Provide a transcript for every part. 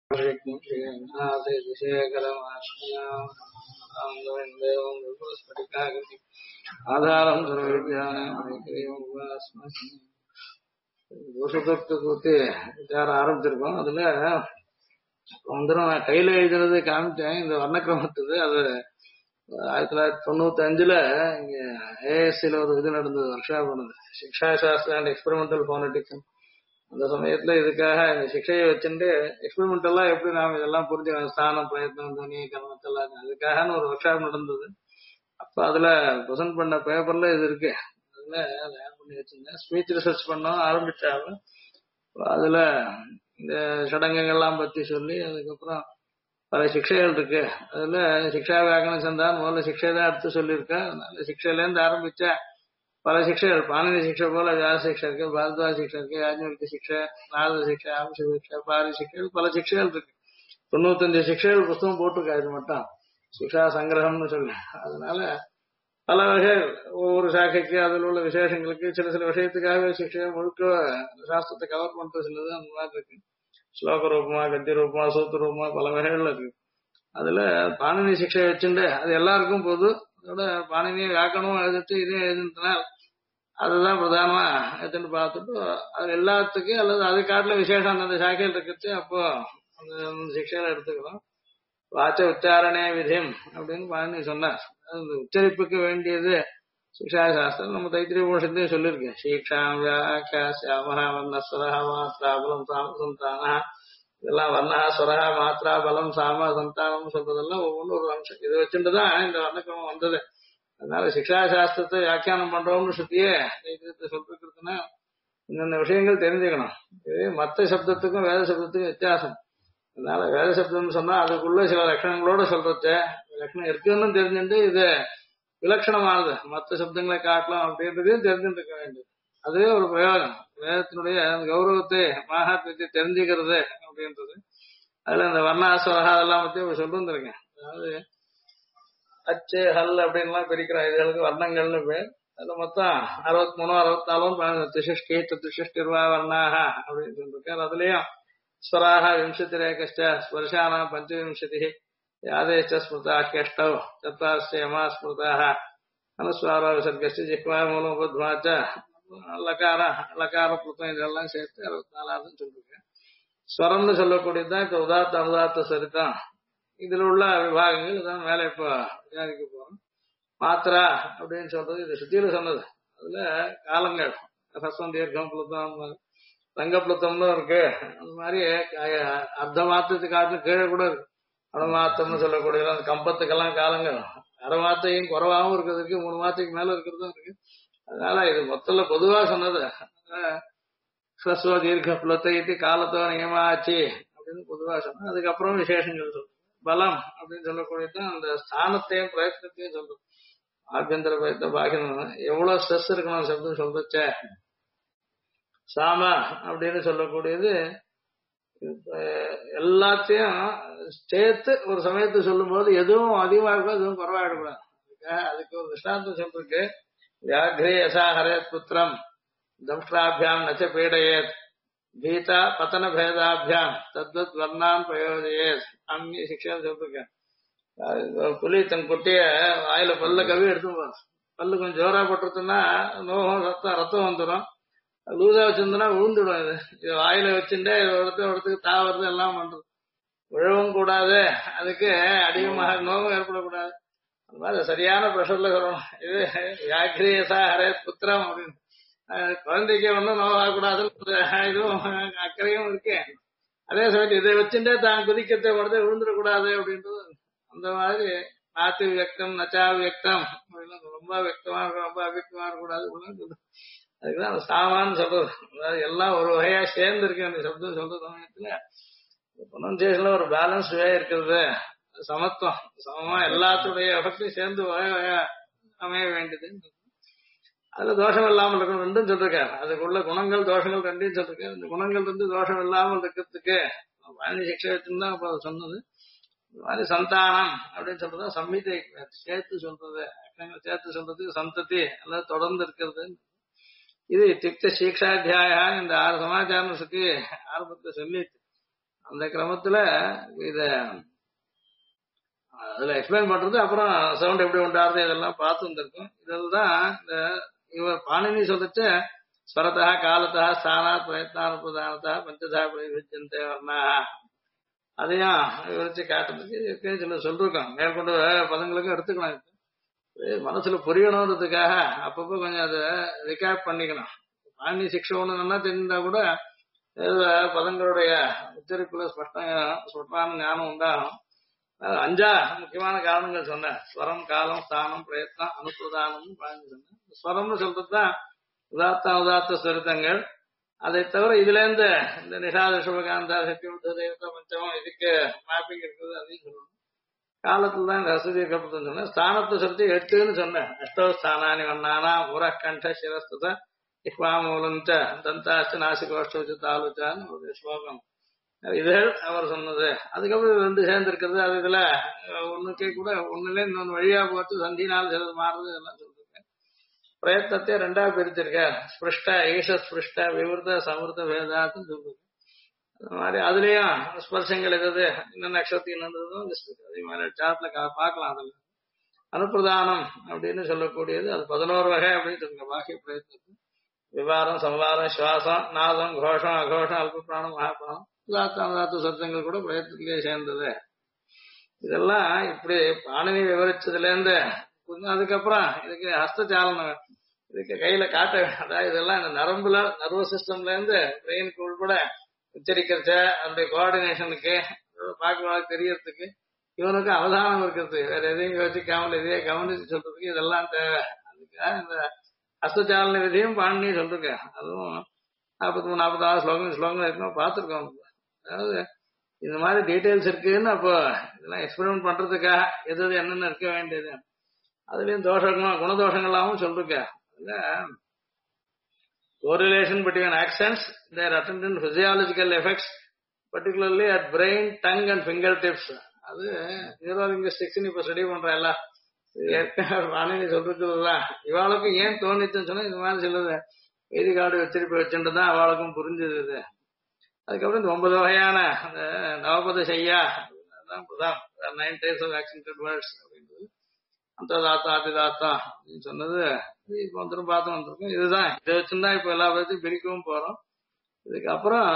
ஆதாரம் தோஷத்தை பத்தி விசாரம் ஆரம்பிச்சிருக்கோம். அதுல வந்துடும் நான் கையில எழுதுனது காமிச்சேன். இந்த வர்ணக்கிரமத்துக்கு அது 1995 இங்க ஏஎஸ்சில ஒரு இது நடந்தது, ஒர்க் ஷாப் நடந்தது, சிக்ஷா சாஸ்திரம் அண்ட் எக்ஸ்பெரிமெண்டல் பாலிட்டிக்ஸ். அந்த சமயத்துல இதுக்காக இந்த சிக்ஷையை வச்சுட்டு எக்ஸ்பெரிமெண்டெல்லாம் எப்படி நாம இதெல்லாம் புரிஞ்சுக்கணும், ஸ்தானம் பிரயத்னம் துணி கர்மத்தெல்லாம், அதுக்காக ஒரு ஒர்க் ஷாப் நடந்தது. அப்ப அதுல ப்ரெசென்ட் பண்ண பேப்பர்ல இது இருக்கு. அதுல ஆட் பண்ணி வச்சிருந்தேன். ஸ்பீச் ரிசர்ச் பண்ணோம் ஆரம்பிச்சாலும் அதுல இந்த சடங்குகள்லாம் பத்தி சொல்லி அதுக்கப்புறம் பல சிக்ஷைகள் இருக்கு. அதுல சிக்ஷா வியாக்கரண சந்தான் முதல்ல சிக்ஷை தான் எடுத்து சொல்லியிருக்கேன். அதனால சிக்ஷையில இருந்து ஆரம்பிச்ச பல சிக்ஷைகள், பாணினி சிக்ஷை போல வியாச சிக்ஷை இருக்கு, பாரத்வாஜ சிக்ஷை இருக்கு, யாஜ்ஞவல்க சிக்ஷை, நாரத சிக்ஷை, ஆம்ச சிக்ஷை, பாரி சிக்ஷைகள், பல சிக்ஷைகள் இருக்கு. 95 சிக்ஷைகள் புத்தகம் போட்டிருக்கா. இது மட்டும் சிக்ஷா சங்கிரகம்னு சொல்லி. அதனால பல வகைகள் ஒவ்வொரு சாக்கைக்கு அதில் உள்ள விசேஷங்களுக்கு சில சில விஷயத்துக்காக சிக்ஷை முழுக்க சாஸ்திரத்தை கவர் பண்றது சிலது அந்த மாதிரி இருக்கு. ஸ்லோக ரூபமா, கத்திய ரூபமா, சூத்திர ரூபமா, பல வகைகள்ல இருக்கு. அதுல பாணினி சிக்ஷை வச்சுட்டு அது எல்லாருக்கும் பொது. அதோட பாணினியை வியாக்கணமும் எழுதிட்டு இதையும் எழுதினால் அதுதான் பிரதானமா எடுத்துட்டு பார்த்துட்டு அது எல்லாத்துக்கும் அல்லது அது காட்டுல விசேஷம் அந்த சாக்கையில் இருக்குச்சு. அப்போ அந்த சிக்ஷையில எடுத்துக்கலாம். வாச்ச உச்சாரணே விதிம் அப்படின்னு பாணினி சொன்னார். அது உச்சரிப்புக்கு வேண்டியது சிக்ஷா சாஸ்திரம் நம்ம தைத்திரிய உபனிஷத்தையும் சொல்லியிருக்கேன். சீக்ஷாம் வியாக்கியாம வர்ணஸ்வரா மாத்ரா பலம் சாம சந்தானா, இதெல்லாம் வர்ணா ஸ்வரா மாத்ரா பலம் சாம சந்தானம் சொல்றதெல்லாம் ஒவ்வொன்றும் ஒரு அம்சம். இதை வச்சுட்டுதான் இந்த வர்ணக்கிரமம் வந்தது. அதனால சிக்ஷா சாஸ்திரத்தை வியாக்கியானம் பண்றோம்னு சுத்தியே தைத்தியத்தை சொல்லிருக்கிறதுனா இந்த விஷயங்கள் தெரிஞ்சுக்கணும். இது மற்ற சப்தத்துக்கும் வேத சப்தத்துக்கும் வித்தியாசம். அதனால வேத சப்தம்னு சொன்னா அதுக்குள்ள சில லட்சணங்களோட சொல்றது, லட்சணம் இருக்குன்னு தெரிஞ்சுட்டு இது விலட்சணமானது மற்ற சப்தங்களை காட்டலாம் அப்படின்றதையும் தெரிஞ்சுட்டு இருக்க வேண்டியது. அதுவே ஒரு பிரயோஜனம். வேதத்தினுடைய கௌரவத்தை மகாத்மத்தை தெரிஞ்சுக்கிறது அப்படின்றது. அதுல இந்த வர்ணாஸ்வரகா அதெல்லாம் பத்தி சொல்லிருந்திருக்கேன். அதாவது அச்சு ஹல் அப்படின்லாம் பிரிக்கிறோம். இதுகளுக்கு வர்ணங்கள்னு பேர். அதுல மொத்தம் 63 64 திசிஷ்டி சதுஷ்டி ரூபா வர்ணாக அப்படின்னு சொல்லிருக்காரு. அதுலயும் ஸ்வராக விம்சதி ரேகஷ்ட ஸ்பர்ஷானா பஞ்சவிம்சதி யாதேஷ்ட ஸ்மிருதா கேஷ்டவ் சத்தாஸ்யமா ஸ்மிருதாக அனுஸ்வாரா விசர்கஷ்ட ஜிஹ்வா மூலம் உபத்வாச்ச லகார லகார புத்தம் இதெல்லாம் சேர்த்து 64 சொல்லிருக்கேன். ஸ்வரம்னு சொல்லக்கூடியதுதான் இப்ப உதாத்த அனுதாத்த சரிதான். இதுல உள்ள விபாகங்கள் இதான் மேல இப்ப விசாரிக்க போறோம். மாத்திரா அப்படின்னு சொல்றது இது சுத்தியில சொன்னது. அதுல காலங்கள் சஸ்வம் தீர்க்கம் புளுத்தம் தங்க புளுத்தம்னு இருக்கு. அந்த மாதிரி அர்த்த மாத்திரத்துக்கு காட்டுல கீழே கூட இருக்கு. அணுமாத்தம்னு சொல்லக்கூடிய அந்த கம்பத்துக்கெல்லாம் காலங்கள் அரை மாத்தையும் குறைவாகவும் இருக்கிறதுக்கு 3 மாத்தைக்கு மேல இருக்கிறதும் இருக்கு. அதனால இது மொத்தத்துல பொதுவா சொன்னது. சஸ்வ தீர்க்க புலத்தை காலத்தோ நியமாச்சு அப்படின்னு பொதுவா சொன்னா அதுக்கப்புறம் விசேஷங்கள் சொல்றது. பலம் அப்படின்னு சொல்லக்கூடியதான் அந்த ஸ்தானத்தையும் பிரயத்னத்தையும் சொல்றது. ஆபியந்தர பிரயத்த பாக்கியம் எவ்வளவு ஸ்ட்ரெஸ் இருக்கணும் சப்தம் சொல்றச்ச. சாம அப்படின்னு சொல்லக்கூடியது எல்லாத்தையும் சேர்த்து ஒரு சமயத்தை சொல்லும் போது எதுவும் அதிகமா இருக்கும் எதுவும் குறவாயிடக்கூடாது. அதுக்கு ஒரு விஷாந்தம் சொல்லிருக்கு. வியாக்ரே யசா ஹரேத் புத்திரம் தம்ஷ்டாபியாம் நச்ச பீடயேத் கீதா பத்தன பேதாபியாம் தத்வத் வர்ணான் பிரயோஜயேத் அங்கே சிக்ஷன் சொல்லிருக்கேன். புலி தன் குட்டிய வாயில பல்ல கவி எடுத்து பல்லு கொஞ்சம் ஜோரா போட்டுருச்சுன்னா நோகம் ரத்தம் வந்துடும். லூசா வச்சிருந்தோம்னா விழுந்துடும். இது வாயில வச்சுட்டே ஒருத்துக்கு தாவறது எல்லாம் பண்றது. விழவும் கூடாது, அதுக்கு அதிகமாக நோவும் ஏற்படக்கூடாது. அந்த மாதிரி சரியான ப்ரெஷர்ல சொல்லணும். இது வியாக்கிரியசா ஹரே புத்திரம் அப்படின்னு குழந்தைக்கு ஒன்றும் நோவாகக்கூடாதுன்னு இதுவும் அக்கறையும் இருக்கு. அதே சமயத்து இதை வச்சுட்டே தான் குதிக்கத்தை உடனே விழுந்துடக்கூடாது அப்படின்றது. அந்த மாதிரி நாத்து வியக்தம் நச்சா வியக்தம் ரொம்ப வியக்தமா இருக்கும், ரொம்ப அவியக்தமா இருக்கக்கூடாது. அதுக்குதான் அந்த சாமான்னு சொல்றது. அதாவது எல்லாம் ஒரு வகையா சேர்ந்து இருக்கு. அந்த சப்தம் சொல்ற சமயத்துல ப்ரொனன்சியேஷன்ல ஒரு பேலன்ஸ் வே இருக்கிறது. சமத்துவம் சமமா எல்லாத்துடைய எஃபெக்டையும் சேர்ந்து வகையா அமைய வேண்டியது. அதுல தோஷம் இல்லாமல் இருக்கணும் ரெண்டும் சொல்லிருக்காரு. அதுக்குள்ள குணங்கள் தோஷங்கள் ரெண்டையும் சொல்லிருக்காரு. இந்த குணங்கள் இருந்து தோஷம் இல்லாமல் இருக்கிறதுக்கு வாணி சிக்ஷை வச்சுதான் அப்ப சொன்னது. இந்த மாதிரி சந்தானம் அப்படின்னு சொல்றது சம்ஹிதை சேர்த்து சொல்றது, சேர்த்து சொல்றது சந்ததி அல்லது தொடர்ந்து இருக்கிறது. இது திக்த சீக்ஷாத்தியாய இந்த 6 சமாச்சாரம் சுத்தி ஆரம்பத்தை சொல்லிட்டு அந்த கிரமத்துல இத அதுல எக்ஸ்பிளைன் பண்றது, அப்புறம் சவுண்ட் எப்படி உண்டாருது இதெல்லாம் பார்த்து வந்திருக்கும். இதெல்லாம் இந்த இவர் பாணினி சொல்லிச்சு ஸ்வரதா காலத்தா ஸ்தானாத் பிரயத்னானுபதானத்தா பஞ்சதா பிரயுஜ்யந்தே வர்ணா, அதையும் விவரிச்சு காட்டுறதுக்கு சில சொல்லிருக்கோம். மேற்கொண்டு பதங்களுக்கும் எடுத்துக்கலாம். மனசுல புரியணுன்றதுக்காக அப்பப்போ கொஞ்சம் அதை ரிகேப் பண்ணிக்கணும். பாணினி சிக்ஷை ஒண்ணு நல்லா தெரிஞ்சா கூட பதங்களுடைய உச்சரிப்புல ஸ்பஷ்டான ஞானம் உண்டாகும். அஞ்சா முக்கியமான காரணங்கள் சொன்னேன். ஸ்வரம், காலம், ஸ்தானம், பிரயத்னம், அனுப்பிரதானம் சொன்னேன். ஸ்வரம்னு சொல்றதுதான் உதாத்த உதாத்த ஸ்வரித்தங்கள். அதை தவிர இதுல இருந்து இந்த நிஷாத சுபகாந்தா சத்தியமுத்த தேவதா பஞ்சமம் இதுக்கு மேப்பிங் இருக்குது, அதையும் சொல்லணும். காலத்துல தான் ரசதி கப்பத்துன்னு சொன்னேன். ஸ்தானத்தை சொல்லி 8ன்னு சொன்னேன். அஷ்டோ ஸ்தானானி வண்ணானா உரக்கண்ட சிரஸ்தத இஹ்வாமூலஞ்ச தந்தாச்ச நாசிகோஷ்ட தாலுச்சான்னு ஒரு ஸ்லோகம் இதழ் அவர் சொன்னது. அதுக்கப்புறம் 2 சேர்ந்து இருக்கிறது. அது இதுல ஒண்ணுக்கே கூட ஒண்ணுல இன்னொன்னு வழியா போச்சு, சந்தினால் சிலது மாறுறது, இதெல்லாம் சொல்லிருக்கேன். பிரயத்னத்தை 2ஆ பிரிச்சிருக்கார். ஸ்பிருஷ்ட ஈஷ ஸ்பிருஷ்ட விவருத்த சமிருத்த வேதாத்துன்னு சொல்றது. அது மாதிரி அதுலயும் ஸ்பர்சங்கள் எதாவது இன்னும் நட்சத்திரம் அதே மாதிரி சார்ட்ல பார்க்கலாம். அதுல அனுப்பிரதானம் அப்படின்னு சொல்லக்கூடியது அது 11 வகை அப்படின்னு சொல்லுங்க. பாக்கிய பிரயத்னத்து விவாரம், சம்வாரம், சுவாசம், நாதம், கோஷம், அகோஷம், அல்ப பிராணம், மகாபிராணம், உதாத்த சத்தங்கள் கூட பிரயத்திலே சேர்ந்தது. இதெல்லாம் இப்படி பாணினி விவரிச்சதுல இருந்து அதுக்கப்புறம் இதுக்கு ஹஸ்தச்சாலனம், இதுக்கு கையில காட்ட, அதாவது இதெல்லாம் இந்த நரம்புல நர்வஸ் சிஸ்டம்ல இருந்து பிரெயினுக்கு உள்பட உச்சரிக்கிறச்ச அந்த கோஆர்டினேஷனுக்கு பார்க்க தெரியறதுக்கு இவனுக்கு அவதானம் இருக்கிறது, வேற எதையும் யோசிக்காமல் இதையே கவனிச்சு சொல்றதுக்கு இதெல்லாம் தேவை. அதுக்காக இந்த ஹஸ்தச்சாலன விதியும் பாணினி சொல்லிருக்க. அதுவும் 43, 46 ஸ்லோகம் இருக்கணும் பார்த்துருக்கோம். அதாவது இந்த மாதிரி டீட்டெயில்ஸ் இருக்குன்னு அப்போ இதெல்லாம் எக்ஸ்பெரிமெண்ட் பண்றதுக்காக எது என்னென்ன இருக்க வேண்டியது. அதுலயும் தோஷங்களும் குணதோஷங்களாகவும் சொல்லிருக்க. அதுல correlation between accents, their attendant physiological effects, particularly at brain, tongue and fingertips. அது நியூரோலிங்குஸ்டிக்ஸ் இப்ப ஸ்டடி பண்ற எல்லாம் பாணினி சொல்றதுதான் இவாளுக்கு ஏன் தோணிச்சுன்னு சொன்னா இந்த மாதிரி சொல்லுது வேதிகாடு வச்சிருப்ப வச்சுட்டு தான் அவளுக்கும் புரிஞ்சுது. அதுக்கப்புறம் இந்த 9 வகையான அந்த நவபத செய்யா அதான் Pradhan 9 types of accented words அப்படின்றது அந்ததாத்தா அதிதாத்தா அப்படின்னு சொன்னது இப்ப வந்துடும் பார்த்து வந்திருக்கோம். இதுதான் இதை வச்சுதான் இப்ப எல்லா பத்தியும் பிரிக்கவும் போறோம். இதுக்கப்புறம்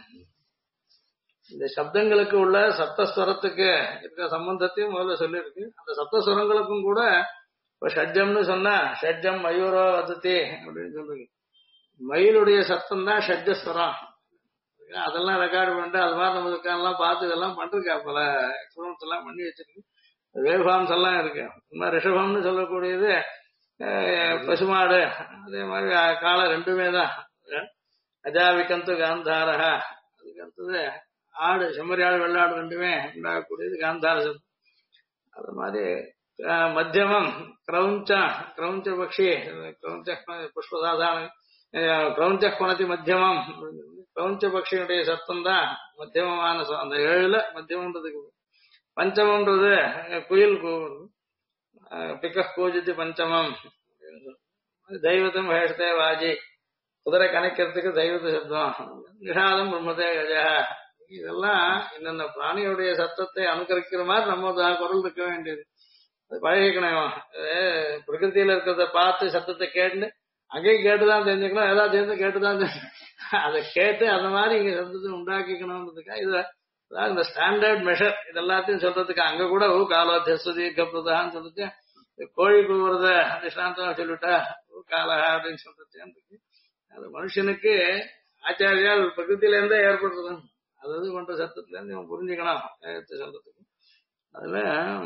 இந்த சப்தங்களுக்கு உள்ள சப்தஸ்வரத்துக்கு இருக்கிற சம்பந்தத்தையும் முதல்ல சொல்லியிருக்கு. அந்த சப்தஸ்வரங்களுக்கும் கூட இப்ப ஷட்ஜம்னு சொன்னா ஷட்ஜம் மயூரோ வதத்தி அப்படின்னு சொல்றீங்க. மயிலுடைய சத்தம் தான் ஷட்ஜஸ்வரம். அதெல்லாம் ரெக்கார்டு பண்ணிட்டு அது மாதிரி நம்மளுக்கெல்லாம் பார்த்து இதெல்லாம் பண்ணிருக்கா. பல எக்ஸ்பெரிமெண்ட்ஸ் எல்லாம் பண்ணி வச்சிருக்கு. வேவ்ஃபார்ம்ஸ் எல்லாம் இருக்கு. இந்த மாதிரி ரிஷபம்னு சொல்லக்கூடியது பசுமாடு, அதே மாதிரி காலம் 2மே தான். அஜாவிகந்து காந்தாரா, அதுக்கு அடுத்தது ஆடு, செம்மறியாடு, வெள்ளாடு 2மே உண்டாகக்கூடியது காந்தார சப்தம். அது மாதிரி மத்தியமம் கிரௌஞ்ச பக்ஷி, கிரௌஞ்ச புஷ்பசாதாரண கிரௌஞ்ச குணத்தி மத்தியமம், கிரௌஞ்ச பக்ஷியுடைய சத்தம் தான் மத்தியமமான அந்த 7ல மத்தியமன்றதுக்கு. பஞ்சமம்ன்றது குயில் கூவுறது, பிக்க பூஜித்து பஞ்சமம். தெய்வத்தம் வேஷத்தே வாஜி, குதிரை கணக்கிறதுக்கு தெய்வத்த சப்தம். நிஷாதம் பிரம்மதே கஜா. இதெல்லாம் இன்னென்ன பிராணியுடைய சத்தத்தை அனுகரிக்கிற மாதிரி நம்ம குரல் இருக்க வேண்டியது. அது பழகிக்கணும். பிரகிருத்தியில இருக்கிறத பார்த்து சத்தத்தை கேட்டு அங்கேயும் கேட்டுதான் தெரிஞ்சுக்கணும், ஏதாவது தெரிஞ்சு கேட்டுதான் அதை கேட்டு அந்த மாதிரி இங்க சத்தத்தை உண்டாக்கிக்கணும்ன்றதுக்காக இது இந்த ஸ்டாண்டர்ட் மெஷர் இது எல்லாத்தையும் சொல்றதுக்கு அங்க கூட காலோத்தியஸ்வதி கப்ரதான்னு சொல்லிட்டு கோழி கூவுறத அதிஷ்டாந்தமா சொல்லிட்டா காலஹா அப்படின்னு சொல்றது. அது மனுஷனுக்கு ஆச்சாரியால் பிரகிருத்தில இருந்தே ஏற்படுறது. அது பண்ற சத்தத்துல இருந்து இவன் புரிஞ்சுக்கணும் சொல்றதுக்கு. அதுல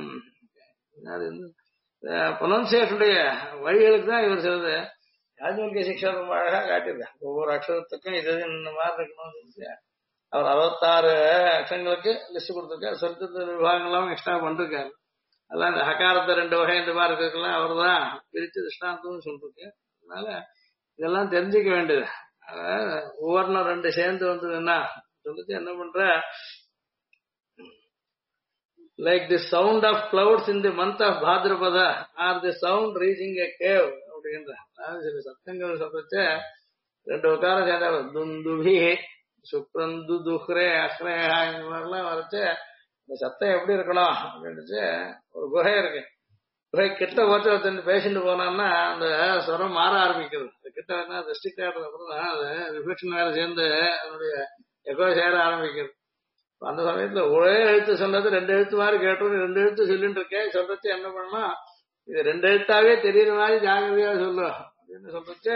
ப்ரொனன்சியேஷனுடைய வழிகளுக்கு தான் இவர் சொல்றது. யாஜ்ஞவல்கிய சிக்ஷா ரொம்ப அழகா காட்டியிருக்கேன். ஒவ்வொரு அக்ஷரத்துக்கும் இது இந்த மாதிரி இருக்கணும்னு அவர் 66 அக்ஷரங்களுக்கு லிஸ்ட் கொடுத்திருக்காரு. சொர்க்கத்து விபாகங்கள்லாம் எக்ஸ்ட்ரா பண்ணிருக்காரு. அதெல்லாம் இந்த ஹகாரத்தை 2 வகை இந்த மாதிரி இருக்கிறதுலாம் அவர் தான் பிரிச்சு திருஷ்டாந்தம் சொல்லிருக்கேன். அதனால இதெல்லாம் தெரிஞ்சுக்க வேண்டியது. ஒவ்வொரு 2 சேர்ந்து வந்ததுன்னா சொல்லிட்டு என்ன பண்ற, like the sound of clouds in the month of Bhadrapada or the sound reaching a cave அப்படின்ற. அதாவது சில சத்தங்கள் சொல்றச்ச 2 உக்காரம் சேர்ந்தா துந்துபி சுப்ரந்து துஹ்ரே அஹ்ரேஹா இந்த மாதிரிலாம் வரைச்சு இந்த சத்தம் எப்படி இருக்கணும் அப்படின்னுச்சு. ஒரு குகை இருக்கு, குகை கிட்ட ஓட்டு ஒருத்தன் பேசிட்டு போனான்னா அந்த ஸ்வரம் மாற ஆரம்பிக்குது. கிட்ட என்ன ரெஸ்ட்ரிக்ட் ஆகிறது அப்புறம் தான் அது ரிஃப்ளெக்ஷன் வேற சேர்ந்து அதனுடைய எக்கோ சேர ஆரம்பிக்குது. அந்த சமயத்துல ஒரே எழுத்து சொன்னது ரெண்டு எழுத்து மாதிரி கேட்டோம், ரெண்டு எழுத்து சொல்லிட்டு இருக்கேன் சொல்றச்சு என்ன பண்ணலாம், இது ரெண்டு எழுத்தாவே தெரியற மாதிரி ஜாகிரதையா சொல்லும் அப்படின்னு சொல்றச்சு.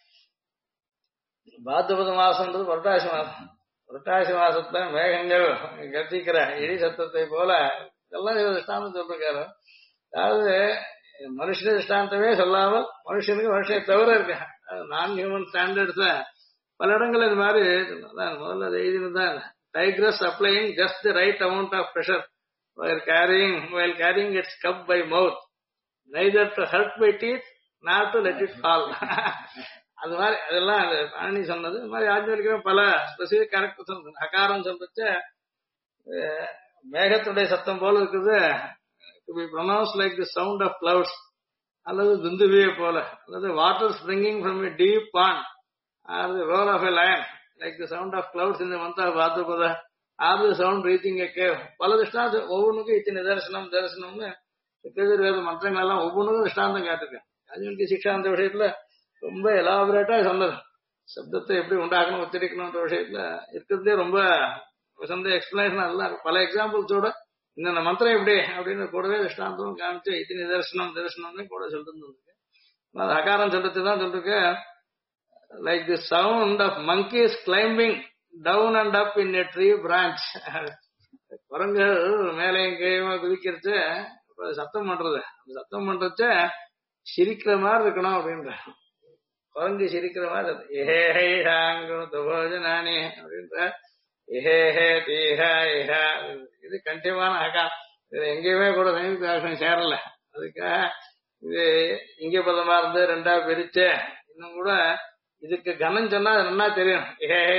பாத்ரபத மாசம்ன்றது புரட்டாசி மாசம். புரட்டாசி மாசத்துல மேகங்கள் கர்த்திக்கிற இடி சத்தத்தை போல இதெல்லாம் திருஷ்டாந்தம் சொல்லிருக்காரு. அதாவது மனுஷன திருஷ்டாந்தமே சொல்லாமல் மனுஷனுக்கு மனுஷனை தவிர இருக்க நான் ஹியூமன் ஸ்டாண்டர்ட்ஸ் பல இடங்கள் இது மாதிரி முதல்ல எழுதினதான். Tigress applying just the right amount of pressure while carrying its cub by mouth, neither to hurt by teeth nor to let it fall. அது மாதிரி அதெல்லாம் பாணி சொன்னது. இது மாதிரி ஆஜ்வலிக்கிற பல ஸ்பெசிபிக் கேரக்டர் சொன்னது. அகாரம் சொல்றச்ச மேகத்துடைய சத்தம் போல இருக்குது, to be pronounced like the sound of clouds, அல்லது துந்துவியை போல, அல்லது water springing from a deep pond, or the roar of a lion like the sound of clouds in the month of Bhadrapada, or the sound reaching a cave. பல திருஷ்டாந்தம் ஒவ்வொன்றுக்கும் இத்தனை தரிசனம்னு வேத மந்திரங்கள் எல்லாம் ஒவ்வொன்றுக்கும் திருஷ்டாந்தம் காட்டிருக்கேன். அஜுனுக்கு சிக்ஷா அந்த விஷயத்துல ரொம்ப எலாபரேட்டா சொன்னது. சப்தத்தை எப்படி உண்டாக்கணும் உச்சரிக்கணும்ன்ற விஷயத்துல இருக்கிறதே ரொம்ப வசந்த எக்ஸ்பிளனேஷன் எல்லாம் இருக்கு. பல எக்ஸாம்பிள்ஸோட இந்த மந்திரம் எப்படி அப்படின்னு கூடவே திருஷ்டாந்தம் காமிச்சு இத்தனை தரிசனம்னு கூட சொல்லிட்டு அகாரம் சொல்றது தான் சொல்லிருக்கு. Like the sound of monkeys climbing down and up in a tree branch. குரங்குகள் மேலையும் கீழே குதிக்கிறது சத்தம் பண்றது, அந்த சத்தம் பண்றச்ச சிரிக்கிற மாதிரி இருக்கணும் அப்படின்ற. குரங்கு சிரிக்கிற மாதிரி ஏஹே ஹாங்கோஜனானி அப்படின்ற ஏஹே தீஹா ஏஹா இது கண்டிப்பான அகா. இது எங்கேயுமே கூட சங்கீத சேரல. அதுக்காக இது இங்கே பதமா இருந்து ரெண்டா பிரிச்சு இன்னும் கூட இதுக்கு கனம் சொன்னா அது நல்லா தெரியும்.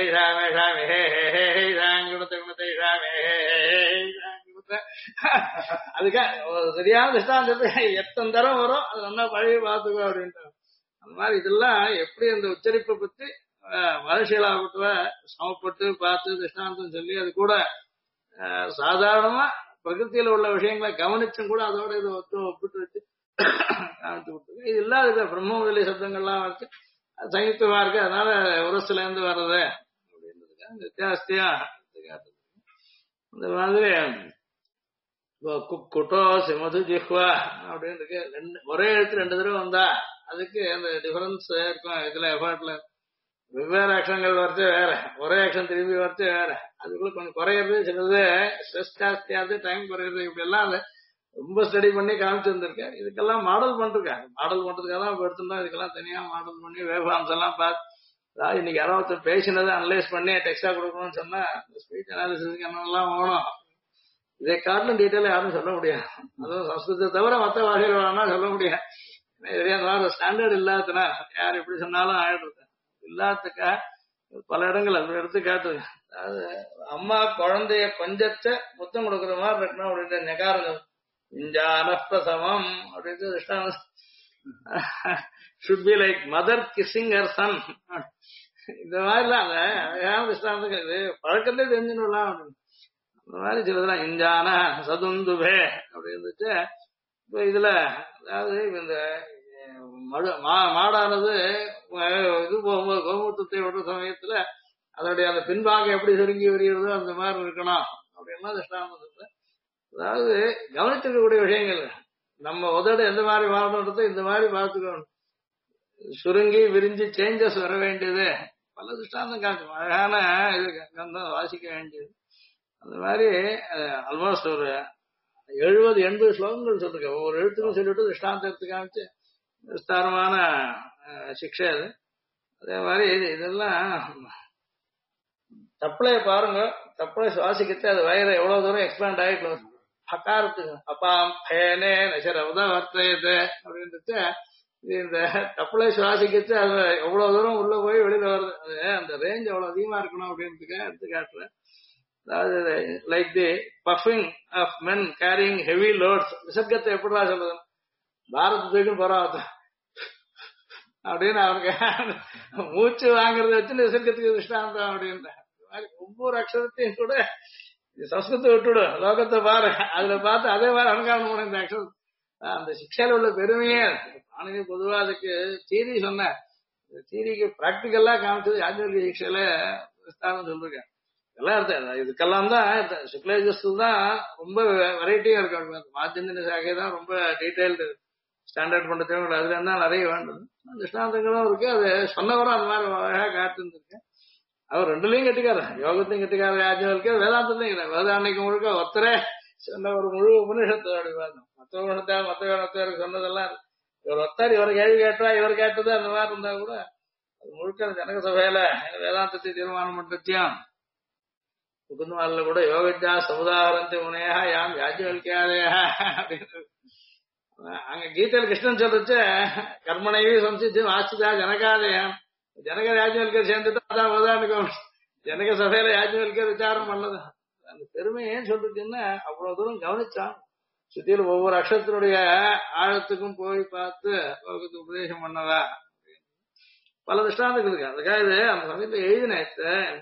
அதுக்காக சரியான திஷ்டாந்தத்தை எத்தனை தரம் வரும் அது நல்லா பழகி பார்த்துக்கோ அப்படின்ட்டு. அந்த மாதிரி இதெல்லாம் எப்படி அந்த உச்சரிப்பை பத்தி மனுஷியலாகப்பட்ட சமப்பட்டு பார்த்து திஷ்டாந்தம் சொல்லி அது கூட சாதாரணமா பிரகிருத்தியில உள்ள விஷயங்களை கவனிச்சும் கூட அதோட இதை ஒப்பிட்டு வச்சு காமிச்சு கொடுத்துருக்கு. இது இல்லாத பிரம்ம வெளி சப்தங்கள்லாம் வச்சு சயுக்தமா இருக்கு, அதனால உரசுல இருந்து வர்றது அப்படின்றதுக்காக வித்தியாசத்தையா இந்த மாதிரி குட்டோ சிமது ஜிஹ்வா அப்படின்னு இருக்கு. ஒரே எழுத்து ரெண்டு தடவை வந்தா அதுக்கு அந்த டிஃபரன்ஸ் இருக்கும். இதுல எஃபர்ட்ல வெவ்வேறு அக்ஷரங்கள் வரைச்சு வேற, ஒரே அக்ஷரம் திரும்பி வரைச்சு வேற, அதுக்குள்ள கொஞ்சம் குறையிறது, சிலது ஸ்ட்ரெஸ் ஜாஸ்தியாவது டைம் குறையிறது, இப்படி எல்லாம் அது ரொம்ப ஸ்டடி பண்ணி காமிச்சு வந்திருக்கேன். இதுக்கெல்லாம் மாடல் பண்ணிருக்காங்க. மாடல் பண்றதுக்காக தான் எடுத்துட்டோம். இதுக்கெல்லாம் தனியா மாடல் பண்ணி வேவ்ஃபார்ம்ஸ் எல்லாம் பார்த்து அதாவது இன்னைக்கு யாராவது பேசினதை அனலைஸ் பண்ணி டெக்ஸ்டா கொடுக்கணும்னு சொன்னா ஸ்பீச் அனாலிசிஸ்க்கு என்னெல்லாம் வேணும் இதை காட்டிலும் டீட்டெயிலா யாரும் சொல்ல முடியாது. அதுவும் சம்ஸ்கிருதத்தை தவிர மற்ற பாஷையில் வேணா சொல்ல முடியாது. ஒரு ஸ்டாண்டர்ட் இல்லாதனா யார் எப்படி சொன்னாலும் ஆயிடுறது இல்லாததுக்கா பல இடங்கள் அது எடுத்து காட்டுது. அதாவது அம்மா குழந்தைய கொஞ்சத்த முத்தம் கொடுக்குற மாதிரி இருக்கணும் அப்படின்ற நெகாரம் பிரசவம் அப்படின்னு should be like mother kissing her son. இந்த மாதிரிலாம் அந்த அழகான திஷ்டாந்தம் இது பழக்கத்தே தெரிஞ்சுக்கலாம் அப்படின்னு அந்த மாதிரி சிலதெல்லாம் இஞ்சான சதுந்துபே அப்படி இருந்துச்சு. இப்ப இதுல அதாவது இந்த மாடானது இது போகும்போது கோமூத்தத்தை விடுற சமயத்துல அதனுடைய அந்த பின்பாகம் எப்படி சுருங்கி வருகிறதோ அந்த மாதிரி இருக்கணும் அப்படின்னா திஷ்டாந்தம். அதாவது கவனிச்சிருக்கக்கூடிய விஷயங்கள் நம்ம உதடு எந்த மாதிரி மாறணுன்றதை இந்த மாதிரி பார்த்துக்கணும். சுருங்கி விரிஞ்சு சேஞ்சஸ் வர வேண்டியது பல திஷ்டாந்தம் காட்டும். அழகான இது கந்தம் வாசிக்க வேண்டியது. அந்த மாதிரி ஆல்மோஸ்ட் ஒரு 70-80 ஸ்லோகங்கள் சொல்லிருக்க. ஒவ்வொரு எழுத்துக்கும் சொல்லிட்டு திஷ்டாந்தத்துக்கு காமிச்சு விஸ்தாரமான சிக்ஷை அது. அதே மாதிரி இதெல்லாம் தப்பளைய பாருங்க, தப்பளை சுவாசிக்கிட்டு அது வயிறு எவ்வளவு தூரம் எக்ஸ்பேண்ட் ஆகிட்டு பக்காரத்துக்கு அப்பாம் பேனே நசரவுதான் வர்த்தது அப்படின்ட்டு இந்த தப்பளை சுவாசிக்கிட்டு அது எவ்வளவு தூரம் உள்ள போய் வெளியில வருது. அது அந்த ரேஞ்ச் எவ்வளவு அதிகமா இருக்கணும் அப்படின்றதுக்கு எடுத்து காட்டுறேன். அதாவது like the puffing of men carrying heavy loads. விசர்க்கத்தை எப்படிடா சொல்றது, பாரதத்துக்கு போறான் அப்படின்னு அவனுக்கு மூச்சு வாங்குறத வச்சு விசர்க்கத்துக்கு திருஷ்டாந்தம் அப்படின்ற ஒவ்வொரு அக்ஷரத்தையும் கூட சம்ஸ்கிருத்தை விட்டுடு லோகத்தை பாரு, அதுல பார்த்து அதே மாதிரி அனுகாரணம் பண்ண இந்த அக்ஷரம். அந்த சிக்ஷையில உள்ள பெருமையே பாணினி பொதுவா அதுக்கு தீரி சொன்ன தீரிக்கு பிராக்டிக்கலா காமிச்சது யாஜ்ஞவல்கிய சிக்ஷையில விஸ்தாரம் சொல்லிருக்கேன். எல்லாம் இருக்கு, இதுக்கெல்லாம் தான் சுக்லேஜஸ்து தான் ரொம்ப வெரைட்டியா இருக்கு. மாத்தியந்தின சாகை தான் ரொம்ப டீடைல்டு ஸ்டாண்டர்ட் பண்றதுக்கு அதுல இருந்தா நிறைய வேண்டும். திருஷ்டாந்தங்களும் இருக்கு, அது சொன்னவரும் அந்த மாதிரி அழகா காட்டுருக்கு. அவர் ரெண்டுலயும் கட்டிக்காரு, யோகத்தையும் கட்டிக்காரு யாஜ்ஞவல்கிய, வேதாந்தத்தையும் கிடையாது. வேதாந்திக்கு முழுக்க ஒருத்தரே சொன்ன ஒரு முழு உபநிஷத்து அப்படி பார்த்தோம். மற்றவருக்கு சொன்னதெல்லாம் இவர் ஒருத்தர், இவர் கேள்வி கேட்டா இவர் கேட்டது அந்த மாதிரி இருந்தா கூட அது முழுக்க ஜனக சபையில வேதாந்தத்தை தீர்மானம் பண்றதையும் முகுந்தமால கூட யோகஜா சமுதாரந்தி முனையா யாம் யாஜ்ஞவல்கியாதயா அப்படின்னு அங்க கீதையில கிருஷ்ணன் சொல்றச்சு கர்மனைவி சம்சித்து ஆஸ்திதா ஜனகாதயம். ஜனக யாஜ்ஞவல்கியர் சேர்ந்துட்டு அதான் வேதாந்திகம் ஜனக சபையில யாஜ்ஞவல்கியர் விசாரம் பண்ணது. அந்த பெருமை ஏன் சொல்றதுன்னா அவ்வளவு தூரம் கவனிச்சான். சுத்தியில ஒவ்வொரு அக்ஷரத்தினுடைய ஆழத்துக்கும் போய் பார்த்து லோகத்துக்கு உபதேசம் பண்ணதா பல திருஷ்டாந்தங்கள் இருக்கு. அதுக்காக இது அந்த சமயத்துல எழுதினேன்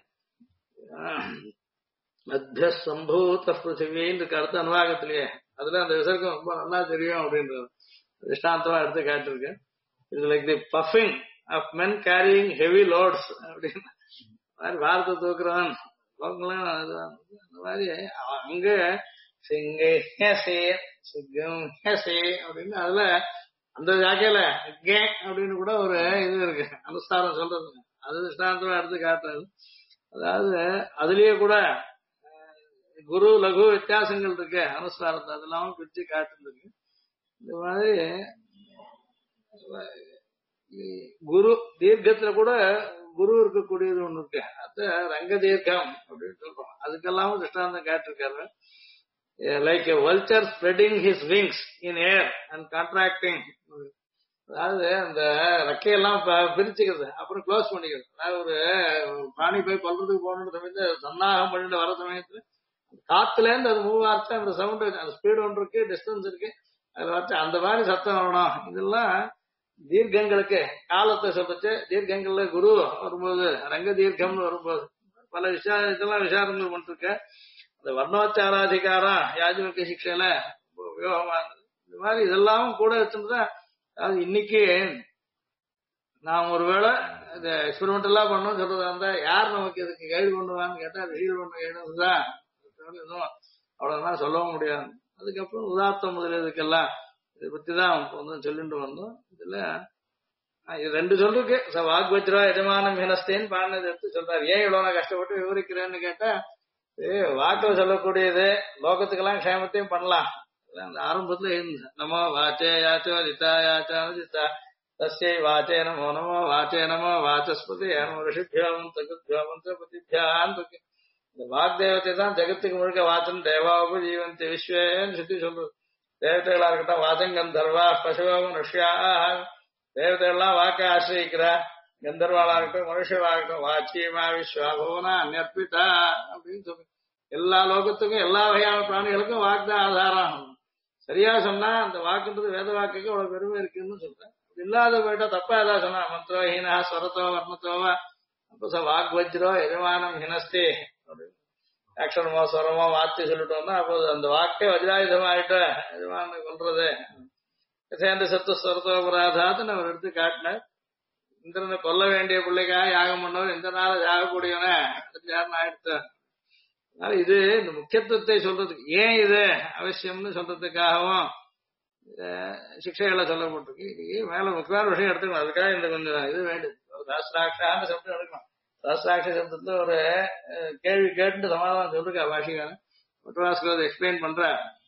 மத்திய சம்பூத்த பிருத்திவின்னு இருக்கு அடுத்த அனுவாகத்திலேயே. அதுல அந்த விசர்க்கம் ரொம்ப நல்லா தெரியும் அப்படின்றது திருஷ்டாந்தமா எடுத்து காட்டிருக்கு. இது like the puffing of men carrying heavy loads அப்படின்னு மாதிரி பாரத தூக்குறவன் அந்த மாதிரி அங்க சிங்கை ஹேசே சிங்கம் ஹேசே அப்படின்னு அதுல அந்த ஜாக்கையில கே அப்படின்னு கூட ஒரு இது இருக்கு அனுஸ்தாரம் சொல்றது. அது திருஷ்டாந்தமா எடுத்து காட்டுறது. அதாவது அதுலயே கூட குரு லகு வித்தியாசங்கள் இருக்கு அனுஸ்தாரத்தை அதெல்லாம் பிரிச்சு காட்டுருக்கு. இந்த மாதிரி குரு தீர்க்கத்துல கூட குரு இருக்கக்கூடியது ஒண்ணு இருக்கு, அது ரங்க தீர்க்கம் அப்படின்னு சொல்றோம். அதுக்கெல்லாம் திருஷ்டாந்தம் காட்டிருக்காரு. Like a vulture spreading his wings in air and contracting. அதாவது அந்த ரெக்கையெல்லாம் பிரிச்சுக்கிறது அப்புறம் க்ளோஸ் பண்ணிக்கிறது. அதாவது ஒரு பிராணி போய் கொல்றதுக்கு போன சமயத்துல சன்னாகம் பண்ணிட்டு வர சமயத்துல காத்துல இருந்து அது மூவ் ஆச்சு, அந்த சவுண்ட் அந்த ஸ்பீடு ஒன்று இருக்கு, டிஸ்டன்ஸ் இருக்கு, அதை வச்சு அந்த மாதிரி சத்தம் வரணும். இதெல்லாம் தீர்க்கங்களுக்கு காலத்தை சொல்லிச்சு. தீர்க்கங்கள்ல குரு வரும்போது ரங்க தீர்க்கம்னு வரும்போது பல இதெல்லாம் விசாரங்கள் பண்ணிருக்க. அந்த வர்ணோச்சாராதிகாரம் யாஜ்ஞவல்கிய சிக்ஷையில உபயோகமா இந்த மாதிரி இதெல்லாம் கூட வச்சிருந்தா. அதாவது இன்னைக்கு நாம் ஒருவேளை இந்த எக்ஸ்பெரிமெண்டலா பண்ணணும்னு சொல்றதா இருந்தா யார் நமக்கு இதுக்கு கைடு பண்ணுவான்னு கேட்டா ரிசீவ் பண்ண கைடு தான் எதுவும் அவ்வளவுதான் சொல்லவும் முடியாது. அதுக்கப்புறம் உதார்த்தம் முதல் இதுக்கெல்லாம் இதை பத்தி தான் வந்து சொல்லிட்டு வந்தோம். இதுல இது ரெண்டு சொல்லிருக்கு. வாக்வஜ்ரா எஜமானம் ஹினஸ்தேன்னு பாடினது எடுத்து சொல்றாரு. ஏன் இவ்வளவு நான் கஷ்டப்பட்டு விவரிக்கிறேன்னு கேட்டா வாக்கில் சொல்லக்கூடியது லோகத்துக்கெல்லாம் க்ஷேமத்தையும் பண்ணலாம். அந்த ஆரம்பத்துல இருந்தது நமோ வாச்சே யாச்சோ ரிதா யாச்சா ரிதா தஸ்யை வாச்சே நமோ நமோ வாச்சே நமோ வாச்சஸ்பதி நமோ ரிஷிபியோ மந்திரகுத்யோ மந்திரபதிபியான் இருக்கு. இந்த வாக்தேவத்தை தான் ஜெகத்துக்கு முழுக்க வாச்சன் தேவாபு ஜீவந்தி விஸ்வேன்னு சுத்தி சொல்றது. தேவதைகளா இருக்கட்டும் வாச்சம் கந்தர்வா பசுவோ மனுஷியா தேவதைகள்லாம் வாக்க ஆசிரியிக்கிறா. கந்தர்வாளா இருக்கட்டும் மனுஷவா இருக்கட்டும் வாச்சியமா விஸ்வாபவனா அந்நற்பிதா அப்படின்னு சொல்லு. எல்லா லோகத்துக்கும் எல்லா வகையான பிராணிகளுக்கும் வாக்கு தான் ஆதாரம். சரியா சொன்னா அந்த வாக்குன்றது வேத வாக்குக்கு அவ்வளவு பெருமை இருக்குன்னு சொல்றேன். இல்லாத போயிட்டா தப்பா ஏதாவது சொன்னா மந்திரோ ஹீனா ஸ்வரத்தோ வர்ணத்தோவா அப்ப வாக்வஜ்ரோ எஜமானம் ஹினஸ்தே அக்ஷரமோ ஸ்வரமோ வார்த்தை சொல்லிட்டோம்னா அப்போ அந்த வாக்கே வஜ்ராயுதமாயிட்ட எஜமான கொள்றது சேர்ந்து சத்து ஸ்வரத்தோ அபராதாத்து நம்ம எடுத்து காட்டினார். இந்திரனை கொல்ல வேண்டிய பிள்ளைக்காக யாகம் பண்ணவர் இந்த நாள யாகக்கூடியவன ஆயிடுத்து. அதனால இது இந்த முக்கியத்துவத்தை சொல்றதுக்கு ஏன் இது அவசியம்னு சொல்றதுக்காகவும் சிக்ஷைகளை சொல்லப்பட்டிருக்கு. இது மேல முக்கியமான விஷயம் எடுத்துக்கணும். அதுக்காக இந்த கொஞ்சம் இது வேண்டியது சாஸ்திராட்சான்னு சப்தம் எடுக்கணும். சாஸ்திராட்ச சப்தத்துல ஒரு கேள்வி கேட்டு சமாதானம் சொல்லிருக்கா பாஷிகாரன் பட்டுவாஸ்கர் எக்ஸ்பிளைன் பண்ற.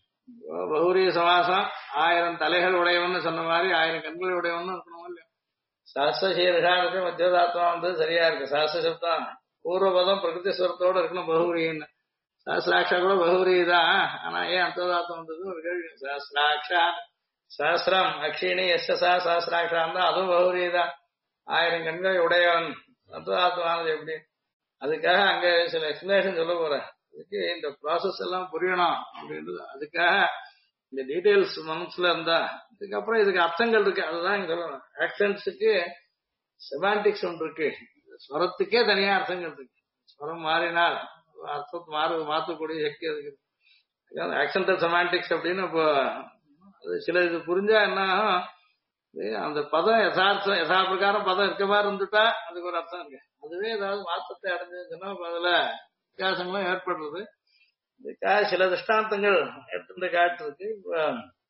பகுரிய சமாசம் 1000 தலைகள் உடையவன்னு சொன்ன மாதிரி 1000 கண்கள் உடையவன்னு இருக்கணும் இல்லையா. சாஸ்திரசீர்ஷானுக்கு மத்தியதாத்மா வந்து சரியா இருக்கு. சாஸ்திர சப்தம் பூர்வபதம் பிரகிருதி ஸ்வரத்தோட இருக்கணும் பகுரின்னு. சாஸ்திராட்சா கூட பகுரி தான். ஆனா ஏன் அந்ததாத்மா வந்தது ஒரு கேள்வி. சாஸ்திராட்சா சாஸ்திரம் அக்ஷிணி எஸ்எஸ்ஆ சாஸ்திராட்சான் தான் அதுவும் பகுரி தான். 1000 கண்களை உடையவன் அந்ததாத்மானது எப்படி. அதுக்காக அங்க சில எக்ஸ்பிளேஷன் சொல்ல போறேன். அதுக்கு இந்த ப்ராசஸ் எல்லாம் புரியணும் அப்படின்றது. அதுக்காக இந்த டீடைல்ஸ் மனசுல இருந்தா இதுக்கப்புறம் இதுக்கு அர்த்தங்கள் இருக்கு. அதுதான் இங்க சொல்லணும். ஆக்சன்ஸுக்கு செமாண்டிக்ஸ் ஒன்று இருக்கு, ஸ்வரத்துக்கே தனியா அர்த்தங்கள் இருக்கு. ஸ்வரம் மாறினால் அர்த்தத்தை மாற்றக்கூடிய சக்தி அதுக்கு ஆக்சென்டல் செமாண்டிக்ஸ் அப்படின்னு இப்போ அது சில இது புரிஞ்சா என்ன ஆகும், அந்த பதம் யசா பிரகாரம் பதம் இருக்க மாதிரி இருந்துட்டா அதுக்கு ஒரு அர்த்தம் இருக்கு. அதுவே ஏதாவது மாற்றத்தை அடைஞ்சதுன்னா அதுல வித்தியாசங்களும் ஏற்படுறது. இதுக்காக சில திருஷ்டாந்தங்கள் எடுத்துட்டு காட்டுருக்கு. இப்போ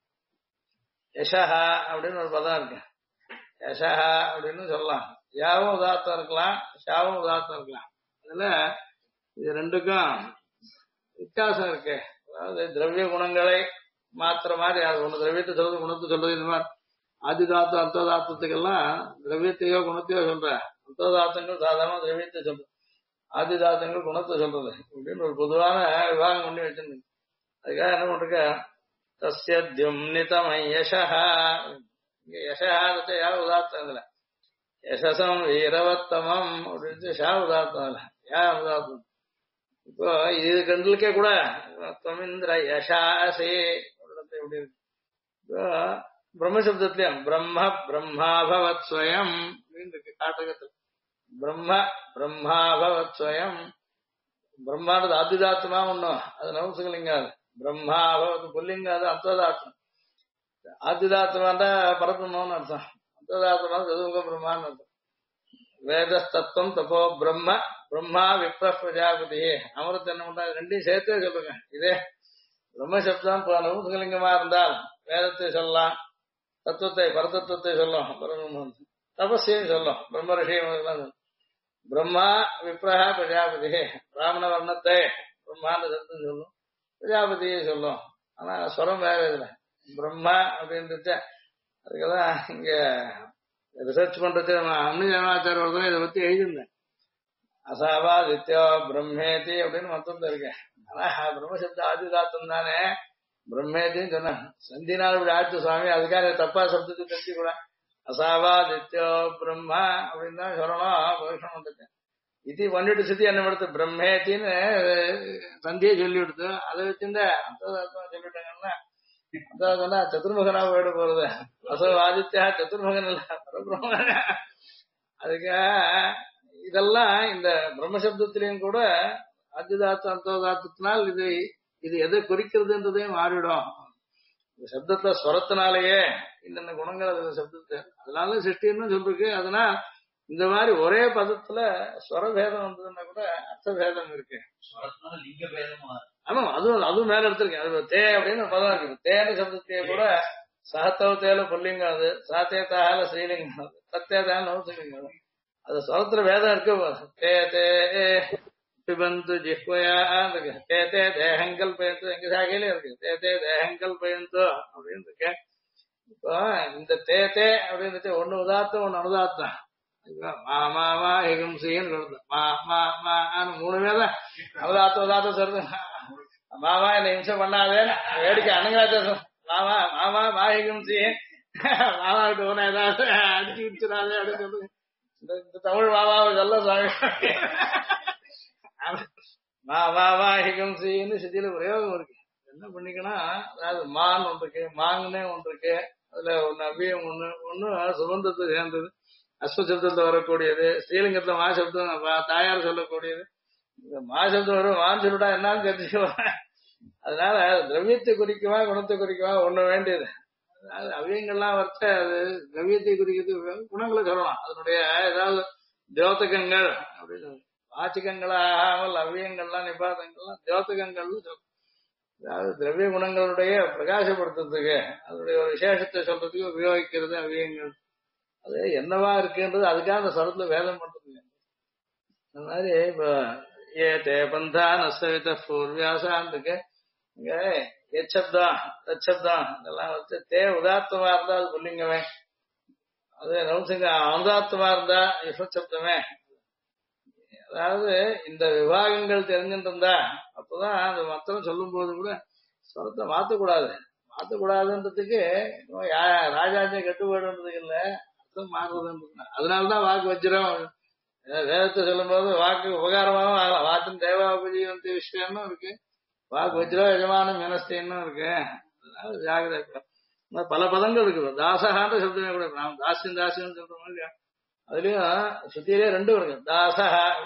யசஹா அப்படின்னு ஒரு பதம் இருக்கு. யசஹா அப்படின்னு சொல்லலாம். யாவும் உதார்த்தம் இருக்கலாம், ஷாவும் உதார்த்தம் இருக்கலாம். அதுல இது ரெண்டுக்கும் வித்தியாசம் இருக்கு. அதாவது திரவிய குணங்களை மாத்திர மாதிரி அது ஒண்ணு திரவியத்தை சொல்றது குணத்தை சொல்றது. இந்த மாதிரி ஆதிதாத்தம் அந்தோதாத்தத்துக்கெல்லாம் திரவியத்தையோ குணத்தையோ சொல்ற. அந்தோதாத்தங்கள் சாதாரண திரவியத்தை சொல்றது, ஆதிதாத்தங்கள் குணத்தை சொல்றது அப்படின்னு ஒரு பொதுவான விவாகம் பண்ணி வச்சிருந்தது. அதுக்காக என்ன பண்றக்க தஸ்ய தியும்னிதம யசஹா, இங்க யசஹாதத்தை யா உதார்த்தம் இதுல யசசம் வீரவத்தமம் அப்படின்னு ஷா உதார்த்தம் இல்ல யா உதார்த்தம். இப்போ இது ரெண்டுக்கே கூட தொமிந்திர யசாசே எப்படி இருக்கு. இப்போ பிரம்மசப்தத்திலயும் பிரம்ம பிரம்மாபவத் ஸ்வயம் அப்படின்னு இருக்கு காட்டகத்தில். பிரம்ம பிரம்மாபவத் ஸ்வயம், பிரம்மானது ஆதிதாத்தமா ஒண்ணும் அது நவசுகலிங்க, அது பிரம்மாபவத் புல்லிங்க, அது அந்தோதாத்தம். ஆதிதாத்தமாண்டா பரத்தணும்னு அர்த்தம், அந்தோதாத்தமா சதுமுக பிரம்மான்னு அர்த்தம். வேதஸ்தத்துவம் தப்போ பிரம்ம பிரம்மா விப்ர பிரஜாபதி அமிர்த என்ன பண்றா ரெண்டையும் சேர்த்தே சொல்லுங்க. இதே பிரம்மசப்தம் நவசுகலிங்கமா இருந்தால் வேதத்தை சொல்லலாம், தத்துவத்தை பரதத்துவத்தை சொல்லும், தபஸையும் சொல்லும், பிரம்ம ரிஷியம். பிரம்மா விப்ரஹ பிரஜாபதி பிராமண வர்ணத்தை பிரம்மாண்ட சத்தம் சொல்லும், பிரஜாபதியை சொல்லும். ஆனா ஸ்வரம் வேற இதுல பிரம்மா அப்படின்றது. அதுக்கெல்லாம் இங்க ரிசர்ச் பண்றது அன்னு ஜனாச்சார ஒருத்தரும் இதை பத்தி எழுதியிருந்தேன். அசாவாதித்யோ பிரம்மேதி அப்படின்னு மொத்தத்துல இருக்கேன். ஆனா பிரம்மசப்த ஆதிதாத்தம் தானே பிரம்மேதின்னு சொன்னாங்க. சந்தினால் இப்படி ஆச்சு சுவாமி, அதுக்காக தப்பா சப்தத்தை தெரிஞ்சு கூட அசாவாதித்யோ பிரம்மா அப்படின்னு தான் சொல்லணும் பரிசனம் பண்ணிருக்கேன். இது பண்ணிட்டு சுத்தி என்ன படுத்து பிரம்மேத்தின்னு சந்தியை சொல்லி கொடுத்து அதை வச்சிருந்த அந்ததாத்தம் சொல்லிட்டாங்கன்னா அந்தா சதுர்முகனா போயிட போறது. அசோ ஆதித்யா சதுர்முகன் இல்ல பரபிரம்ம. அதுக்காக இதெல்லாம் இந்த பிரம்மசப்தத்திலையும் கூட அத்திதாத்தம் அந்தோதாத்தத்தினால் இது எதை குறிக்கிறதுன்றதையும் மாறிடும். இந்த சப்தத்தை ஸ்வரத்தினாலேயே இந்த குணங்கள் அது சப்தத்தை அதனால சிருஷ்டின்னு சொல்லிருக்கு. அதனால் இந்த மாதிரி ஒரே பதத்துல ஸ்வரபேதம் வந்ததுன்னா கூட அர்த்த பேதம் இருக்கு. ஆமா அதுவும் மேல எடுத்திருக்கேன். அது தே அப்படின்னு பதம் இருக்கு. தேன சப்தத்தையே கூட சகத்தவ தேல புல்லிங்கம், அது சாத்தே தால ஸ்ரீலிங்கம், அது சத்தே தால நவசிலிங்கம். அது ஸ்வரத்துல வேதம் இருக்கு. தே தே பிபந்து ஜிஹ்வயா இருக்கு, தே தே தேகங்கள் பயந்து எங்க சாகையிலே இருக்கு, தே தே தேகங்கள் பயந்து அப்படின்னு இருக்கு. இப்போ இந்த தே தே அப்படின்னு ஒண்ணு உதார்த்தம் ஒண்ணு அனுதார்த்தம். மா மா மா ஹிகம்சின்னு சொல்றது மா மா மான்னு மூணுமே தான் அனுதார்த்தம் உதார்த்தம் சொல்றது. மாமா என்ன இம்சம் பண்ணாதேன்னு வேடிக்கை அணுங்காத்த மாமா மாமா மா ஹிகம்சி மாமா விட்டு போன ஏதாவது அடிச்சு விடுச்சுடாதே அப்படின்னு சொல்லுங்க. இந்த தமிழ் மாமாவை சொல்ல சுவாமி ஹிகம்சின்னு சித்தியில பிரயோகம் இருக்கு. என்ன பண்ணிக்கணும், அதாவது மான் ஒன்று இருக்கு, மாங்கனே ஒன்று இருக்கு. அதுல ஒண்ணு அவ்வியம் ஒண்ணு சுகந்தத்தை சேர்ந்தது, அஸ்வசப்தத்தை வரக்கூடியது. ஸ்ரீலிங்கத்துல மாசப்தம் தாயார் சொல்லக்கூடியது. இந்த மாசப்தம் வரும் மான் சொல்லிட்டா என்னன்னு தெரிஞ்சுக்குவோம். அதனால திரவியத்தை குறிக்குமா குணத்தை குறிக்குமா ஒண்ணு வேண்டியது. அதாவது அவ்வியங்கள்லாம் வச்ச அது திரவியத்தை குறிக்கிறது குணங்களை சொல்லலாம். அதனுடைய ஏதாவது தியோதகங்கள் அப்படின்னு வாச்சிகங்களாகாமல் அவ்வியங்கள்லாம் நிபாதங்கள்லாம் தியோதகங்கள்னு சொல்லும். அதாவது திரவிய குணங்களுடைய பிரகாசப்படுத்துறதுக்கு அதனுடைய ஒரு விசேஷத்தை சொல்றதுக்கு உபயோகிக்கிறது அவ்வியங்கள். அது என்னவா இருக்குன்றது அதுக்காக அந்த ஸ்வரத்துல வேதம் பண்றது. அந்த மாதிரி இப்ப ஏ தே பந்தா நஸ்தவித பூர்வியாசான் இருக்கு. இங்க எச்சப்தம் தச்சப்தம் இதெல்லாம் வச்சு தே உதார்த்தமா இருந்தா அது புல்லிங்கமே, அது நவசிங்க அனுதார்த்தமா இருந்தா யுஷப்தமே. அதாவது இந்த விவாகங்கள் தெரிஞ்சுட்டு இருந்தா அப்பதான் அந்த மத்திரம் சொல்லும் போது கூட ஸ்வரத்தை மாத்தக்கூடாதுன்றதுக்கு ராஜாஜியை கட்டுப்பாடுன்றதுக்கு இல்ல, அர்த்தம் மாறுறதுன்றது. அதனாலதான் வாக்கு வச்சிரும். வேதத்தை சொல்லும் போது வாக்கு உபகாரமாகவும் ஆகலாம். வாத்தின் தேவாபஜீவந்தி விஷயம்னு இருக்கு, வாக்கு வச்சிரும் எஜமானம் மினஸ்தின்னு இருக்கு. அதனால ஜாகிரதை. பல பதங்கள் இருக்கு. தாசகான்ற சப்தமே கூட நாம் தாசியம் சொல்ற மாதிரி அதுலயும் சுத்தியிலே ரெண்டும் இருக்கு. தாசகா அப்படின்னு இருக்கு.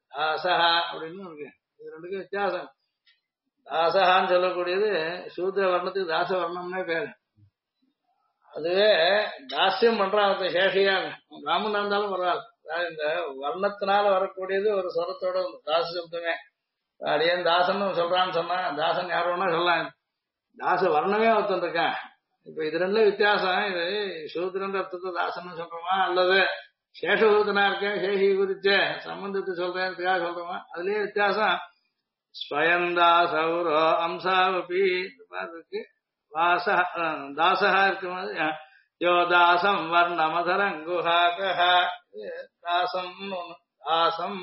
தாசகா அப்படின்னு இருக்கு. இது ரெண்டுக்கும் வித்தியாசம். தாசகான்னு சொல்லக்கூடியது சூத்திர வர்ணத்துக்கு தாச வர்ணம்னே பேரு. அதுவே தாஸ்யம் பண்றான் அவன் சேஷியா பிராமணா இருந்தாலும் வர்றாள். இந்த வர்ணத்தினால வரக்கூடியது ஒரு சொரத்தோட தாச சப்தமே. அடியேன் தாசன் சொல்றான்னு சொன்னா தாசன் யார் வேணா சொல்லலாம். தாச வர்ணமே ஒருத்தன் இருக்கான். இப்ப இது ரெண்டு வித்தியாசம். இது சூத்திரன்ற அர்த்தத்தை தாசன் சொல்றோமா அல்லது சேஷபூதனா இருக்கேன் சேஷி குறிச்ச சம்பந்தத்தை சொல்றேன் சொல்றோமா, அதுலயே வித்தியாசம். ஸ்வயந்தாசௌரோ அம்சாவபி இருக்கு. தாசகா இருக்கும் போது யோ தாசம் வர்ணமதரங்குஹாக தாசம் தாசம்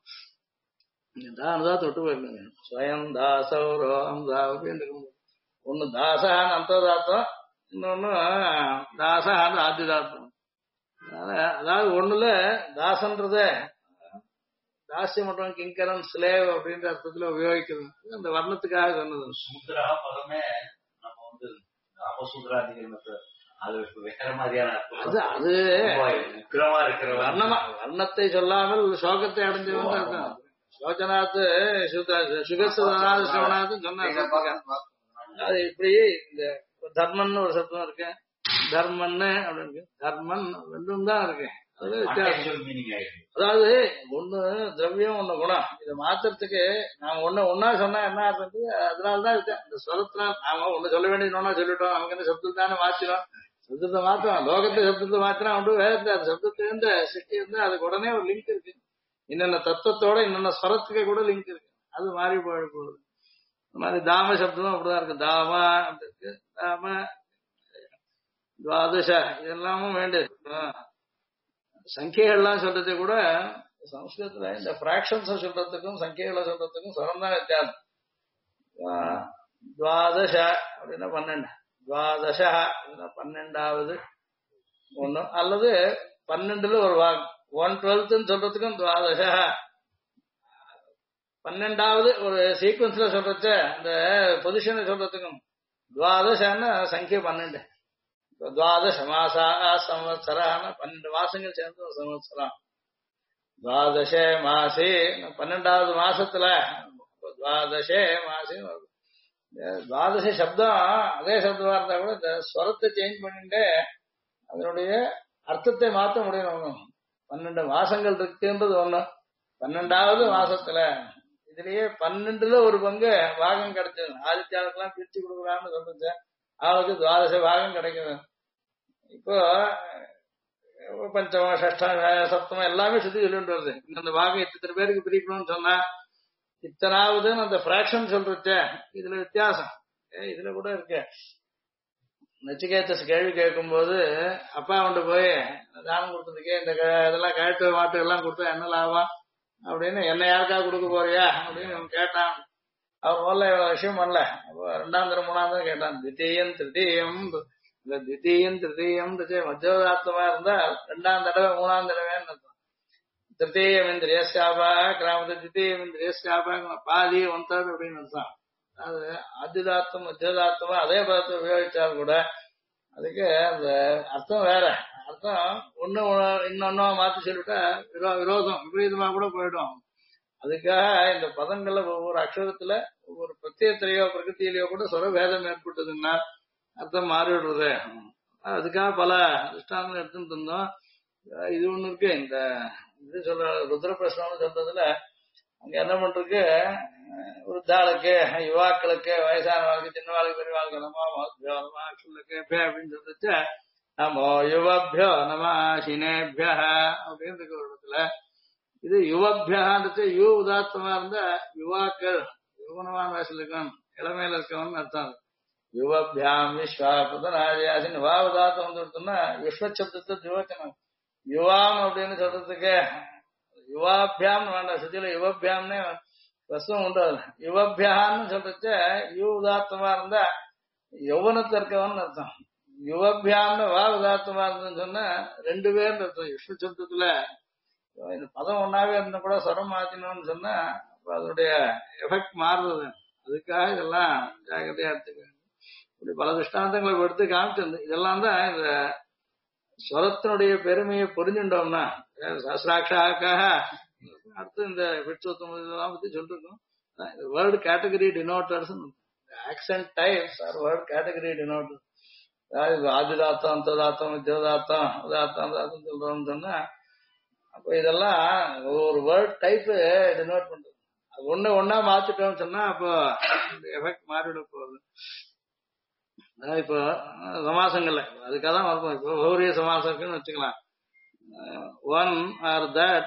தான் தொட்டு போயிருக்காங்க. ஸ்வயம் தாசௌரோ அம்சாவபி ஒன்னு தாசகான்னு அந்ததார்த்தம், இன்னொன்னு தாசகான்னு ஆத்திதார்த்தம். அதாவது ஒண்ணுல தாசன்றத தாசியம் மற்றும் கிங்கரன் ஸ்லேவ் அப்படின்ற அர்த்தத்துல உபயோகிக்கிறது அந்த வர்ணத்துக்காக சொன்னது. சூத்ரா பதமே நம்ம வந்து அபசூத்ராதிகள் அது வேற மாதிரியான அது அது உக்கிரமா இருக்கிற வர்ணத்தை சொல்லாமல் சோகத்தை அடைஞ்சவன் அர்த்தம். சோச்சனாத்து சுகசுதனாது சிவனாத்து சொன்ன அது இப்படி இந்த தர்மன் ஒரு சப்தம் இருக்கு, தர்மன்னு அப்படின்னு தர்மன் ரெண்டும் தான் இருக்கு. அதாவது ஒண்ணு திரவியம் ஒண்ணு குணம். இதை மாத்துறதுக்கு நாம ஒன்னா சொன்னா என்ன ஆகுறது, அதனாலதான் இந்த ஸ்வரத்தினால் நாம ஒண்ணு சொல்ல வேண்டியது ஒன்னா சொல்லிட்டோம். அவங்க இந்த சப்தத்தை தானே மாத்திரும், சப்தத்தை மாத்தோம். லோகத்தை சப்தத்தை மாத்தினா ஒன்று வேற அந்த சப்தத்தை இருந்து சிட்டி இருந்து அதுக்கு உடனே ஒரு லிங்க் இருக்கு. இன்னென்ன தத்துவத்தோட இன்னென்ன ஸ்வரத்துக்கு கூட லிங்க் இருக்கு. அது மாறி போகுது. இந்த மாதிரி தாம சப்தமும் அப்படிதான் இருக்கு. தாமா இருக்கு, தாம துவாதச இதெல்லாமும் வேண்டியது. சங்கைகள்லாம் சொல்றது கூட சம்ஸ்கிருதத்துல இந்த பிராக்ஷன்ஸ் சொல்றதுக்கும் சங்கைகளை சொல்றதுக்கும் சுரம் தான் வித்தியாசம். துவாதச அப்படின்னா 12, துவாதச அப்படின்னா 12வது ஒண்ணு, அல்லது 12ல ஒரு பாகம் 1/12 சொல்றதுக்கும் துவாதச. 12வது ஒரு சீக்வன்ஸ்ல சொல்றச்ச இந்த பொசிஷனை சொல்றதுக்கும் துவாதசன்னா சங்கிய 12. துவாதச மாசா சம்வத்சரான 12 மாசங்கள் சேர்ந்து ஒரு சம்வத்சரம். துவாதசே மாசி 12வது மாசத்துல துவாதசே மாசி. துவாதச சப்தம் அதே சப்தமா இருந்தா கூட இந்த ஸ்வரத்தை சேஞ்ச் பண்ணிட்டு அதனுடைய அர்த்தத்தை மாற்ற முடியும். 12 மாசங்கள் இருக்குன்றது ஒண்ணு. 12வது மாசத்துல இதுலயே 12ல ஒரு பங்கு பாகம் கிடைச்சது. ஆதித்யாவுக்கெல்லாம் பிரிச்சு கொடுக்கலாம்னு சொல்றது, அவளுக்கு துவாதச பாகம் கிடைக்குது. இப்போ பஞ்சம ஷஷ்டம் சப்தமம் எல்லாமே சுத்தி சொல்லிட்டு வருது. இந்த பாகம் இத்தனை பேருக்கு பிரிக்கணும்னு சொன்னா இத்தனாவதுன்னு அந்த பிராக்ஷன் சொல்றச்ச இதுல வித்தியாசம். இதுல கூட இருக்கு. நச்சிகேதஸ் கேள்வி கேட்கும் போது அப்பா கொண்டு போய் தானம் கொடுத்ததுக்கே இந்த இதெல்லாம் கழுத்து மாட்டு எல்லாம் கொடுத்தா என்ன லாபம் அப்படின்னு, என்ன யாருக்காக கொடுக்க போறியா அப்படின்னு கேட்டான். அவர் முதல்ல இவ்வளவு விஷயம் பண்ணல. அப்போ 2ஆம் தரம் 3ஆம் தரம் கேட்டான். தித்தீயம் திருத்தீயம் இந்த தித்தீயம் திருத்தீயம் மத்தியோதார்த்தமா இருந்தா 2ஆம் தடவை 3ஆம் தடவைன்னு அர்த்தம். திருத்தீயம் இந்திரியஸ்யாபா கிராமத்து தித்தீயம் இந்திரியஸ்யாபா பாதி 1/3 அப்படின்னு அர்த்தம். அது ஆத்திதார்த்தம் மத்தியோதார்த்தமா அதே பதத்தை உபயோகிச்சால் கூட அதுக்கு அந்த அர்த்தம் வேற. அர்த்தம் ஒண்ணு இன்னொன்னா மாத்தி சொல்லிட்டா விரோதம் விபரீதமா கூட போயிடும். அதுக்காக இந்த பதங்கள்ல ஒவ்வொரு அக்ஷரத்துல ஒவ்வொரு பிரத்யத்திலேயோ பிரகிருத்திலேயோ கூட சொர வேதம் ஏற்பட்டதுன்னா அர்த்தம் மாறிவிடுறது. அதுக்காக பல அதிஷ்டானங்கள் எடுத்துட்டு இருந்தோம். இது ஒண்ணு இருக்கு. இந்த இது சொல்ற ருத்ர பிரஸ்னம்னு சொல்றதுல அங்க என்ன பண்றது, விருத்தாளுக்கு யுவாக்களுக்கு வயசானவாளுக்கு சின்னவாளுக்கு பெரியவாளுக்கு நமோ அப்படின்னு சொல்லிச்சு நமோ யுவபியோ நம சினேபிய அப்படின்னு இருக்க ஒரு இடத்துல இது யுவபியான்றது யு உதாத்தமா இருந்தா யுவாக்கள் யுவனமான வயசுல இருக்கணும் இளமையில இருக்கணும்னு அர்த்தம். யுவபியாம் விஸ்வா புதனாஜியாசின்னு வா உதாத்தம் வந்து கொடுத்தோம்னா விஸ்வசப்தத்தை தியோச்சனம் யுவாம் அப்படின்னு சொல்றதுக்கு யுவாபியாம் வேண்டாம். சுத்தியில யுவபியாம்னே வசம் உண்டு. யுவபியான்னு சொல்றச்ச யு உதாத்தமா இருந்தா யௌவனத்துல இருக்கவன்னு அர்த்தம். யுவபியாம்னு வா உதாத்தமா இருந்துன்னு சொன்னா 2 பேர்னு அர்த்தம். விஸ்வசப்தத்துல இந்த பதம் ஒன்னாவே இருந்தா கூட சொரம் மாத்தினோம்னு சொன்னா அதனுடைய எஃபெக்ட் மாறுறது. அதுக்காக இதெல்லாம் ஜாகிரதையா எடுத்துக்க. இப்படி பல திருஷ்டாந்தங்களை எடுத்து காமிச்சிருந்து இதெல்லாம் தான் இந்த ஸ்வரத்தினுடைய பெருமையை புரிஞ்சுட்டோம்னா சஹஸ்ராட்சாக்காக அடுத்து இந்த இதெல்லாம் பத்தி சொல்லிருக்கோம். Word category denoters, accent types or word category denoters. அதாவது ஆதிதாத்தம், அந்ததாத்தம், வித்யோதாத்தம், உதாத்தம், உதாத்தம் சொல்றோம்னு சொன்னா அப்ப இதெல்லாம் ஒரு வேர்ட் டைப் டினோட் பண்றது. அது ஒன்னா மாத்திட்டோம்னு சொன்னா அப்போ எஃபெக்ட் மாறிவிட போகுது. அதாவது இப்போ சமாசங்கள்ல அதுக்காக தான் வரும். இப்போ பௌரிய சமாசம் இருக்குன்னு வச்சுக்கலாம். One or that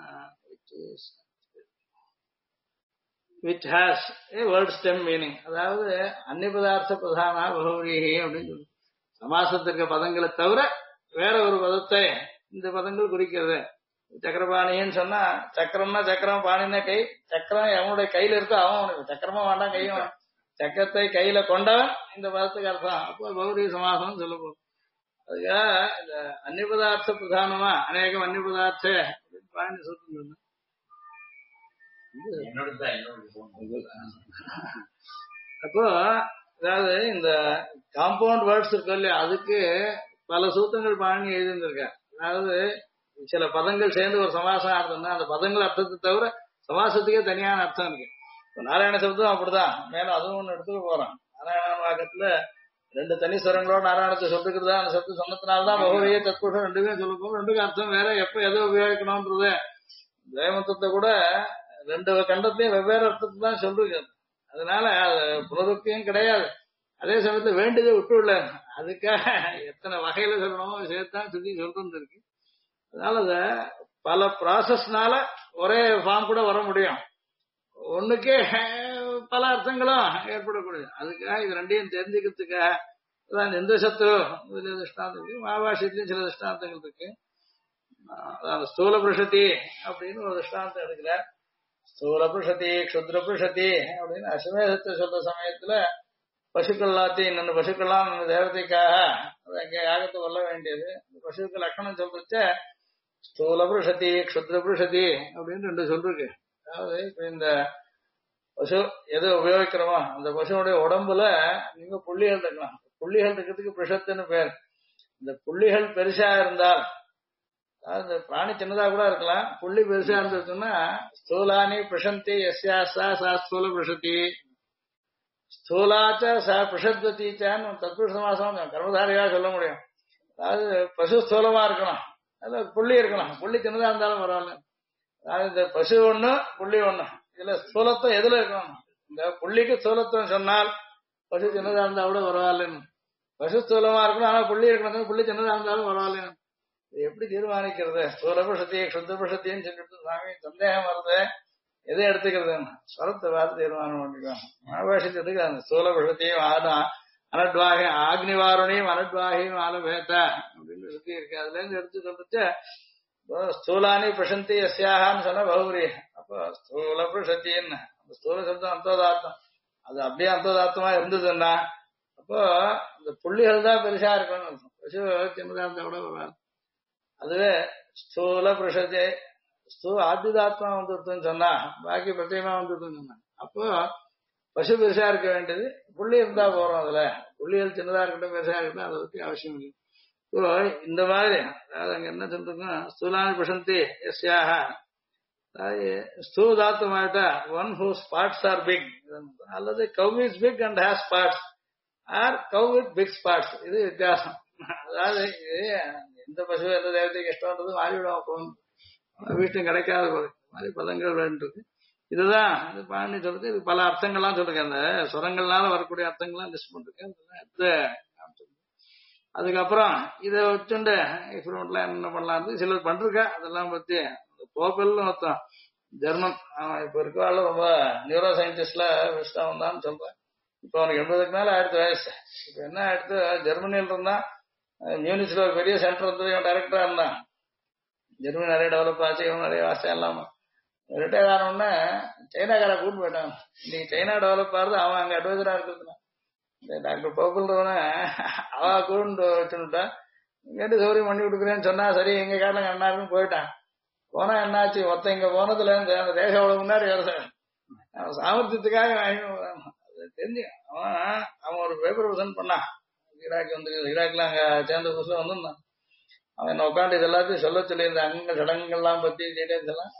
which has a word stem meaning. அதாவது அந்நிய பதார்த்த பிரதான பௌரியி அப்படின்னு சொல்லு. சமாசத்திற்கு பதங்களை தவிர வேற ஒரு பதத்தை இந்த பதங்கள் குறிக்கிறது. சக்கரபாணின்னு சொன்னா சக்கரம்னா சக்கரம், பாணின்னா கை. சக்கரம் எவனுடைய கையில இருக்கோ அவன் சக்கரமா வேண்டாம், கையும் சக்கரத்தை கையில கொண்டவன் இந்த பதத்துக்கு அர்த்தம். அப்போ பௌரிய சமாசம் சொல்ல போகும். அதுக்காக இந்த அந்நிய பதார்த்த பிரதானமா அநேகம் அந்நிய பதார்த்த அப்படின்னு பாணி சொல்லுங்க. அப்போ அதாவது இந்த காம்பவுண்ட் வேர்ட்ஸ் இருக்கு இல்லையா, அதுக்கு பல சூத்திரங்கள் பாணி எழுதிருக்க. அதாவது சில பதங்கள் சேர்ந்து ஒரு சமாசம் அர்த்தம்னா அந்த பதங்கள் அர்த்தத்தை தவிர சமாசத்துக்கே தனியான அர்த்தம் இருக்கு. நாராயண சப்தம் அப்படிதான். மேலும் அதுவும் ஒண்ணு எடுத்துக்க போறோம். நாராயண பாகத்துல 2 தனி ஸ்வரங்களோட நாராயணத்தை சொல்லிருக்கிறதா அந்த சப்தம் சொன்னதுனாலதான் பகுதியை தற்போது ரெண்டுமே சொல்ல போகும். ரெண்டுக்கும் அர்த்தம் வேற, எப்ப எதை உபயோகிக்கணும்ன்றது ஜெயமந்தத்தை கூட 2 கண்டத்தையும் வெவ்வேறு அர்த்தத்தை தான் சொல்றீங்க. அதனால அது புனருக்தியும் கிடையாது. அதே சமயத்துல வேண்டியதை விட்டுள்ள அதுக்காக எத்தனை வகையில சொல்லணுமோ சேர்த்தான் சொல்லி சொல்றது இருக்கு. அதனால அத பல ப்ராசஸ்னால ஒரே ஃபார்ம் கூட வர முடியும். ஒண்ணுக்கே பல அர்த்தங்களும் ஏற்படக்கூடியது. அதுக்காக இது ரெண்டையும் தெரிஞ்சுக்கிறதுக்காக எந்த சத்து திருஷ்டாந்தம் இருக்கு. மகாபாஷ்யத்திலையும் சில திருஷ்டாந்தங்கள் இருக்கு. ஸ்தூல புருஷதி அப்படின்னு ஒரு திருஷ்டாந்தம் எடுக்கிறார். ஸ்தூல புருஷதி, க்ஷுத்ர புருஷதி அப்படின்னு அஸ்வமேதத்தை சொல்ற சமயத்துல பசுக்கள் எல்லாத்தையும் இன்னொன்று பசுக்கள்லாம் தேவதைக்காக அங்கே யாகத்தை கொள்ள வேண்டியது. பசுக்கள் லட்சணம் சொல்றச்ச ஸ்தூல புருஷதி, க்ஷுத்ர புருஷதி அப்படின்னு 2 சொல்லிருக்கு. அதாவது இப்ப இந்த பசு எது உபயோகிக்கிறோமோ அந்த பசுனுடைய உடம்புல நீங்க புள்ளிகள் இருக்கலாம். புள்ளிகள் இருக்கிறதுக்கு புருஷத்துன்னு பேர். இந்த புள்ளிகள் பெருசா இருந்தால் அந்த பிராணி சின்னதா கூட இருக்கலாம், புள்ளி பெருசா இருந்ததுன்னா ஸ்தூலானி பிரசந்தி எஸ்யாசா சா ஸ்தூல பிரசதி ஸ்தூலாச்ச ச பிரசத்வதிச்சான்னு தத்புருஷ சமாசம் கர்மதாரியா சொல்ல முடியும். அதாவது பசு ஸ்தூலமா இருக்கணும், அதுல புள்ளி இருக்கலாம். புள்ளி சின்னதா இருந்தாலும் பரவாயில்ல. அதாவது இந்த பசு ஒண்ணு புள்ளி ஒண்ணு, இதுல ஸ்தூலத்துவம் எதுல இருக்கணும்? இந்த புள்ளிக்கு ஸ்தூலத்துவம் சொன்னால் பசு சின்னதா இருந்தா கூட பரவாயில்லன்னு. பசு ஸ்தூலமா இருக்கணும், ஆனா புள்ளி இருக்கணும். புள்ளி சின்னதா இருந்தாலும் பரவாயில்லன்னு எப்படி தீர்மானிக்கிறது? ஸ்தூல புருஷத்தி சுத்த புருஷத்தின்னு சொல்லிட்டு சாமி சந்தேகம் வருது. எதை எடுத்துக்கிறது? ஸ்வரத்தை பார்த்து தீர்மானம் பண்ணிக்கலாம். மகாபாஷ்யத்துக்கு அந்த ஸ்தூல புருஷத்தையும் அனட்வாகி ஆக்னிவாருணையும் அனட்வாகியும் ஆலபேத்தா அப்படின்னு சுத்தி இருக்கு. அதுல இருந்து எடுத்து சொல்லிச்சு ஸ்தூலானி பிரசந்தி எஸ்யாகான்னு சொன்ன பௌரி. அப்போ ஸ்தூல புருஷத்தின்னு அந்த ஸ்தூல சப்தம் அந்தோதார்த்தம், அது அப்படியே அந்தோதார்த்தமா இருந்ததுன்னா அப்போ இந்த புள்ளிகள் தான் பெருசா இருக்கணும். பசு சின்னதா இருந்தா கூட வராது. அதுவே ஸ்தூல புருஷத்தை ஆத்யுதாத்மா வந்துருதுன்னு சொன்னா பாக்கி பிரத்யமா வந்துருதுன்னு சொன்னா அப்போ பசு பெருசா இருக்க வேண்டியது, புள்ளி இருந்தா போறோம். அதுல புள்ளிகள் சின்னதா இருக்கட்டும் பெருசா இருக்கட்டும் அதை பத்தி அவசியம் இல்லை. இப்போ இந்த மாதிரி அதாவது அங்க என்ன சொல்றதுன்னா ஸ்தூலானி பிரசந்தி எஸ்யாக ஸ்தூதாத்தமாயிட்டா one who spots or big அல்லது cow is big and has spots or cow with big spots. இது வித்தியாசம். அதாவது எந்த பசு எந்த தேவதைக்கு இஷ்டம்ன்றது மாறிவிடும். போகணும் வீட்டும் கிடைக்காத போது மாதிரி பதங்கள் வேண்டிருக்கு. இதுதான் இது பாணி சொல்றது. இது பல அர்த்தங்கள்லாம் சொல்லிருக்கேன். அந்த சுரங்கள்னால வரக்கூடிய அர்த்தங்கள்லாம் லிஸ்ட் பண்ணிருக்கேன். அதுக்கப்புறம் இதை வச்சுண்டு எக்ஸ்பெரிமெண்ட்லாம் என்ன பண்ணலாம் சிலர் பண்ருக்கா. அதெல்லாம் பத்தி போப்பல்னு மொத்தம் ஜெர்மன் அவன் இப்ப இருக்கால ரொம்ப நியூரோ சயின்டிஸ்ட்ல விஸ்டம் வந்தான்னு சொல்றேன். இப்ப அவனுக்கு 80க்கு மேல 1000 வயசு. இப்ப என்ன ஆயிடுத்து, ஜெர்மனியில இருந்தா மியூனிச்ல ஒரு பெரிய சென்டர் இருந்தது. இவன் டைரக்டரா இருந்தான். ஜெர்மனி நிறைய டெவலப் ஆச்சு, இவன் நிறைய வாசம் இல்லாம ரிட்டையர் ஆனவுடனே சைனாக்கார கூட்டு போயிட்டான். இன்னைக்கு சைனா டெவலப் ஆகுது, அவன் அங்க அட்வைசரா இருக்கிறதுனா டாக்டர் போக்குல்றவன அவ கூண்டு வச்சுட்டான். கேட்டு சௌரியம் பண்ணி கொடுக்குறேன்னு சொன்னா சரி எங்க காரணம் என்ன இருக்குன்னு போயிட்டான். போனா என்னாச்சு, மொத்தம் இங்க போனதுல இருந்து அந்த தேசம் அவ்வளவு முன்னாடி வருது. அவன் சாமர்த்தியத்துக்காக தெரிஞ்சு அவன் ஒரு பேப்பர் பிரசன்ட் பண்ணான். ஈராக் வந்து ஈராக்ல அங்க சேர்ந்த புதுசுல வந்திருந்தான். அவன் என்ன உட்காந்து இது எல்லாத்தையும் சொல்ல சொல்லி இந்த அங்கங்கள் சடங்குகள்லாம் பத்தி டீடைல்ஸ் எல்லாம்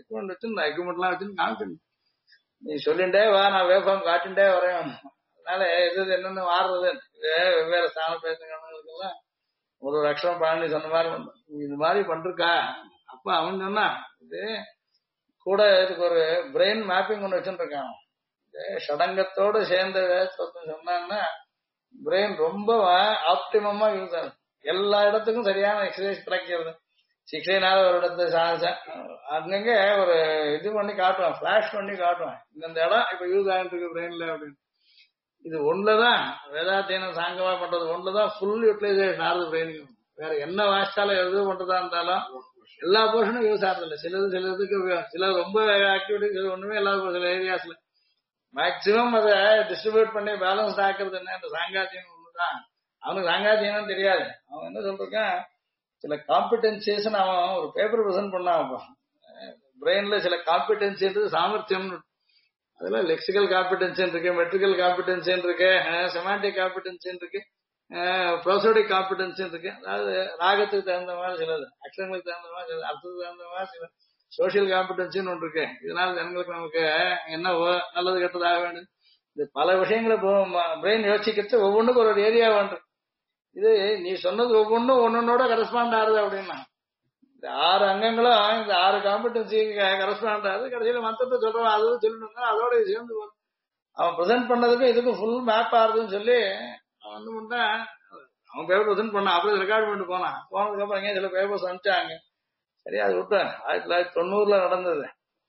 எக்யூப்மெண்ட் வச்சு இந்த எக்யூப்மெண்ட்லாம் வச்சுன்னு காமிக்கணும். நீ சொல்லிண்டே வா, நான் வேஃபார்ம் காட்டிண்டே வரேன். அதனால எது என்னென்ன மாறுறது வெவ்வேறு ஸ்தான பேசுறதுக்கெல்லாம் ஒரு அக்ஷரம் பழனி சொன்ன மாதிரி இது மாதிரி பண்றா. அப்ப அவன் சொன்னா இது கூட இதுக்கு ஒரு பிரெயின் மேப்பிங் ஒன்று வச்சுட்டு இருக்கான். ஷடங்கத்தோடு சேர்ந்த சொன்னான்னா பிரெயின் ரொம்ப ஆப்டிமமா யூஸ் ஆகும். எல்லா இடத்துக்கும் சரியான எக்ஸசைஸ் கிடைக்கிறது. சிக்ஷைனால ஒரு இடத்த அங்கங்க ஒரு இது பண்ணி காட்டுவான், பிளாஷ் பண்ணி காட்டுவான், இந்த இடம் இப்ப யூஸ் ஆகிட்டு இருக்கு பிரெயின்ல அப்படின்னு. இது ஒண்ணுதான் வேதாத்தியனம் சாங்கமா பண்றது, ஒண்ணுதான் ஃபுல் யூட்டிலைசேஷன் ஆகுது பிரெயினுக்கு. வேற என்ன வாசிச்சாலும் எது பண்றதா இருந்தாலும் எல்லா போர்ஷனும் யூஸ் ஆகுது இல்லை. சிலதுக்கு சில ரொம்ப ஆக்டிவிட்டி, சில ஒண்ணுமே இல்லாத சில ஏரியாஸ்ல மேக்சிமம் அதை டிஸ்ட்ரிபியூட் பண்ணி பேலன்ஸ் ஆக்குறது என்ன இந்த சாங்காத்தியம் ஒண்ணுதான். அவனுக்கு சாங்காத்தியம் தெரியாது. அவன் என்ன சொல்றான், சில காம்பிடன்சிஸ் அவன் ஒரு பேப்பர் பிரசன்ட் பண்ணான். பிரெயின்ல சில காம்பிடன்சின்றது சாமர்த்தியம். அதுல லெக்சிக்கல் காம்பிடன்சி இருக்கு, மெட்ரிக்கல் காம்பிடன்சி இருக்கு, செமாண்டிக் காம்பிடன்சி இருக்கு, ப்ரோசோடிக் காம்பிடன்சி இருக்கு. அதாவது ராகத்துக்கு தகுந்த மாதிரி சிலது, அக்ஷரங்களுக்கு தகுந்த மாதிரி சிலது, அர்த்தத்துக்கு தகுந்த மாதிரி சில சோசியல் காம்பிடன்சின்னு ஒன்று இருக்கு. இதனால ஜனங்களுக்கு நமக்கு என்ன நல்லது கெட்டதாக வேண்டும், இது பல விஷயங்களை பிரெயின் யோசிக்கிறது ஒவ்வொன்றுக்கும் ஒரு ஏரியா வேண்டும். இது நீ சொன்னது ஒவ்வொன்றும் ஒன்னொன்னோட கரஸ்பாண்ட் ஆகுது அப்படின்னா இந்த 6 அங்கங்களும் இந்த 6 காம்பிடன்சிக்கு கரஸ்பாண்ட் ஆகுது. கடைசியில மத்தத்தை சொல்றான், அது சொல்லணும்னா அதோட சேர்ந்து அவன் ப்ரெசென்ட் பண்ணதுக்கு இதுக்கும் ஃபுல் மேப் ஆகுதுன்னு சொல்லி அவன் வந்து பண்ணான். அவன் பேப்பர் ப்ரெசென்ட் பண்ணான், அப்படியே ரெக்கார்ட் பண்ணிட்டு போனதுக்கு அப்புறம் எங்கேயும் சில பேப்பர்ஸ் அனுப்பிச்சாங்க. சரி அது விட்டேன். 1990 நடந்தது.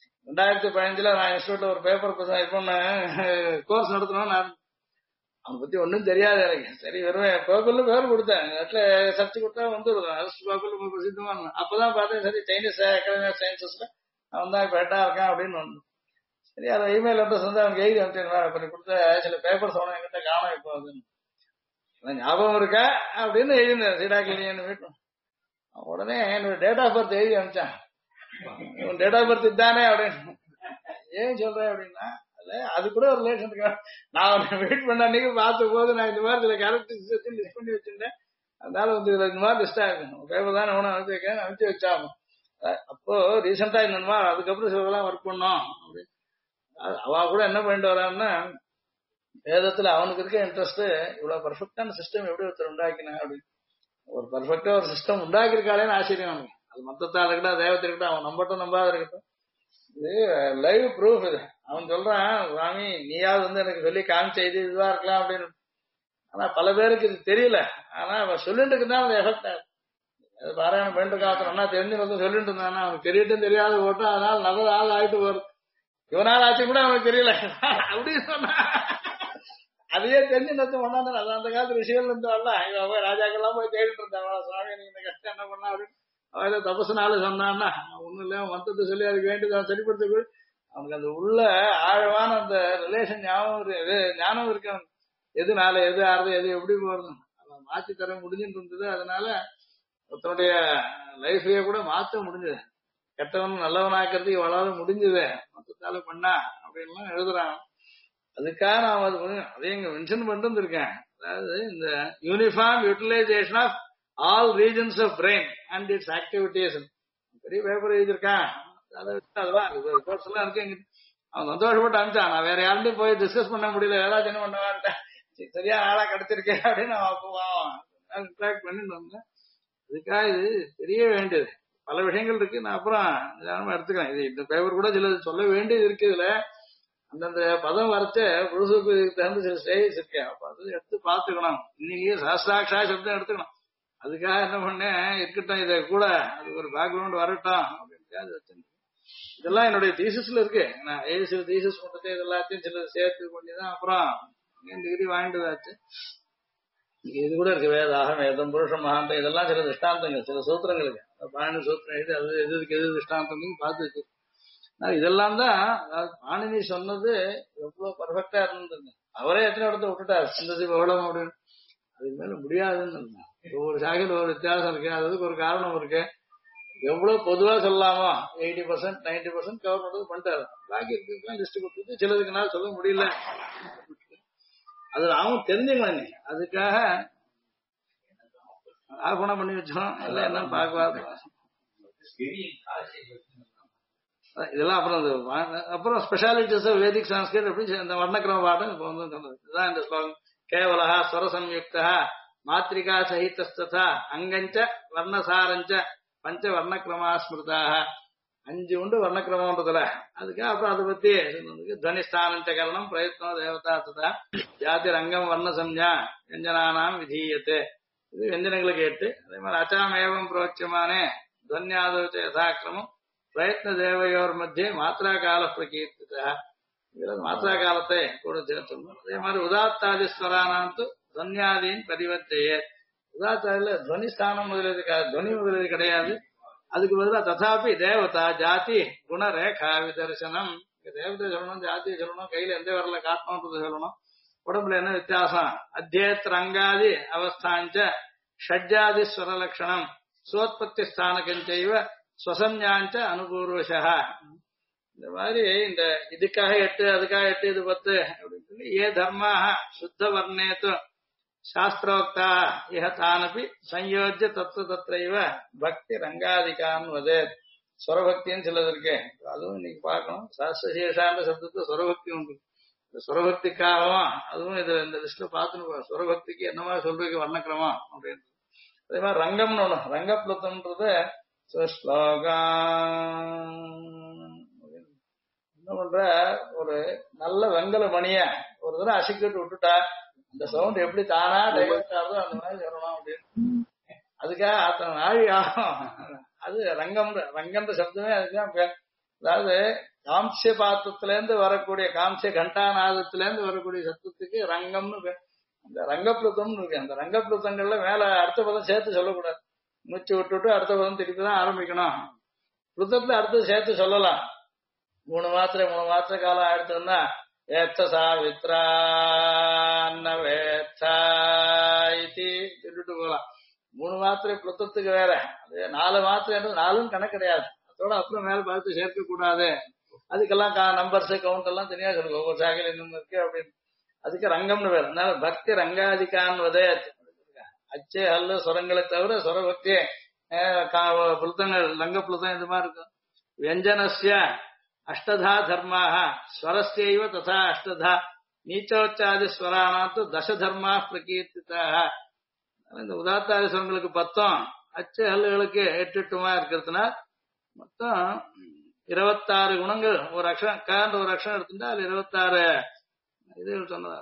2015 நான் இன்ஸ்டியூட்ல ஒரு பேப்பர் இது பண்ண கோர்ஸ் நடத்தணும். நான் அவனை பத்தி ஒன்னும் தெரியாது எனக்கு. சரி வெறும் பேப்பர்ல பேர் கொடுத்தேன், நெட்ல சர்ச் கொடுத்தா வந்துடுது. அரசு பேப்பர்ல பிரசித்தமா இருந்தேன். அப்பதான் பார்த்தேன், சரி சைனீஸ் அகாடமி ஆஃப் சயின்சஸ்ல அவன் தான் இப்ப ஹெட்டா இருக்கான் அப்படின்னு வந்து. சரி அதை இமெயில் அட்ரஸ் வந்து அவனுக்கு எழுதி அனுப்பிச்சிருந்தா, அப்படி கொடுத்த சில பேப்பர்ஸ் அவனை என்கிட்ட காணும் இப்போ அது ஞாபகம் இருக்கா அப்படின்னு எழுதினேன். சீடாக்கிலியன்னு வீட்டு உடனே என்னோட டேட் ஆஃப் பர்த் எழுதி அனுப்பிச்சான். டேட் ஆஃப் பர்த் இதுதானே அப்படின்னு. ஏன் சொல்றேன் அப்படின்னா அது கூட ஒரு ரிலேஷன் இருக்கு. நான் வெயிட் பண்ண அன்னைக்கு பார்த்த போது நான் இந்த மாதிரி சில கேரக்டர்ஸ் லிஸ்ட் பண்ணி வச்சிருந்தேன். அதனால வந்து இதுல இந்த மாதிரி லிஸ்ட் ஆகும் பேப்பர் தான் அவனை அனுப்பி வைக்கிறேன், அனுப்பிச்சு வச்சாங்க. அப்போ ரீசெண்டா இந்த அதுக்கப்புறம் சிலதெல்லாம் ஒர்க் பண்ணோம் அப்படின்னு. அவ கூட என்ன பண்ணிட்டு வரான்னா, வேதத்துல அவனுக்கு இருக்க இன்ட்ரெஸ்ட் இவ்வளவு பர்ஃபெக்டான சிஸ்டம் எப்படி ஒருத்தர் உண்டாக்கினா அப்படின்னு. ஒரு பர்ஃபெக்டா ஒரு சிஸ்டம் உண்டாக்கிருக்காளேன்னு ஆச்சரியம் அவனுக்கு. அது மொத்தத்தால் இருக்கட்டும், தேவத்தை இருக்கட்டும், அவன் நம்பட்டும் நம்பாத இருக்கட்டும், இது லைவ் ப்ரூஃப். இது அவன் சொல்றான், சுவாமி நீயாவது வந்து எனக்கு சொல்லி காமிச்ச இது இதுவா இருக்கலாம் அப்படின்னு. ஆனா பல பேருக்கு இது தெரியல. ஆனா அவன் சொல்லிட்டு இருந்தான், அது எஃபெக்ட் ஆகுது. பாராயணம் பண்ணிட்டு காத்துறோம்னா தெரிஞ்சு வந்து சொல்லிட்டு இருந்தானா, அவனுக்கு தெரியட்டும் தெரியாத ஓட்டும், அதனால நல்லது ஆள் ஆகிட்டு வருது. இவனால ஆச்சு கூட அவனுக்கு தெரியல அப்படின்னு சொன்னா. அதையே தெரிஞ்சு நத்து பண்ணாங்க. அது அந்த காலத்து விஷயங்கள் இருந்தால இவன் போய் ராஜாக்கெல்லாம் போய் தேடிட்டு இருந்தான், சுவாமி நீங்க இந்த கஷ்டம் என்ன பண்ணா அப்படின்னு. அவன் தபசுனால சொன்னான்னா ஒண்ணும் இல்ல, மொத்தத்தை சொல்லி அதுக்கு வேண்டியது சரிப்படுத்த அவனுக்கு அந்த உள்ள ஆழமான அந்த ரிலேஷன் ஞானம் இருக்கு. அவனுக்கு எது நாளை எது ஆறுது எது எப்படி போறது அவன் மாற்றி தர முடிஞ்சுட்டு இருந்தது. அதனால ஒருத்தனுடைய லைஃபையே கூட மாற்ற முடிஞ்சது. கெட்டவன் நல்லவனாக்கிறதுக்கு இவ்வளவு முடிஞ்சது மொத்தத்தால பண்ணா அப்படின்லாம் எழுதுறான். அதுக்காக நான் அதையும் இங்க மென்ஷன் பண்ணிட்டு இருக்கேன். அதாவது இந்த uniform utilization of all regions of brain and its activities பெரிய பேப்பர் எழுதியிருக்கான். அதெல்லாம் இருக்கு. அவன் சந்தோஷப்பட்டு அனுப்பிச்சான். நான் வேற யார்ட்டையும் போய் டிஸ்கஸ் பண்ண முடியல, ஏதாச்சும் என்ன பண்ணுவான்ட்டேன். சரியா ஆளா கிடைச்சிருக்கேன் அப்படின்னு அவன் இன்ட்ராக்ட் பண்ணிட்டு வந்தேன். அதுக்காக இது தெரிய வேண்டியது பல விஷயங்கள் இருக்கு. நான் அப்புறம் எடுத்துக்கிறேன். இது இந்த பேப்பர் கூட சில சொல்ல வேண்டியது இருக்கு. இதுல அந்தந்த பதம் வரைச்ச புதுசுக்கு தகுந்த சில ஸ்டேஜஸ் இருக்கு. அப்ப அது எடுத்து பாத்துக்கணும். இன்னைக்கு சாஸ்திராட்சா சப்தம் எடுத்துக்கணும். அதுக்காக என்ன பண்ணேன், இருக்கட்டும் இதை கூட அது ஒரு பேக்ரவுண்ட் வரட்டும் அப்படின்னு வச்சிருந்தேன். இதெல்லாம் என்னுடைய தீசஸ்ல இருக்கு. நான் சில தீசஸ் கொடுத்துட்டு இது எல்லாத்தையும் சில சேர்த்து பண்ணிதான் அப்புறம் டிகிரி வாங்கிட்டு. இது கூட இருக்கு, வேதாகம் வேதம் புருஷம் மகாந்தம் இதெல்லாம் சில திருஷ்டாந்தங்கள், சில சூத்திரங்களுக்கு பாணினி சூத்திரம் இது அது எதுக்கு எது திருஷ்டாந்தம் பார்த்து வச்சு. இதெல்லாம் தான் பாணினி சொன்னது எவ்வளவு பர்ஃபெக்டா இருந்தது. அவரே எத்தனை இடத்த விட்டுட்டாரு சிந்தசி பகலம் அப்படின்னு. அதுக்கு மேல முடியாதுன்னு ஒவ்வொரு சாகையில் ஒரு வித்தியாசம் இருக்கு. அதுக்கு ஒரு காரணம் இருக்கு. எவ்வளவு பொதுவா சொல்லலாமோ 80% 90% கவர் பண்றது பண்ணிட்டாரு. பாக்கி இருக்குலாம் லிஸ்ட் கொடுத்துட்டு சிலதுக்குனால சொல்ல முடியல. அது நாமும் தெரிஞ்சுக்கலாம். அதுக்காக ஆர்ப்பணம் பண்ணி வச்சோம். இல்ல என்னன்னு பார்க்க இதெல்லாம் அப்புறம் அப்புறம் ஸ்பெஷாலிட்டிஸ் வேதிக் சான்ஸ்கிரிட் அப்படி இந்த வர்ணக்கிரம பாடம் இப்போ வந்து சொன்னது இதுதான் இந்த ஸ்லோகம். கேவலா ஸ்வரசம்யுக்தா மாத்ரிகா சகிதஸ்ததா அங்கஞ்ச வர்ணசாரஞ்ச பஞ்ச வர்ணக்கிரமா ஸ்மிருதாக. 5 உண்டு வர்ணக்கிரமன்றதுல. அதுக்கு அப்புறம் அதை பத்தி துவனிஸ்தானஞ்ச கரணம் பிரயத்னோ தேவதா ததா ஜாதி ரங்கம் வர்ண சம்யா வியஞ்சனானாம் விதீயத்தை. இது வியஞ்சனங்களுக்கு 8. அதே மாதிரி அச்சாமேவம் புரோட்சமானே துவன்யாதோச்ச யதாக்கிரமம் பிரயத்ன தேவையோர் மத்திய மாத்ரா கால பிரகீர்த்திதா. இதுல மாத்ரா காலத்தை கூட சேர்த்துணும். அதே மாதிரி உதாத்தாதி ஸ்வரானாந்து துவன்யாதீன் பரிவர்த்தையே. உதாத்தாதில துவனிஸ்தானம் முதலீது துவனி முதலீது கிடையாது. அதுக்கு பதிலாக ததாபி தேவதா ஜாதி குண ரேகா விதர்சனம். தேவதை சொல்லணும், ஜாதி சொல்லணும், கையில எந்த வரல காட்டணும்ன்றது சொல்லணும். உடம்புல என்ன வித்தியாசம்? அத்தியேத்திர அங்காதி அவஸ்தாஞ்ச ஷட்ஜாதி ஸ்வரலட்சணம் சோத்பத்தி ஸ்தானகஞ்சைவ ஸ்வசம்யாஞ்ச அனுபூர்வசா. இந்த மாதிரி இந்த இதுக்காக 8 அதுக்காக 8 இது 10 அப்படின்னு சொல்லி ஏ தர்மாக சுத்த வர்ணேத்து சாஸ்திரோக்தா இஹ தானபி சயோஜ்ய தத்துவ தத்ரைவ பக்தி ரங்காதிகான் வதே. ஸ்வரபக்தின்னு சிலது இருக்கு, அதுவும் இன்னைக்கு பார்க்கணும். சாஸ்திரசேஷான சப்தத்தை ஸ்வரபக்தி உண்டு. இந்த ஸ்வரபக்திக்காகவும் அதுவும் இது இந்த லிஸ்ட்ல பார்த்துன்னு ஸ்வரபக்திக்கு என்னமா சொல்றதுக்கு வர்ணக்கிரமம் அப்படின்னு. அதே மாதிரி ரங்கம்னு ஒண்ணு, ரங்கப்ளுத்தம்ன்றது ஸ்லோகா என்ன பண்ற, ஒரு நல்ல வெங்கல மணிய ஒரு தடவை அசிக்கிட்டு விட்டுட்டா அந்த சவுண்ட் எப்படி தானா டைவர்ட் ஆகுதோ அந்த மாதிரி சொல்லணும் அப்படின்னு. அதுக்காக அத்தனை நாழி ஆகும். அது ரங்கம், ரங்கன்ற சப்தமே அதுதான். அதாவது காம்சிய பாத்திரத்துல இருந்து வரக்கூடிய காம்சிய கண்டாநாதத்துல இருந்து வரக்கூடிய சத்தத்துக்கு ரங்கம்னு அந்த ரங்கப்ளுத்தம்னு இருக்கு. அந்த ரங்கப்ளுத்தங்கள்ல மேல அடுத்த பதம் சேர்த்து சொல்லக்கூடாது. மூச்சு விட்டுட்டு அடுத்த பதம் திருப்பி தான் ஆரம்பிக்கணும். புத்தத்துல அடுத்தது சேர்த்து சொல்லலாம். 3 மாத்திரை காலம் ஆயிடுத்துன்னா வேத்த சாவித்ரா வேத்தா சொல்லிட்டு போகலாம். 3 மாத்திரை புத்தத்துக்கு வேற, அது 4 மாத்திரை 4ம் கணக்கு கிடையாது. அதோட அப்புறம் மேல பார்த்து சேர்க்க கூடாது. அதுக்கெல்லாம் நம்பர்ஸ் கவுண்ட் எல்லாம் தனியா சொல்லுங்க, ஒவ்வொரு சாகையில இன்னும் இருக்கு அப்படின்னு. அதுக்கு ரங்கம்னு வேற. அதனால பக்தி ரங்காதிகான்வதே அச்சே அல்ல சுரங்களை தவிர சுரபக்தியே புலுத்தங்கள் லங்க புலுத்தம் இது மாதிரி இருக்கும். வியஞ்சனஸ்ய அஷ்டதா தர்மாக ஸ்வரஸ்யைவ ததா அஷ்டதா நீச்சோச்சாதி ஸ்வரானாத்து தசதர்மா பிரகீர்த்திதாக. இந்த உதாத்தாதி ஸ்வரங்களுக்கு 10, அச்சு ஹல்லுகளுக்கு 8 இருக்கிறதுனா மொத்தம் 26 குணங்கள். ஒரு அக்ஷரம் கான்ற ஒரு அக்ஷரம் எடுத்துட்டா அதுல 26 இது சொன்னதா.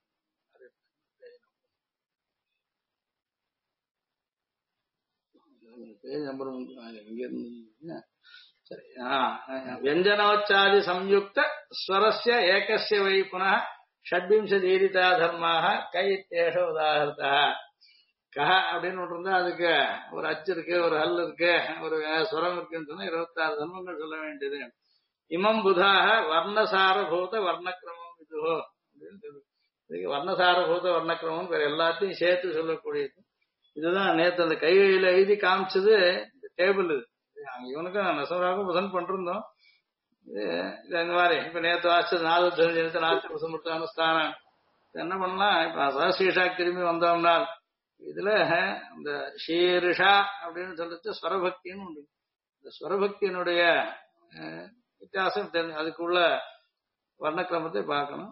நம்பர் எங்க இருந்து சரி. வியஞ்சனோச்சாதி சம்யுக்த ஸ்வரஸ்ய ஏகஸ்ய வை புனः ஷட்விம்சதீரிதா தர்மாக கை இத்தேஷ உதாஹிருதா. கஹ அப்படின்னு ஒன்று இருந்தா அதுக்கு ஒரு அச்சு இருக்கு, ஒரு ஹல் இருக்கு, ஒரு ஸ்வரம் இருக்குன்னு சொன்னா 26 தர்மங்கள் சொல்ல வேண்டியது. இமம் புதாக வர்ணசாரபூத வர்ணக்கிரமம் இதுவோ அப்படின்னு சொல்லு. இதுக்கு வர்ணசாரபூத வர்ணக்கிரமம் வேற எல்லாத்தையும் சேர்த்து சொல்லக்கூடியது. இதுதான் நேற்று அந்த கையில எழுதி காமிச்சது டேபிள். இது இவனுக்கும் நெசவராகவும் புதன் பண்ணிருந்தோம். இந்த மாதிரி இப்ப நேற்று வாசிச்சது 4 நாட்டு புசமுத்த அனுஷ்டானம் என்ன பண்ணலாம். இப்ப சதசீஷாக்கு திரும்பி வந்தோம்னா இதுல இந்த ஷீரிஷா அப்படின்னு சொல்லிட்டு ஸ்வரபக்தின்னு உண்டு. இந்த ஸ்வரபக்தியினுடைய வித்தியாசம் தெரிஞ்சு அதுக்குள்ள வர்ணக்கிரமத்தை பார்க்கணும்.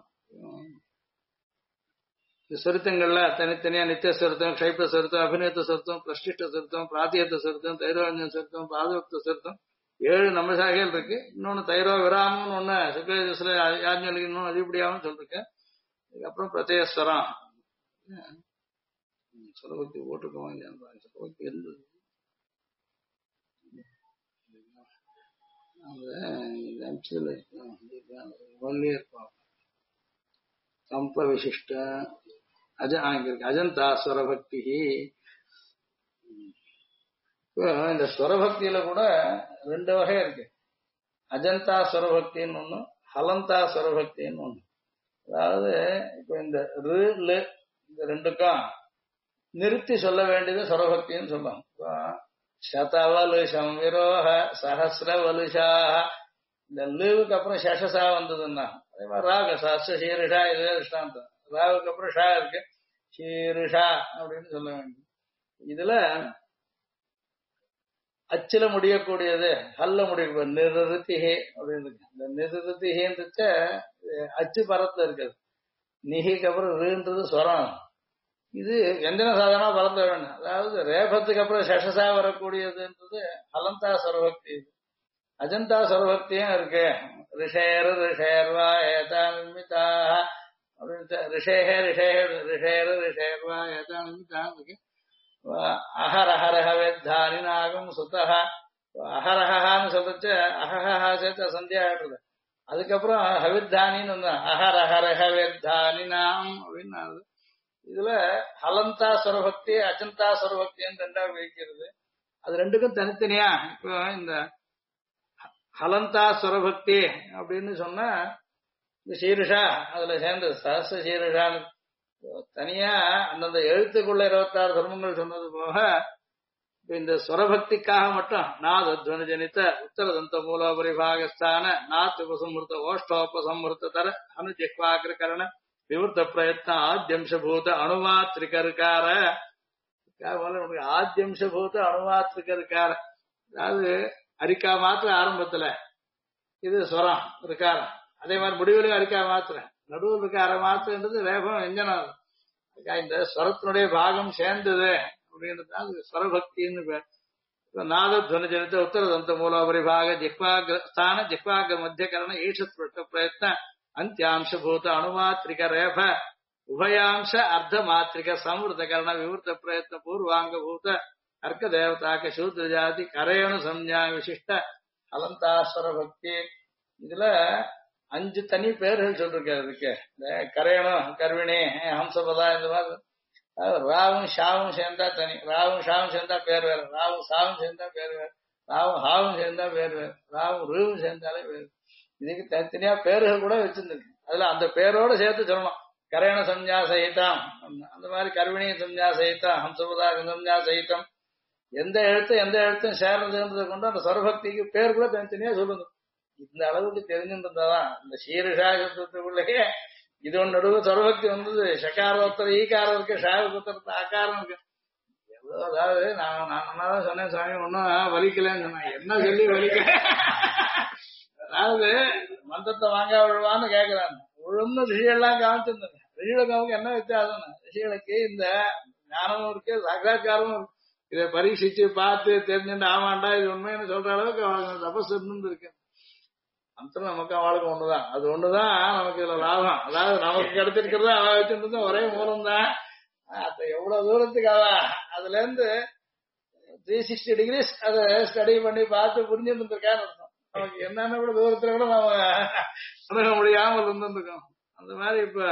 சொருத்தங்கள்ல தனித்தனியா நித்திய சொருத்தம், க்ஷைப்ப சொருத்தம், அபிநேத்த சொருத்தம், பிரஷ்டிஷ்ட சொருத்தம், பிராத்தியத்த சொருத்தம், தைரோஞ்சன் சொருத்தம், பாதவக்த சொருத்தம் 7 நம்ம சாகைகள் இருக்கு. இன்னொன்னு தைரோ விராமம்னு ஒண்ணு சுக்லேஜஸ்ல யாஜ்ஞவல்கி இன்னும் அதிகப்படியாகவும் சொல்லிருக்கேன். அதுக்கப்புறம் பிரத்யஸ்வரம் சுரபக்தி போட்டிருக்கோம். சுரபக்தி இருந்தது இருப்பான். சம்ப விசிஷ்ட அஜந்தா ஸ்வரபக்தி. இந்த ஸ்வரபக்தியில கூட 2 வகை இருக்கு. அஜந்தா ஸ்வரபக்தின்னு ஒண்ணு, ஹலந்தா ஸ்வரபக்தின்னு ஒண்ணு. அதாவது இப்ப இந்த இந்த 2க்கும் நிறுத்தி சொல்ல வேண்டியது ஸ்வரபக்தின்னு சொல்லுவாங்க. சதவலுஷம் விரோக சஹசிர வலுஷாக. இந்த லுவுக்கு அப்புறம் சஷசா வந்ததுன்னா அதே மாதிரி ராக சாஸ்திர ஷீரிஷா இதே திருஷ்டாந்தம். ராவுக்கு அப்புறம் ஷா இருக்கு, ஷீரிஷா அப்படின்னு சொல்ல வேண்டும். இதுல அச்சில முடியக்கூடியது, ஹல்ல முடிய நிறுத்திஹே அப்படின்னு இருக்கு. இந்த நிறுத்திஹேன்றச்ச அச்சு பரத்துல இருக்குது. நிஹிக்கு அப்புறம் ரீன்றது ஸ்வரம். இது வெஞ்சன சாதனா பரந்த வேணும். அதாவது ரேபத்துக்கு அப்புறம் சஷசா வரக்கூடியதுன்றது ஹலந்தா சர்வபக்தி. இது அஜந்தா சர்வபக்தியும் இருக்கு. ரிஷேர் ரிஷேர்வா ஏதான்மிதா அப்படின்னு ரிஷேஹே ரிஷேஹே ரிஷேர் ரிஷேர்வா ஏதான்மிதா இருக்கு. அஹரஹரஹ வேத்தானி நாகம் சுதஹ அஹரஹான்னு சொல்லிச்சு அஹஹா சேர்த்து சந்தியா ஆயிடுறது. அதுக்கப்புறம் ஹவித்தானின்னு ஒண்ணு அஹரஹரஹ வேத்தானி நாம் அப்படின்னு ஆகுது. இதுல ஹலந்தா ஸ்வரபக்தி அஜந்தா ஸ்வரபக்தின்னு ரெண்டா பிரிக்கிறது. அது ரெண்டுக்கும் தனித்தனியா இப்போ இந்த ஹலந்தா ஸ்வரபக்தி அப்படின்னு சொன்னா இந்த சீருஷா அதுல சேர்ந்து சஹச சீருஷான்னு தனியா அந்தந்த எழுத்துக்குள்ள 26 தர்மங்கள் சொன்னது போக இந்த ஸ்வரபக்திக்காக மட்டும் நாதத்வன ஜனித உத்தரதந்த மூலோபரிபாகஸ்தான நாத் உபசம்மிருத்த ஓஷ்டோபசம்மிருத்த தர அனுஜிஹ்வாகிரகரண விவருத்த பிரயத்ன ஆத்யம்சபூத அணுமாத்திரிகருக்கார ஆத்யம்சபூத அணுமாத்திரிகருக்கார. அதாவது அரிக்கா மாத்திர ஆரம்பத்துல இது ஸ்வரம் இருக்காரம். அதே மாதிரி முடிவுலையும் அரிக்கா மாத்திர நடுவில் இருக்க அரை மாத்திரன்றது வேகம் வெஞ்சனம். இந்த ஸ்வரத்தினுடைய பாகம் சேர்ந்தது அப்படின்றது அது ஸ்வரபக்தின்னு பேர். நாதத்வன ஜனித உத்தரதந்த மூலோபரிபாக ஜிஹ்வாஸ்தான ஜிஹ்வாக மத்தியகரண ஈஷத்வட்ட பிரயத்ன ಅಂತ್ಯಾಂಶಭೂತ ಅಣುಮಾತ್ರಿಕ ರೇಫ ಉಭಯಾಂಶ ಅರ್ಧಮಾತ್ರಿಕ ಸಂವೃತಕರಣ ವಿವೃತ ಪ್ರಯತ್ನ ಪೂರ್ವಾಂಗಭೂತ ಅರ್ಕದೇವತಾಕ ಶೂದ್ರ ಜಾತಿ ಕರೇಣು ಸಂಜ್ಞಾ ವಿಶಿಷ್ಟ அலந்தாஸ்வர பக்தி. இதுல 5 தனி பேர்கள் சொல்லிருக்காரு. அதுக்கு கரையணும் கர்விணி ஹம்சபதா இந்த மாதிரி ராவும் ஷாவும் சேர்ந்தா தனி, ராவும் ஷாவும் சேர்ந்தா பேர் வேறு, ராவும் சாவும் சேர்ந்தா பேர் வேறு, ராவும் ஹாவும் சேர்ந்தா பேர் வேறு, ராவும் ரூவும் சேர்ந்தாலே வேறு. இதுக்கு தனித்தனியா பேர்கள் கூட வச்சிருந்துருக்கு. அதுல அந்த பேரோட சேர்த்து சொல்லணும். கரையண சம்ஞா சகிதம் அந்த மாதிரி கர்விணி சம்ஞா சகிதம் ஹம்சபதா சம்ஞா சகிதம் எந்த எழுத்தும் சேர்றதுன்றதை கொண்டு அந்த ஸ்வரபக்திக்கு பேர் கூட தனித்தனியா சொல்லணும். இந்த அளவுக்கு தெரிஞ்சுருந்தாதான் இந்த சீருஷா சப்தத்துக்குள்ளேயே இது ஒன்று நடுவு ஸ்வரபக்தி வந்தது. ஷகாரோத்தர ஈகாரம் இருக்கு, ஷாவுத்தரத்து ஆக்காரம் இருக்கு. எவ்வளோ அதாவது நான் நன்னாதான் சொன்னேன் சாமி, ஒன்னும் வலிக்கலன்னு சொன்னேன். என்ன சொல்லி வலிக்கல? அதாவது மந்திரத்தை வாங்க விழுவான்னு கேட்கிறாங்க. விழுந்து ரிஷிகள்லாம் காமிச்சிருந்தாங்க. ரிஷிகளுக்கு என்ன வித்தியாசம்? ரிஷிகளுக்கு இந்த ஞானமும் இருக்கு, சாட்சா்காரமும் இருக்கு. இதை பரீட்சிச்சு பார்த்து தெரிஞ்சுட்டு ஆமாண்டா இது உண்மைன்னு சொல்ற அளவுக்கு அவளுக்கு தபஸ் இருக்கு. மந்திரம் நமக்கு அவளுக்கு ஒண்ணுதான், அது ஒண்ணுதான் நமக்கு இதுல லாபம். அதாவது நமக்கு கிடைச்சிருக்கிறத அவ வச்சுட்டு ஒரே மூலம் தான். அப்ப எவ்வளவு தூரத்துக்கு அவ அதுல இருந்து 360 டிகிரிஸ் அதை ஸ்டடி பண்ணி பார்த்து புரிஞ்சுட்டு இருக்கான்னு அர்த்தம். நமக்கு என்னென்ன கூட தூரத்துல கூட நாம அணுக முடியாமல் இருந்துருக்கோம். அந்த மாதிரி இப்ப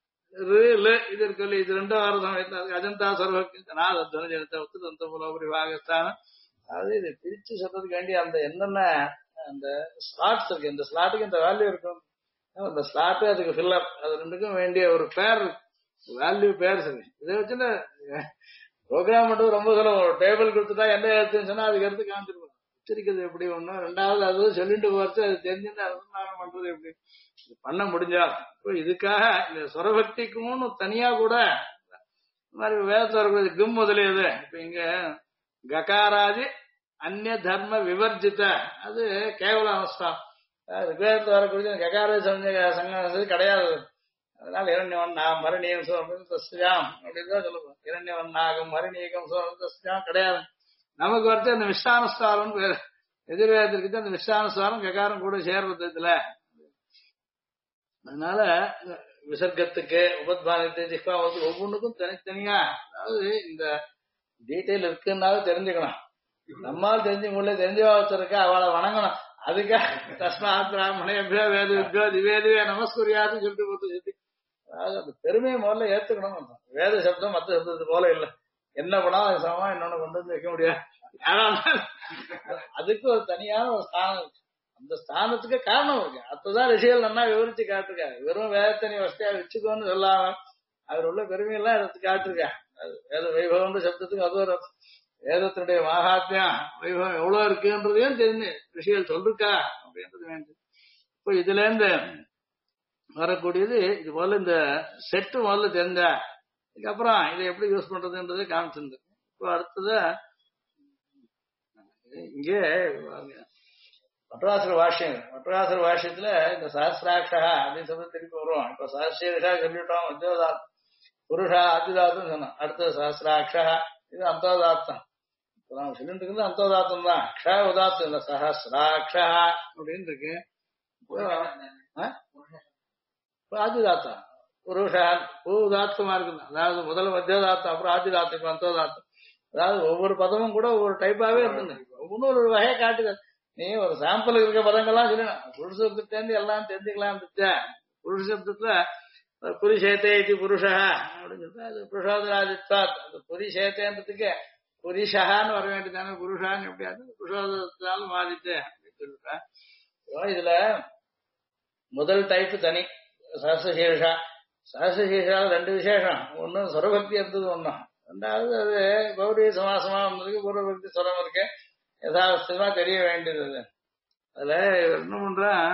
இது இருக்கு. இது ரெண்டும் வர சமயத்துல அஜந்தா சர்வபக்தி நாதத்வன ஜனித உத்தரதந்த மூலோபரிபாகஸ்தானம். அதாவது இது பிரிச்சு சொல்றதுக்கு வேண்டிய அந்த என்னென்ன அந்த ஸ்லாட்ஸ் இருக்கு, இந்த ஸ்லாட்டுக்கு இந்த வேல்யூ இருக்கும், அந்த ஸ்லாட்டு அதுக்கு ஃபில்லர், அது ரெண்டுக்கும் வேண்டிய ஒரு பேர் வேல்யூ பேர் சரி. இதை வச்சுன்னு ப்ரோக்ராம் மட்டும் ரொம்ப சொல்லுவோம். ஒரு டேபிள் கொடுத்துட்டா என்ன எழுத்துன்னு சொன்னா அதுக்கு எடுத்து காமிச்சிருக்கோம். உச்சரிக்கிறது எப்படி ஒண்ணு, ரெண்டாவது அது சொல்லிட்டு போறது அது தெரிஞ்சுட்டு அனுசந்தானம் பண்றது எப்படி பண்ண முடிஞ்சா. இதுக்காக இந்த ஸ்வரபக்திக்கும் தனியா கூட இந்த மாதிரி வேதத்துல இருக்கிறது கும் முதலியது. இப்ப இங்க ககாராதி அந்நிய தர்ம விவர்ஜித அது கேவல அனுஷ்டானம். ரிக்வேதத்தில் வரக்கூடிய ககார சங்கம் கிடையாது. அதனால இரண்யவன் மரணியம் சோம் அப்படின்னு தான் சொல்லுவோம். இரண்யவன் நாகம் மரணியகம் சோம் கிடையாது. நமக்கு வரது அந்த மிஷ்டானுஸ்தாரம் பேரு. எதிர்வேதத்திற்கு அந்த மிஷ்டானுஸ்தாரம் ககாரம் கூட சேர்றது இதுல. அதனால விசர்க்கத்துக்கு உபத்பானத்தை ஜிஹ்வா ஒவ்வொன்றுக்கும் தனித்தனியா அதாவது இந்த டீட்டெயில் இருக்குன்னாலும் தெரிஞ்சுக்கணும். நம்மால் தெரிஞ்சுக்குள்ள தெரிஞ்சவாத்திருக்க அவளை வணங்கணும். அதுக்காக தஸ்மாத் பிராமணேபியோ வேத வித்யோ திவேதுவே நமஸ்குரியாதுன்னு சொல்லிட்டு போட்டு சொல்லி அதாவது அந்த பெருமையை முதல்ல ஏத்துக்கணும். வேத சப்தம் மற்ற சப்தத்து போல இல்லை. என்ன பண்ணா அது சமமா இன்னொன்னு கொண்டு வந்து வைக்க முடியாது. அதுக்கு ஒரு தனியான ஒரு ஸ்தானம் இருக்கு. அந்த ஸ்தானத்துக்கு காரணம் இருக்கு. அப்பதான் ரிஷிகள் நல்லா விவரிச்சு காட்டுருக்காரு. வெறும் வேதத்தை நீ வசதியா வச்சுக்கோன்னு சொல்லாம அவர் உள்ள பெருமையெல்லாம் எடுத்து காட்டுருக்கா. வேத வைபவம் சப்தத்துக்கு அது ஒரு வேதத்தினுடைய மகாத்மியம் வைபவம் எவ்வளவு இருக்குன்றதையும் தெரிஞ்சு ரிஷிகள் சொல்லிருக்கா அப்படின்றது வேண்டும். இப்போ இதுல இருந்து வரக்கூடியது இது போல இந்த செட்டு முதல்ல தெரிஞ்சா இதுக்கப்புறம் இதை எப்படி யூஸ் பண்றதுன்றதை காமிச்சிருந்து. இப்போ அடுத்தது இங்கே பட்டராசுர வாஷ்யம், பட்டராசுர வாஷ்யத்துல இந்த சஹசிராட்சா அப்படின்னு சொல்லி திருப்பி வருவோம். இப்ப சஹசிரா சொல்லிட்டோம், உத்தியோதாத் புருஷா அத்தியுதாத்தம் சொன்னோம். அடுத்தது சஹசிராட்சா, இது அந்தோதாத்தம். இப்ப நாம சொல்லிட்டு இருக்கிறது அந்தோதாத்தம் தான், க்ஷ உதாத்தம் இல்ல, சஹசிராட்சா அப்படின்னு இருக்கு. ஆதிதாத்தம் புருஷா உதாத்தமா இருக்குது. அதாவது முதல் மத்தியோதாத்தம், அப்புறம் ஆதிதாத்தம், இப்ப அந்தோதாத்தம். அதாவது ஒவ்வொரு பதமும் கூட ஒவ்வொரு டைப்பாவே இருந்தது, ஒவ்வொன்றும் ஒரு வகையை காட்டுது. நீ ஒரு சாம்பிள் இருக்க பதங்கள்லாம் சொல்லணும், புருஷ சப்தத்தேர்ந்து எல்லாம் தெரிஞ்சுக்கலாம். புருஷ சப்தத்துல புரிஷேத்தே இது புருஷா அப்படின்னு சொல்லிட்டு அது புருஷோதராதித்வாத், அந்த புரிஷேத்தேன்றதுக்கு புரிஷான்னு வர வேண்டியதானே, புருஷான்னு எப்படியாது புருஷோதரத்தாலும் மாதித்தே அப்படின்னு சொல்லிட்டேன். இதுல முதல் டைப் தனி சஹசிரசீர்ஷா. சஹசிரசீர்ஷால ரெண்டு விசேஷம், ஒண்ணு சுரபக்தி இருந்தது, ஒன்னும் ரெண்டாவது அது கௌரி சமாசமா இருந்ததுக்கு பூர்வபக்தி சுரம் இருக்கு, யதாவஸ்தமா தெரிய வேண்டியது. அதுல என்ன பண்றான்,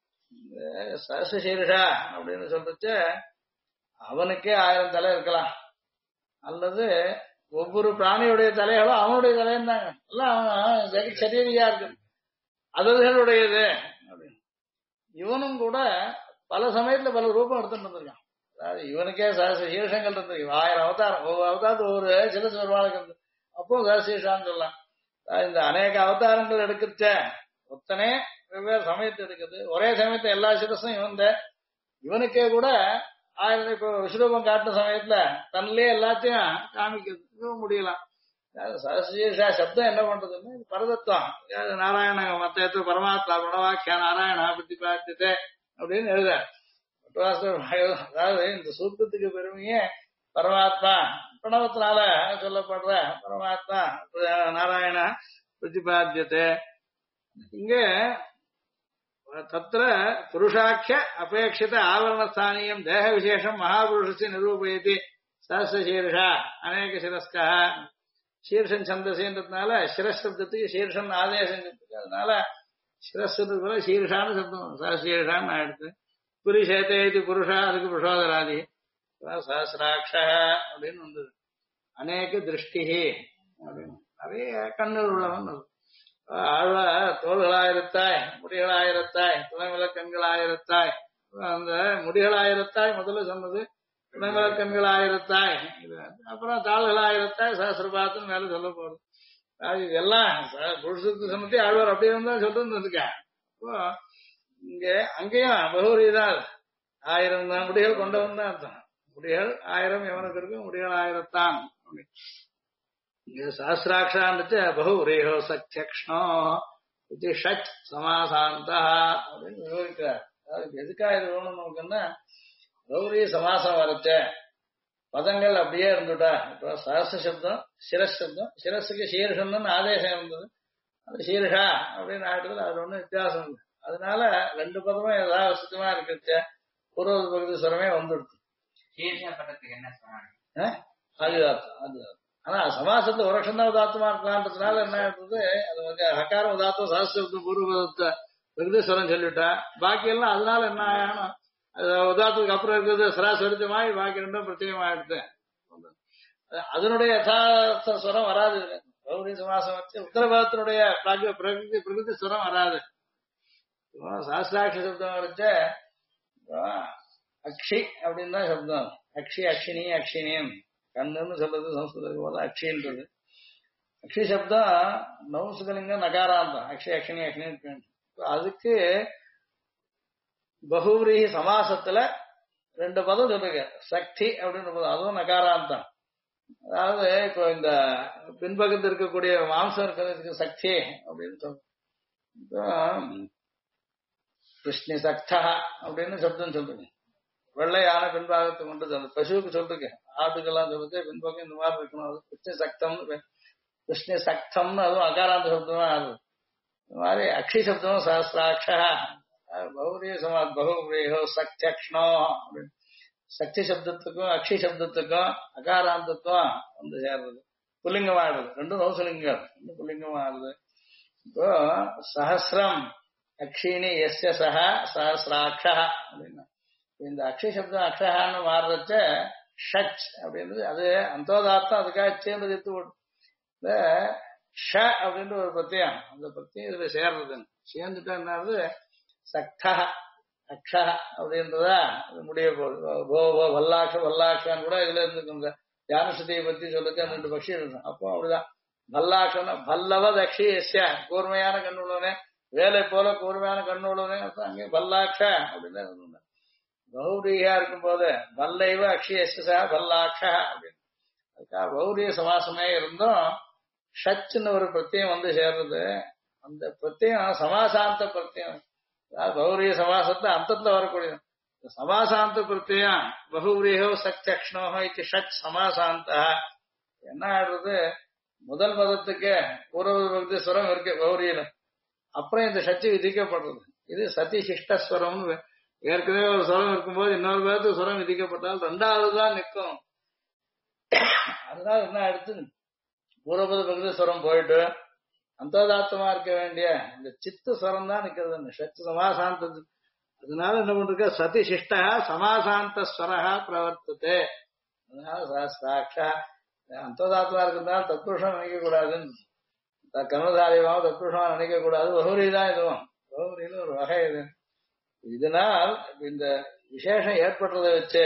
சஹசிரசீர்ஷா அப்படின்னு சொல்லிச்சு அவனுக்கே 1000 தலை இருக்கலாம், அல்லது ஒவ்வொரு பிராணியுடைய தலைகளும் அவனுடைய தலைன்னு தாங்க, எல்லாம் அவன் சரீரியா இருக்கு, அதர்களுடையது அப்படின்னு. இவனும் கூட பல சமயத்துல பல ரூபம் எடுத்துட்டு வந்திருக்கான். அதாவது இவனுக்கே சீர்ஷங்கள் இருந்தது, 1000 அவதாரம், ஒவ்வொரு அவதாரத்து ஒவ்வொரு சில பெருமாளுக்கு இருந்தது. அப்போ சீர்ஷான்னு சொல்லலாம். இந்த அநேக அவதாரங்கள் எடுக்கிறச்ச ஒத்தனே வெவ்வேறு சமயத்து எடுக்குது, ஒரே சமயத்தை எல்லா சிரசும் இவனுக்கே கூட 1000 இப்போ விஸ்வரூபம் காட்டின சமயத்துல தன்னிலே எல்லாத்தையும் காமிக்கிறது முடியலாம். சீர்ஷா சப்தம் என்ன பண்றதுன்னு பரதத்துவம், நாராயண மத்த பரமாத்மா குணவாக்கிய நாராயணா பத்தி பார்த்துட்டு அப்படின்னு எழுத. அதாவது இந்த சூத்திரத்துக்கு பெருமையே பரமாத்மா பிரணவத்தினால சொல்லப்படுற பரமாத்மா நாராயண பிரதிபாத்தியத்தை. இங்க தத்திர புருஷாக்கிய அபேட்சித ஆவரணஸ்தானியம் தேக விசேஷம் மகாபுருஷத்தை நிரூபயதி சஹசிரசீர்ஷா அநேக சிரஸ்கா. சீர்ஷன் சந்தசின்றதுனால சிரசப்தத்துக்கு சீர்ஷன் ஆதேசம், அதனால சிரசத்துக்கு சீர்ஷான்னு சப்தம் சஹசிரீர்ஷான்னு ஆயிடுச்சு. புரிஷேத்தே இது புருஷா, அதுக்கு புருஷோதராதி. சஹசிராட்சா அப்படின்னு வந்தது. அநேக திருஷ்டி அப்படின்னு நிறைய கண்கள் உள்ளவன். ஆழ்வ தோள்களாயிரத்தாய், முடிகளாயிரத்தாய், துணைமல கண்களாயிரத்தாய். அந்த முடிகளாயிரத்தாய் முதல்ல சொன்னது, துணைமல கண்களாயிரத்தாய், அப்புறம் தாள்களாயிரத்தாய் சஹசிரபாத்துன்னு மேல சொல்ல போறது. இதெல்லாம் புருஷத்துக்கு சமத்தி ஆழ்வார் அப்படியே தான் சொல்லிட்டு இருக்கேன். இப்போ இங்க அங்கேயும் பகுரீதான் 1000 தான் முடிகள் கொண்டவன் தான் அர்த்தம். முடிகள் 1000 எவனுக்கு இருக்கு, முடிகள் 1000 இங்க சஹசிராட்சான்னு பகுரேகோ சத்யக்ஷ்ணோ இது ஷட் சமாசாந்தா அப்படின்னு விவரிக்கிறார். அதாவது எதுக்காக இது வேணும் நமக்குன்னா, கௌரி சமாசம் வரைச்ச பதங்கள் அப்படியே இருந்துட்டா. இப்போ சஹசிர சப்தம் சிரஸ் சப்தம், சிரஸுக்கு சீர்ஷம்னு ஆதேசம் இருந்தது, அது சீர்ஷா அப்படின்னு ஆயிட்டதுல அது ஒன்றும் வித்தியாசம் இல்லை. அதனால ரெண்டு பதமும் ஏதாவது சுத்தமா இருக்கு, பூர்வ பகுதி சுரமே வந்துடுது. ஆதிதாத்தம் ஆதிதாத்தம். ஆனா சமாசத்தை ஒரு லட்சம் தான் உதாத்தமா இருக்கலான்றதுனால என்ன ஆயிடுறது, அது வந்து ஹகாரம் உதாத்தம் சஹசிரத்து பூர்வபதத்தை பகுதி சுரம் சொல்லிட்டா, பாக்கி எல்லாம் அதனால என்ன ஆகணும், உதாரணத்துக்கு அப்புறம் இருக்கிறது சராசரித்தமாய் பாக்கி ரெண்டும் பிரத்யேகமாயிடுது. அதனுடைய யதார்த்த சுரம் வராது. கௌரி சமாசம் வச்சு உத்தரபாதத்தினுடைய பிரகிருதி சுரம் வராது. சாஸ்திராட்சி சப்தம் வரைச்ச அக்ஷி அப்படின்னு தான் சப்தம். அக்ஷி அக்ஷினி அக்ஷினியம் கண்ணுன்னு சொல்றது சம்ஸ்கிருதத்துக்கு போல அக்ஷின்றது. அக்ஷி சப்தம் நவுசுகலிங்கம் நகாராந்தம், அக்ஷி அக்ஷினி அக்ஷினி. அதுக்கு பகுவிரீ சமாசத்துல 2 பதம் சொல்லுங்க. சக்தி அப்படின்னு பதம், அதுவும் நகாராந்தம். அதாவது இப்போ இந்த பின்பக்கத்தில் இருக்கக்கூடிய மாம்சம் இருக்கிறதுக்கு சக்தி அப்படின்னு சொல்லுங்க. கிருஷ்ணி சக்தா அப்படின்னு சப்தம் சொல்லுங்க. வெள்ளையான பின்பாகத்தை கொண்டு சொல்லுது. பசுவுக்கு சொல்லுங்க, ஆட்டுக்கெல்லாம் சொல்லுது பின்பக்கம் இந்த மாதிரி இருக்கணும். அது கிருஷ்ண சக்தம், கிருஷ்ண சக்தம்னு அதுவும் அகாராந்த சப்தமா ஆகுது. இந்த மாதிரி அக்ஷி சப்தமும் சஹசிராட்சா பௌரிய சமாத் பகுரேகோ சக்தியக்ஷ்ணோ அப்படின்னு. சக்தி சப்தத்துக்கும் அக்ஷி சப்தத்துக்கும் அகாராந்தத்துவம் வந்து சேர்றது, புல்லிங்கமாடுது. ரெண்டும் நௌசலிங்கம், ரெண்டும் புல்லிங்கமாடுது. இப்போ சஹசிரம் அக்ஷினி எஸ்ய சஹ சஹசிராட்சா அப்படின்னா, இந்த அக்ஷி சப்தம் அக்ஷகான்னு மாறுறச்ச ஷட் அப்படின்றது அது அந்தோதார்த்தம், அதுக்காக சேர்ந்து எடுத்து இந்த ஷ அப்படின்ற ஒரு பிரத்யம், அந்த பிரத்யம் இதுல சேர்றது சேர்ந்துட்டா என்னாவது சக்தா அக்ஷா அப்படின்றதா அது முடிய போகுது. போ வல்லாட்ச வல்லாட்சான்னு கூட இதுல இருந்து ஜானசதியை பத்தி சொல்லிட்டு ரெண்டு பட்சி இருக்கும். அப்போ அப்படிதான் பல்லாட்சம்னா பல்லவ தக்ஷிய கூர்மையான கண்ணுள்ளவனே, வேலை போல கூர்மையான கண்ணுள்ளவனே அங்கே பல்லாட்ச அப்படின்னு பௌரியா இருக்கும் போது பல்லைவ அக்ஷியசா பல்லாட்சா அப்படின்னு அதுக்காக பௌரிய சமாசமே இருந்தும் ஷச்சுன்னு ஒரு பிரத்யம் வந்து சேர்றது. அந்த பிரத்யம் சமாசாந்த பிரத்யம், பௌரிய சமாசத்தை அந்தத்துல வரக்கூடிய சமாசாந்த பிரத்யம் பகுவிரியோ சக்ஷணோ இது ஷட் சமாசாந்த. என்ன ஆடுறது, முதல் பதத்துக்கு பூர்வ ஸ்வரம் இருக்கு பௌரியில, அப்புறம் இந்த ஷச்சு விதிக்கப்படுறது. இது சதி சிஷ்டஸ்வரம். ஏற்கனவே ஒரு ஸ்வரம் இருக்கும்போது இன்னொரு பேருக்கு ஸ்வரம் விதிக்கப்பட்டால் ரெண்டாவது தான் நிற்கும். அதனால என்ன எடுத்து பூர்வபத பகுதி ஸ்வரம் போயிட்டு அந்தோதாத்தமா இருக்க வேண்டிய இந்த சித்து ஸ்வரம் தான் நிக்கிறது ஷச்சு சமாசாந்தது. அதனால என்ன பண்ற சதி சிஷ்டா சமாசாந்த ஸ்வரா பிரவர்த்ததே. அதனால சாட்சா அந்தோதாத்தமா இருக்கிறதுனால தத்புருஷம் நினைக்க கூடாதுன்னு கர்மதாரியமாக தத்புருஷமா நினைக்க கூடாது. பகுரி தான் இதுவும் பகுரின்னு ஒரு வகை இது. இதனால் இந்த விசேஷம் ஏற்பட்டதை வச்சு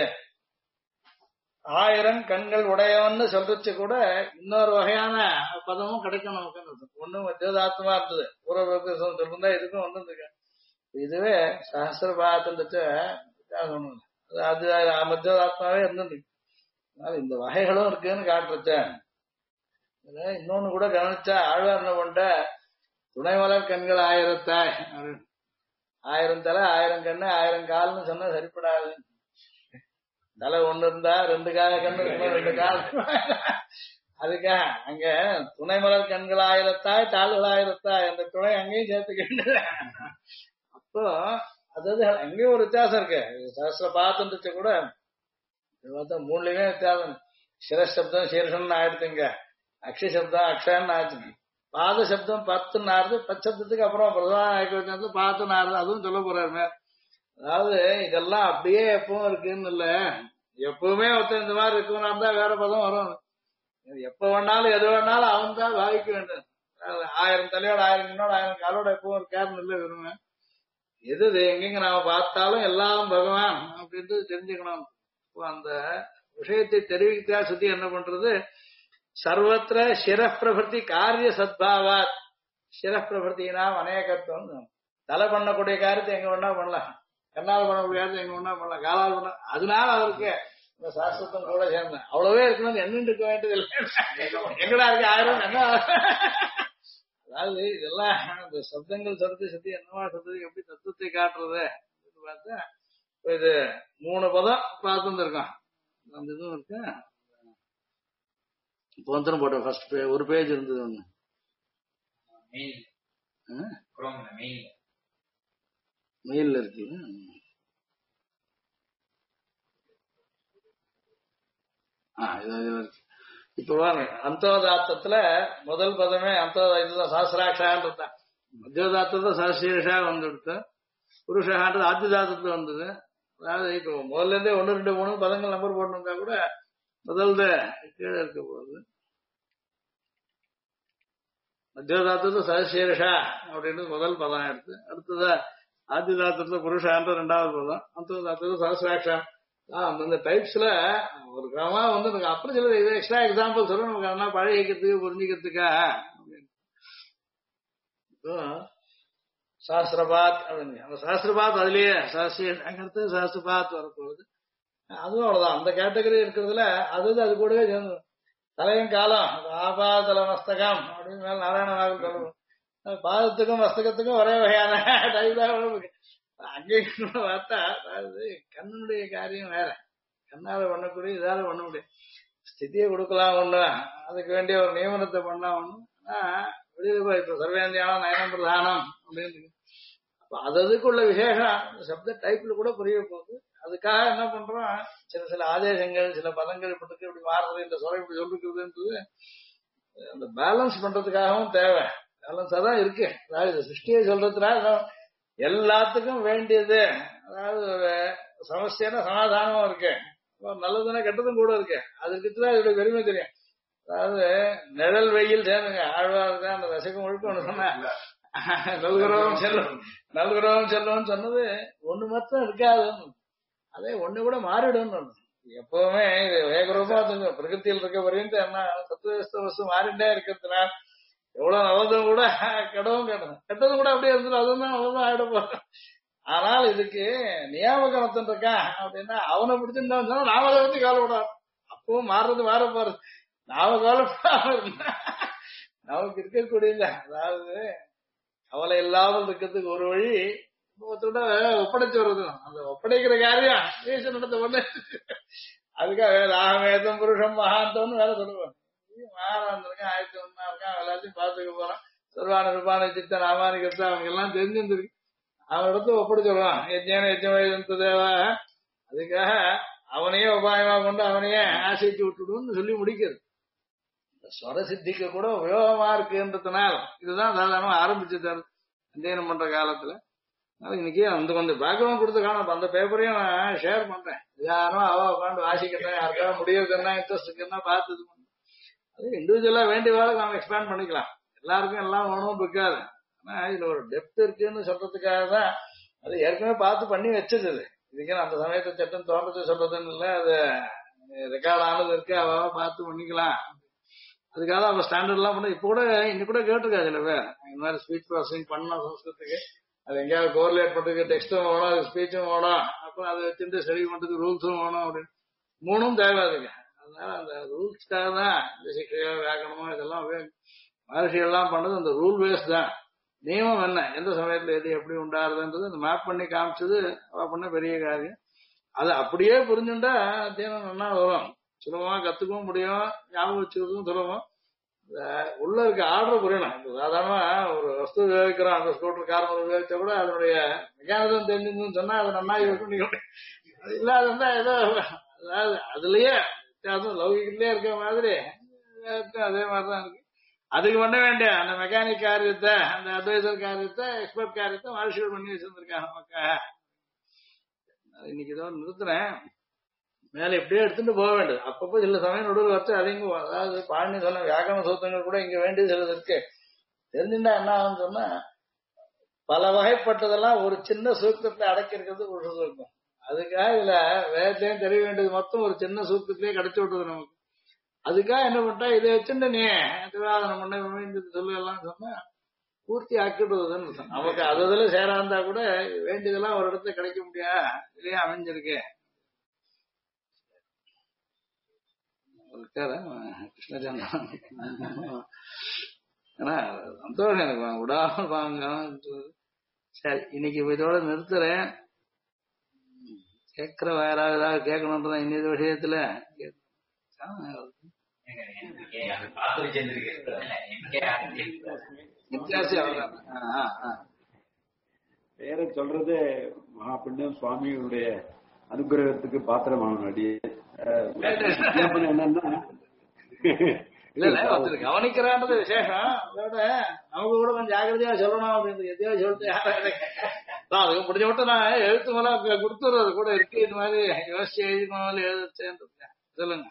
1000 கண்கள் உடையவன்னு சொல்றச்சு கூட இன்னொரு வகையான பதமும் கிடைக்கும் நமக்கு. ஒண்ணும் மத்தியோதாத்மா இருந்தது பூர்வ சொல்லிருந்தா இதுக்கும் வந்துருக்கு. இதுவே சஹசிரபாதத்துக்கு அது மத்தியோதாத்மாவே இருந்துருக்கு. இந்த வகைகளும் இருக்குன்னு காட்டுறச்ச. இன்னொன்னு கூட கவனிச்சா ஆழ்வார் என்ன பண்ண துணைமலர் கண்கள் 1000 1000 தலை 1000 கண்ணு 1000 கால்னு சொன்னா சரிப்படாது. தலை ஒண்ணு இருந்தா 2 கண்ணு 2 கால். அதுக்காக அங்க துணைமலர் கண்கள் 1000 தாள்கள் 1000 அந்த துணை அங்கேயும் சேர்த்துக்கிட்டு அப்போ அதாவது அங்கேயும் ஒரு வித்தியாசம் இருக்கு. சஹசிர பாத்துட்டு கூட மூணுலயுமே வித்தியாசம். சிரசப்தம் சீர்ஷன் ஆயிடுத்துங்க, அக்ஷி சப்தம் அக்ஷன்னு ஆச்சுங்க, பாத சப்தம் 10 ஆறுது, பச்சப்தத்துக்கு அப்புறம் பிரதான ஆயிட்டு பார்த்து ஆறுது. அதுவும் சொல்ல போறாருமே. அதாவது இதெல்லாம் அப்படியே எப்பவும் இருக்குன்னு இல்ல, எப்பவுமே ஒருத்தர் இந்த மாதிரி இருக்குன்னா இருந்தா வேற பதம் வரும். எப்ப வேணாலும் எது வேணாலும் அவன் தான் பாதிக்க வேண்டும். 1000 தலையோட 1000 கண்ணோட 1000 காலோட எப்பவும் இருக்காருன்னு இல்லை விரும்புவேன். எது எங்கெங்க நாம பார்த்தாலும் எல்லாம் பகவான் அப்படின்றது தெரிஞ்சுக்கணும். அந்த விஷயத்தை தெரிவிக்கா சுத்தி என்ன பண்றது, சர்வத்திர சிரப்பிரபர்த்தி காரிய சத்பாவாத். சிரப்பிரபர்த்தினாம் அநேகத்துவம். தலை பண்ணக்கூடிய காரியத்தை எங்க வேணா பண்ணலாம், கண்ணால் பண்ணக்கூடிய காரியத்தை எங்க வேணா பண்ணலாம், காலால் பண்ண. அதனால அவருக்கு இந்த சாஸ்திரத்தம் கூட சேர்ந்தேன் அவ்வளவே இருக்கணும் என்னன்னு இருக்க வேண்டியது இல்லை. எங்கடா இருக்கு 1000 என்ன. அதாவது இதெல்லாம் இந்த சப்தங்கள் சொல்றது சுத்தி என்னவா சொல்றது எப்படி தத்துவத்தை காட்டுறது பார்த்தா இது 3 பதம் பார்த்துருக்கோம். அந்த இதுவும் இருக்கு. போந்தரம் போட்ட ஃபர்ஸ்ட் ஒரு பேஜ் இருந்தது ஒண்ணு மெயில்ல இருக்கு. இப்ப வாங்க அந்தோதாத்தத்துல முதல் பதமே இதுதான் சாஸ்திராட்சான்றது. மத்தியோதாத்தத்துல சஹசீர்ஷா வந்துடுத்து, புருஷான்றது ஆத்தியதாத்தத்துல வந்தது. அதாவது இப்போ முதல்ல இருந்தே 1 2 3 பதங்கள் நம்பர் போட்டுருந்தா கூட முதல்ல கீழே இருக்க போகுது. மத்தியோதாத்தத்துல சஹசீர்ஷா அப்படின்னு முதல் பதம் எடுத்து, அடுத்ததா ஆத்தியதாத்தத்துல புருஷான்ற 2வது பதம், அந்தோதாத்தத்துல சஹசிராட்சா. அந்த டைப்ஸ்ல ஒரு கிரமா வந்து அப்புறம் சில எக்ஸ்ட்ரா எக்ஸாம்பிள் சொல்ல நமக்கு அதெல்லாம் பழகிக்கிறதுக்கு புரிஞ்சுக்கிறதுக்கா. சாஸ்திரபாத் அப்படின்னு அந்த சாஸ்திரபாத் அதுலயே சாஸ்திரத்து சாஸ்திரபாத் வரப்போகுது. அதுவும் அவ்வளவுதான். அந்த கேட்டகரி இருக்கிறதுல அது கூடவே சேர்ந்து தலையும் காலம் ஆபாதல மஸ்தகம் அப்படின்னு மேல நாராயண வாகல் சொல்லணும். பாதத்துக்கும் மஸ்தகத்துக்கும் ஒரே வகையான டைப் அங்கே பார்த்தா. அதாவது கண்ணுடைய காரியம் வேற, கண்ணால பண்ணக்கூடிய இதால பண்ண முடியும். ஸ்திதியை கொடுக்கலாம் ஒண்ணு, அதுக்கு வேண்டிய ஒரு நியமனத்தை பண்ணலாம் ஒண்ணு. ஆனா வெளியில போய் இப்ப சர்வேந்தியான நயனம் பிரதானம் அப்படின்னு அப்ப அதுக்குள்ள விசேஷம் சப்த டைப்ல கூட புரிய போகுது. அதுக்காக என்ன பண்றோம், சில ஆதேசங்கள் சில பதங்கள் இப்படி மாறுறது, இந்த சொல்ல இப்படி சொல்லிருக்குதுன்றது அந்த பேலன்ஸ் பண்றதுக்காகவும் தேவை. பேலன்ஸா தான் இருக்கு. அதாவது சிருஷ்டியை சொல்றதுனால எல்லாத்துக்கும் வேண்டியது, அதாவது ஒரு சமஸ்யனா சமாதானமும் இருக்கு, நல்லதுன்னா கெட்டதும் கூட இருக்கு. அதுக்கு தான் இதோட பெருமை தெரியும். அதாவது நிழல் வெயில் சேர்ந்துங்க ஆழ்வார் தான் அந்த ரசிகம் முழுக்க ஒண்ணு சொன்ன நல்குறவும் செல்லும் நல்குறவும் செல்லும்னு சொன்னது ஒண்ணு மாத்திரம் இருக்காதுன்னு அதே ஒண்ணு கூட மாறிடும் எப்பவுமே இது வேகரூபமா பிரகிருத்தியில் இருக்க வரையும் என்ன சத்துவஸ்த வசு மாறிண்டே இருக்கிறதுனால எவ்வளவு நல்லதும் கூட கெடவும் கெட்டதும் கூட அப்படியே இருந்துடும் அதுவும் தான் நல்லதும் ஆயிட போறோம் ஆனால் இதுக்கு நியாமகணத்தன் இருக்கான் அப்படின்னா அவனை பிடிச்சிருந்தோம் சொன்னா நாம அதை பத்தி கவலைப்படாது அப்பவும் மாறுறது மாற போறது நாம கவலைப்படாம இருந்தா நமக்கு இருக்கக்கூடியது அதாவது கவலை இல்லாமல் இருக்கிறதுக்கு ஒரு வழி ஒருத்தோட ஒப்படைச்சு வருது அந்த ஒப்படைக்கிற காரியம் ஈஸ்வரன் நடத்த ஒண்ணு அதுக்காக ராகவேதம் புருஷம் மகாந்தம்னு வேலை சொல்லுவாங்க மகாரான் இருக்கான் ஆயிரத்தி ஒன்னா இருக்கான் எல்லாத்தையும் பார்த்துக்க போறான் சொல்வான ரூபான சித்த ராமானி கருத்து அவங்க எல்லாம் தெரிஞ்சிருந்திருக்கு அவன் இடத்த ஒப்படைச்சுடுவான் யஜ்ஞான யஜ்ஞ தேவா அதுக்காக அவனையே உபாயமா கொண்டு அவனையே ஆசைச்சு விட்டுடுன்னு சொல்லி முடிக்கிறது ஸ்வர சித்திக்கு கூட உபயோகமா இருக்குன்றதுனால இதுதான் சாதாரணமா ஆரம்பிச்சு தருது அத்தியனம் பண்ற காலத்துல இன்னைக்கு அந்த கொஞ்சம் பேக்ரவுண்ட் கொடுத்து காணும் அந்த பேப்பரையும் நான் ஷேர் பண்றேன் யாரும் அவ உட்காந்து வாசிக்கிறேன் யாருக்காவது முடியறதுன்னா இன்ட்ரெஸ்ட் இருக்குன்னா பார்த்து இது பண்ணு அது இண்டிவிஜுவலா வேண்டிய வேலை நாம எக்ஸ்பேண்ட் பண்ணிக்கலாம் எல்லாருக்கும் எல்லாம் வேணும் இருக்காது ஆனா இதுல ஒரு டெப்த் இருக்குன்னு சொல்றதுக்காக தான் அது ஏற்கனவே பார்த்து பண்ணி வச்சது இது இதுக்கு அந்த சமயத்தை சட்டம் தோன்றத்தை சொல்றதுன்னு இல்லை அது ரெக்கார்ட் ஆனது இருக்கு அவ பார்த்து பண்ணிக்கலாம் அதுக்காக அவ ஸ்டாண்டர்ட் எல்லாம் பண்ண இப்ப கூட இன்னைக்கு கூட கேட்டிருக்கா சில பேர் இந்த மாதிரி ஸ்பீச் ப்ராசஸிங் பண்ணணும் சம்ஸ்கிருத்துக்கு அது எங்கேயாவது கோரிலேட் பண்றதுக்கு டெக்ஸ்டும் வேணும் அது ஸ்பீச்சும் வேணும் அப்புறம் அதை வச்சுட்டு ஸ்டடி பண்றதுக்கு ரூல்ஸும் வேணும் அப்படின்னு மூணும் தேவை அதுங்க அதனால அந்த ரூல்ஸ்க்காக தான் இந்த சிக்ஷையோ வியாக்கணமோ இதெல்லாம் மகர்ஷி எல்லாம் பண்ணது அந்த ரூல் பேஸ் தான் நியமம் என்ன எந்த சமயத்துல எது எப்படி உண்டாருதுன்றது அந்த மேப் பண்ணி காமிச்சது அவ பண்ண பெரிய காரியம் அதை அப்படியே புரிஞ்சுட்டா அத்தியானம் நல்லா வரும் சுலபமா கத்துக்கவும் முடியும் ஞாபகம் வச்சுக்கிறதும் சுலபம் உள்ள இருக்க ஆர்டர் புரியணும் இப்ப சாதாரணமா ஒரு வஸ்து உபயோகிக்கிறோம் அந்த ஸ்கூட்டர் கார் உபயோகிச்சா கூட அதனுடைய மெக்கானிசம் தெரிஞ்சுன்னு சொன்னா அதை நல்லா யூஸ் அது இல்லாத ஏதோ அதாவது அதுலயே வித்தியாசம் லௌகிக்கத்திலே இருக்க மாதிரி அதே மாதிரிதான் இருக்கு அதுக்கு பண்ண வேண்டிய அந்த மெக்கானிக் காரியத்தை அந்த அட்வைசர் காரியத்தை எக்ஸ்பர்ட் காரியத்தை மனுஷர்கள் பண்ணி வச்சிருந்திருக்காங்க நமக்காக இன்னைக்கு இதோ நிறுத்துறேன் மேல எப்படியோ எடுத்துட்டு போக வேண்டியது அப்பப்போ சில சமயம் நடுவில் வச்சு அதிகம் அதாவது பாணி சொன்ன வியாக்கரண சூத்திரங்கள் கூட இங்க வேண்டியது சிலது இருக்கு தெரிஞ்சுட்டா என்ன ஆகும்னு சொன்னா பல வகைப்பட்டதெல்லாம் ஒரு சின்ன சூத்திரத்தை அடக்கி இருக்கிறது ஒரு இருக்கும் அதுக்காக இதுல வேதத்தையும் தெரிய வேண்டியது மொத்தம் ஒரு சின்ன சூத்திரத்திலேயே கிடைச்சு விட்டுறது நமக்கு அதுக்காக என்ன பண்ணிட்டா இதை வச்சுட்டு நீ திருவாதனம் பண்ண சொல்லு எல்லாம் சொன்னா பூர்த்தி ஆக்கிடுவதுன்னு நமக்கு அதுல சேராந்தா கூட வேண்டியதெல்லாம் ஒரு இடத்துல கிடைக்க முடியா இல்லையா அமைஞ்சிருக்கு கிருஷ்ணச்சந்திரன் ஏன்னா சந்தோஷம் எனக்கு விடாம வாங்க சரி இன்னைக்கு இதோட நிறுத்துறேன் கேட்கிற வேற ஏதாவது கேட்கணுன்றதான் இன்னொரு விஷயத்துல பேரை சொல்றது மகாபிண்டம் சுவாமியுடைய அனுகிரகத்துக்கு பாத்திரமான அடி என்னன்னா இல்ல கவனிக்கிறான்றது விசேஷம் அதோட அவங்க கூட கொஞ்சம் ஜாக்கிரதையா சொல்லணும் அப்படின்னு எதையோ சொல்லிட்டு அதுக்கு முடிஞ்ச மட்டும் நான் எழுத்து மேல கொடுத்துறது கூட இருக்கு இது மாதிரி யோசிச்சு எழுதிக்கணும் எழுதுச்சேன் சொல்லுங்க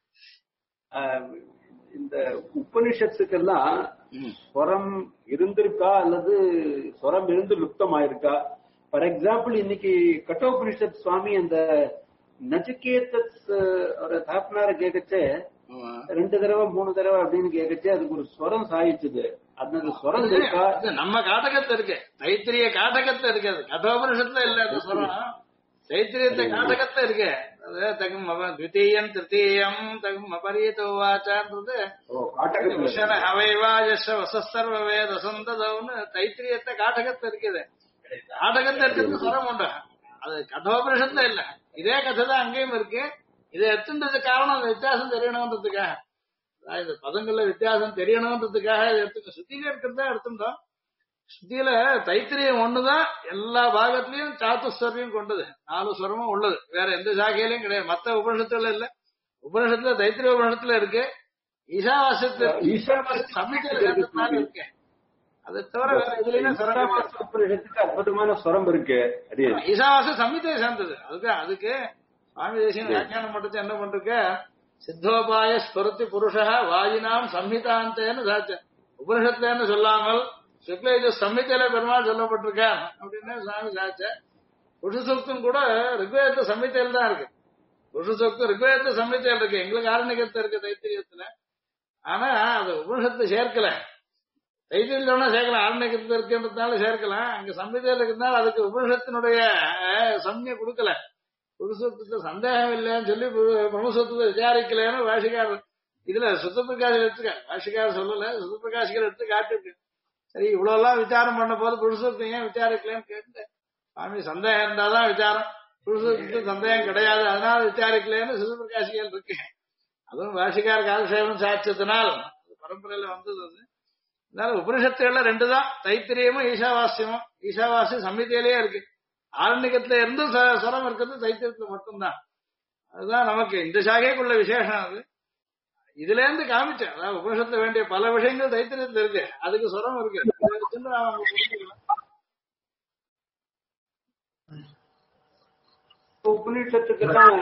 இந்த உபனிஷத்துக்கெல்லாம் ஸ்வரம் இருந்திருக்கா அல்லது ஸ்வரம் இருந்து லுப்தமாயிருக்கா? ஃபார் எக்ஸாம்பிள் இன்னைக்கு கட்டோபனிஷத் சுவாமி அந்த நச்சிகேதத் ஒரு தாப்பனார கேட்கச்சே 2 தடவை 3 தடவை அப்படின்னு கேட்கச்சே அதுக்கு ஒரு ஸ்வரம் சாயிச்சுது. அந்த ஸ்வரம் இருக்கா? நம்ம காட்டகத்தை இருக்கு, தைத்திரிய காட்டகத்தை இருக்காது, கட்டோபனிஷத்துல இல்ல அந்த ஸ்வரம். தைத்திரியத்தை காட்டகத்தை இருக்கு. தகும் த்விதீயம் திருத்தீயம் தகும் அபரீதோவாச்சான்றது அவைவா யச வசர்வ வேத சந்ததம்னு தைத்திரியத்தை காட்டகத்தை இருக்குது. காட்டகத்தை இருக்கிறது ஸ்வரம் உண்டு, அது கட்டோபனிஷத்துல இல்ல. இதே கதை தான் அங்கேயும் இருக்கு. இதை எடுத்துன்றது காரணம் அந்த வித்தியாசம் தெரியணும்ன்றதுக்காக, இந்த பதங்கள்ல வித்தியாசம் தெரியணும்ன்றதுக்காக இதை எடுத்துக்க சுத்தியில இருக்கிறதா எடுத்துட்டோம். சுத்தியில தைத்திரியம் ஒண்ணுதான் எல்லா பாகத்திலயும் சாத்துஸ்வரியம் கொண்டது, 4 ஸ்வரமும் உள்ளது. வேற எந்த சாக்கையிலையும் கிடையாது. மத்த உபனிஷத்துல இல்ல. உபனிஷத்துல தைத்திரிய உபனிஷத்துல இருக்கு, ஈசாவாசத்துல இருக்கு. அதை தவிர வேற எதுலயும் அற்புதமான ஸ்வரம் இருக்கு. ஈசாவாச சம்ஹிதையை சேர்ந்தது. அதுக்கு சுவாமி தேசியம் வியாக்கியானம் பண்றது என்ன பண்றதுக்கு சித்தோபாய ஸ்பருத்தி புருஷா வாயினாம் சம்ஹிதாந்தேன்னு சாச்ச உபனிஷத்துலன்னு சொல்லாமல் சுக்ல சம்ஹிதையில பெருமாள் சொல்லப்பட்டிருக்கார் அப்படின்னு சுவாமி சாச்ச. புருஷ சூக்தம் கூட ரிக்வேத சம்ஹிதையில் தான் இருக்கு. புருஷ சூக்தம் ரிக்வேத சம்ஹிதையில் இருக்கு, எங்களுக்கு ஆரண்யகத்தை இருக்கு தைத்திரியத்துல. ஆனா அது உபனிஷத்தை சேர்க்கல. தைத்திரியம்னா சேர்க்கலாம், ஆரண்யகத்துல இருக்குன்றதுனால சேர்க்கலாம். அங்க சம்ஹிதையில இருக்கிறதுனால அதுக்கு உபனிஷத்தினுடைய சம்ஞை கொடுக்கல. புருஷத்துக்கு சந்தேகம் இல்லைன்னு சொல்லி பிரம்மசூத்திரத்தை விசாரிக்கலன்னு வாஷிகார் இதுல சுத்தப்பிரகாசிகள் எடுத்துக்க. வாஷிகார் சொல்லல, சுத்தப்பிரகாசிகள் எடுத்து காட்டிருக்கு. சரி இவ்வளவு எல்லாம் விசாரம் பண்ண போது புருஷத்துக்கு ஏன் விசாரிக்கலன்னு கேட்டு சுவாமி சந்தேகம் இருந்தாதான் விசாரம், புருஷத்துக்கு சந்தேகம் கிடையாது அதனால விசாரிக்கலன்னு சுத்தப்பிரகாசிகள் இருக்கு. அதுவும் வாஷிகார் காலசேவம் சாட்சத்தினால் பரம்பரையில வந்தது அது. அதனால உபனிஷத்துகள்ல ரெண்டு தான், தைத்திரியமும் ஈஷாவாஸ்யமும். ஈஷாவாசியம் சம்ஹிதையிலேயே இருக்கு. ஆரண்யகத்துல இருந்து சுரம் இருக்கிறது தைத்தியத்துல மட்டும்தான். அதுதான் நமக்கு இந்த சாகைக்குள்ள விசேஷம். அது இதுல இருந்து காமிச்சேன். அதாவது உபனிஷத்துல வேண்டிய பல விஷயங்கள் தைத்தியத்துல இருக்கு, அதுக்கு சுரம் இருக்கு. இதை வச்சுட்டு நாம புரிஞ்சுக்கலாம். உபநிஷத்துக்கெல்லாம்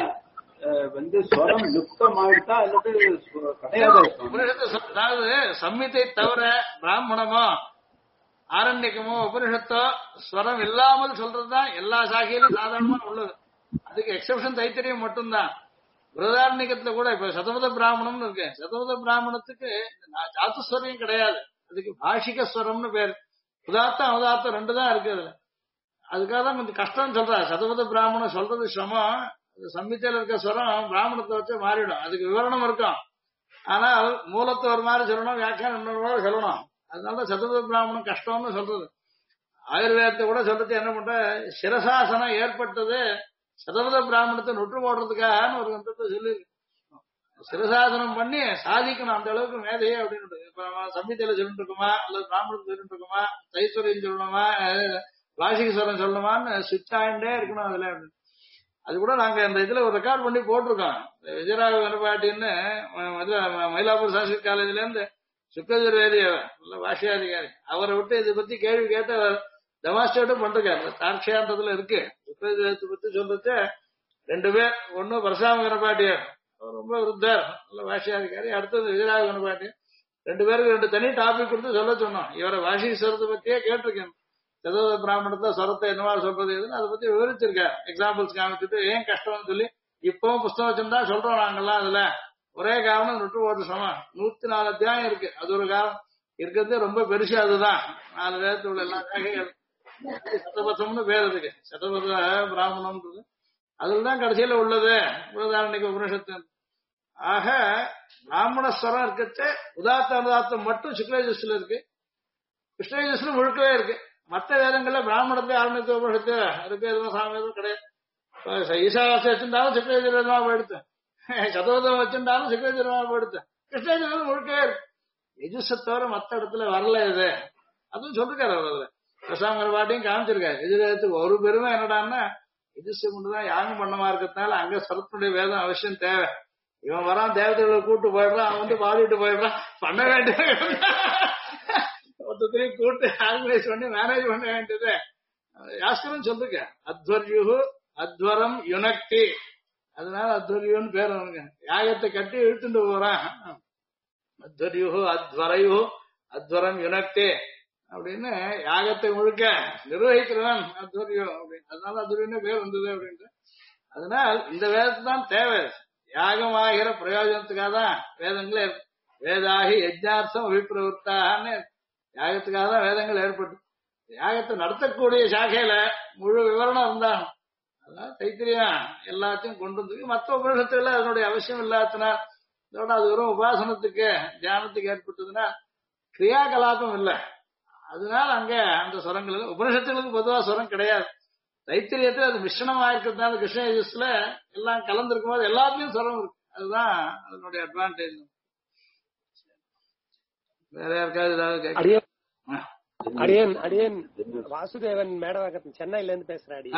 ஸ்வரம் லுப்தம் ஆயிட்டா அல்லது கிடையாது? அதாவது சம்ஹிதை தவிர பிராமணமோ ஆரண்யக்கமோ உபனிஷத்தோ ஸ்வரம் இல்லாமல் சொல்றதுதான் எல்லா சாகையிலும் சாதாரணமா உள்ளது. அதுக்கு எக்ஸப்ஷன் தைத்திரியம் மட்டும்தான். பிரதாரண்யத்துல கூட இப்ப சதபத பிராமணம்னு இருக்கு. சதபத பிராமணத்துக்கு சாத்துஸ்வரியம் கிடையாது, அதுக்கு பாஷிக ஸ்வரம்னு பேரு. உதாத்தம் அவதாத்தம் ரெண்டு தான் இருக்கு அதுல. அதுக்காக தான் கொஞ்சம் கஷ்டம் சொல்றா. சதபத பிராமணம் சொல்றது சிரமம். சம்ஹிதையில இருக்க ஸ்வரம் பிராமணத்தை வச்சு மாறிடும். அதுக்கு விவரணம் இருக்கும், ஆனால் மூலத்தை ஒரு மாதிரி சொல்லணும், வியாக்கியானம் இன்னொரு மாதிரி சொல்லணும். அதனால சதபத பிராமணம் கஷ்டம்னு சொல்றது. ஆயுர்வேதத்தை கூட சொல்றது என்ன பண்ற, சிரசாசனம் ஏற்பட்டது சதபத பிராமணத்தை நொற்று போடுறதுக்காக ஒரு கந்தத்தை சொல்லி சிரசாசனம் பண்ணி சாதிக்கணும், அந்த அளவுக்கு மேதையே அப்படின்னு. இப்ப நம்ம சம்ஹிதையில சொல்லிட்டு இருக்கோமா அல்லது பிராமணத்தை சொல்லிட்டு இருக்கோமா, தைஸ்வரியம் சொல்லணுமா வாசிகஸ்வரம் சொல்லணுமான்னு சுவிட்ச் ஆயிண்டே இருக்கணும் அதுல. அது கூட நாங்க அந்த இதுல ஒரு ரெக்கார்ட் பண்ணி போட்டிருக்கோம். விஜயராக கணபாட்டின்னு மயிலாப்பூர் சாஸ்திரி காலேஜ்ல இருந்து சுக்கஜுர்வேதி நல்ல வாஷியாதிகாரி, அவரை விட்டு இதை பத்தி கேள்வி கேட்டு அவர் டெமான்ஸ்ட்ரேட்டும் பண்றாரு. சாட்சியான்றதுல இருக்கு. சுக்கஜுர்வேதத்தை பத்தி சொல்றது ரெண்டு பேர், ஒன்னு பரசாம கணபாட்டியார், அவர் ரொம்ப விருத்தார், நல்ல வாஷியாதிகாரி. அடுத்தது விஜயராக கணபாட்டியார். ரெண்டு பேருக்கு ரெண்டு தனி டாபிக் கொடுத்து சொல்ல சொன்னோம். இவரை வாசிகஸ்வரத்தை பத்தியே கேட்டிருக்கேன். சதவத பிராமணத்தை சொரத்தை என்னவா சொல்றது எதுன்னு அதை பத்தி விவரிச்சிருக்காரு. எக்ஸாம்பிள்ஸ் காமிச்சுட்டு ஏன் கஷ்டம்னு சொல்லி இப்பவும் புஸ்தகம் வச்சிருந்தா சொல்றோம் நாங்கெல்லாம். அதுல ஒரே காரணம் நுற்று போட்டு சமம் 104 அத்தியாயம் இருக்கு. அது ஒரு காரணம் இருக்கிறது ரொம்ப பெருசு. அதுதான் 4 வேதத்தில் உள்ள எல்லா சாகைகள் சதபதம்னு பேர் இருக்கு. சதபத பிராமணம்ன்றது அதுலதான் கடைசியில உள்ளது பிரதாரணிக உபனிஷத்து. ஆக பிராமணஸ்வரம் இருக்கச்ச உதாத்த அனுதாத்தம் மட்டும் சுக்லஜஸ்ல இருக்கு, கிருஷ்ணஜஸ்ல முழுக்கவே இருக்கு. மற்ற வேதங்கள்ல பிராமணத்தை ஆரம்பித்த உபனிஷத்து இருக்கு, எதுவும் சாமியதும் கிடையாது. ஈசாவாசி வச்சிருந்தாலும் சுக்லஜமா எடுத்து, சதவதம் வச்சிருந்தாலும் சுக்லஜமா எடுத்து, கிருஷ்ணஜம் முழுக்கவே இருக்கு. எஜுசை தவிர மற்ற இடத்துல வரல இது. அதுவும் சொல்லிருக்காரு அவர். பிரசாங்கர் பாட்டையும் காமிச்சிருக்காரு. எஜுதத்துக்கு ஒரு பெருமை என்னடான்னா, எஜுசை கொண்டுதான் யாகம் பண்ணமா இருக்கிறதுனால அங்க சரத்தினுடைய வேதம் அவசியம் தேவை. இவன் வரான், தேவதைகளை கூட்டு போயிடுறான், அவன் வந்து பாடிட்டு போயிடுறான், பண்ண வேண்டிய மொத்தத்திலையும் கூட்டு ஆர்கனைஸ் பண்ணி மேனேஜ் பண்ண வேண்டியது யாஸ்கரம் சொல்லுங்க. அத்வர்யு அத்வரம் யுனக்தி, அதனால அத்வர்யுன்னு பேர் அவனுங்க. யாகத்தை கட்டி இழுத்துட்டு போறான். அத்வர்யு அத்வரையு அத்வரம் யுனக்தி அப்படின்னு யாகத்தை முழுக்க நிர்வகிக்கிறவன் அத்வர்யு அப்படின்னு. அதனால அத்வர்யுன்னு பேர் வந்தது அப்படின்ட்டு. அதனால் இந்த வேதத்தை தான் தேவை. யாகமாகிற பிரயோஜனத்துக்காக தான் வேதங்களே. வேதாகி யஜ்ஞார்த்தம் அபிப்பிரவருத்தான்னு யாகத்துக்காக தான் வேதங்கள் ஏற்பட்டு. யாகத்தை நடத்தக்கூடிய சாகையில முழு விவரணம் இருந்தாங்க. அதனால தைத்திரியம் எல்லாத்தையும் கொண்டு வந்து மற்ற உபநிஷத்துல அதனுடைய அவசியம் இல்லாதனால் இதோட அது வெறும் உபாசனத்துக்கு தியானத்துக்கு ஏற்பட்டதுன்னா கிரியா கலாபம் இல்லை. அதனால அங்க அந்த சுரங்கள் உபநிஷத்துகளுக்கு பொதுவா சுரம் கிடையாது. தைத்திரியத்துல அது மிஷ்ரணமா இருக்கிறதுனால கிருஷ்ணயஜஸ்ல எல்லாம் கலந்துருக்கும் போது எல்லாத்துலயும் சுரம் இருக்கு. அதுதான் அதனுடைய அட்வான்டேஜ். வேற யாருக்காவது ஏதாவது அடியன் வாசுதேவன் மேடவாக்கத்தின் சென்னையில இருந்து பேசுறேன்.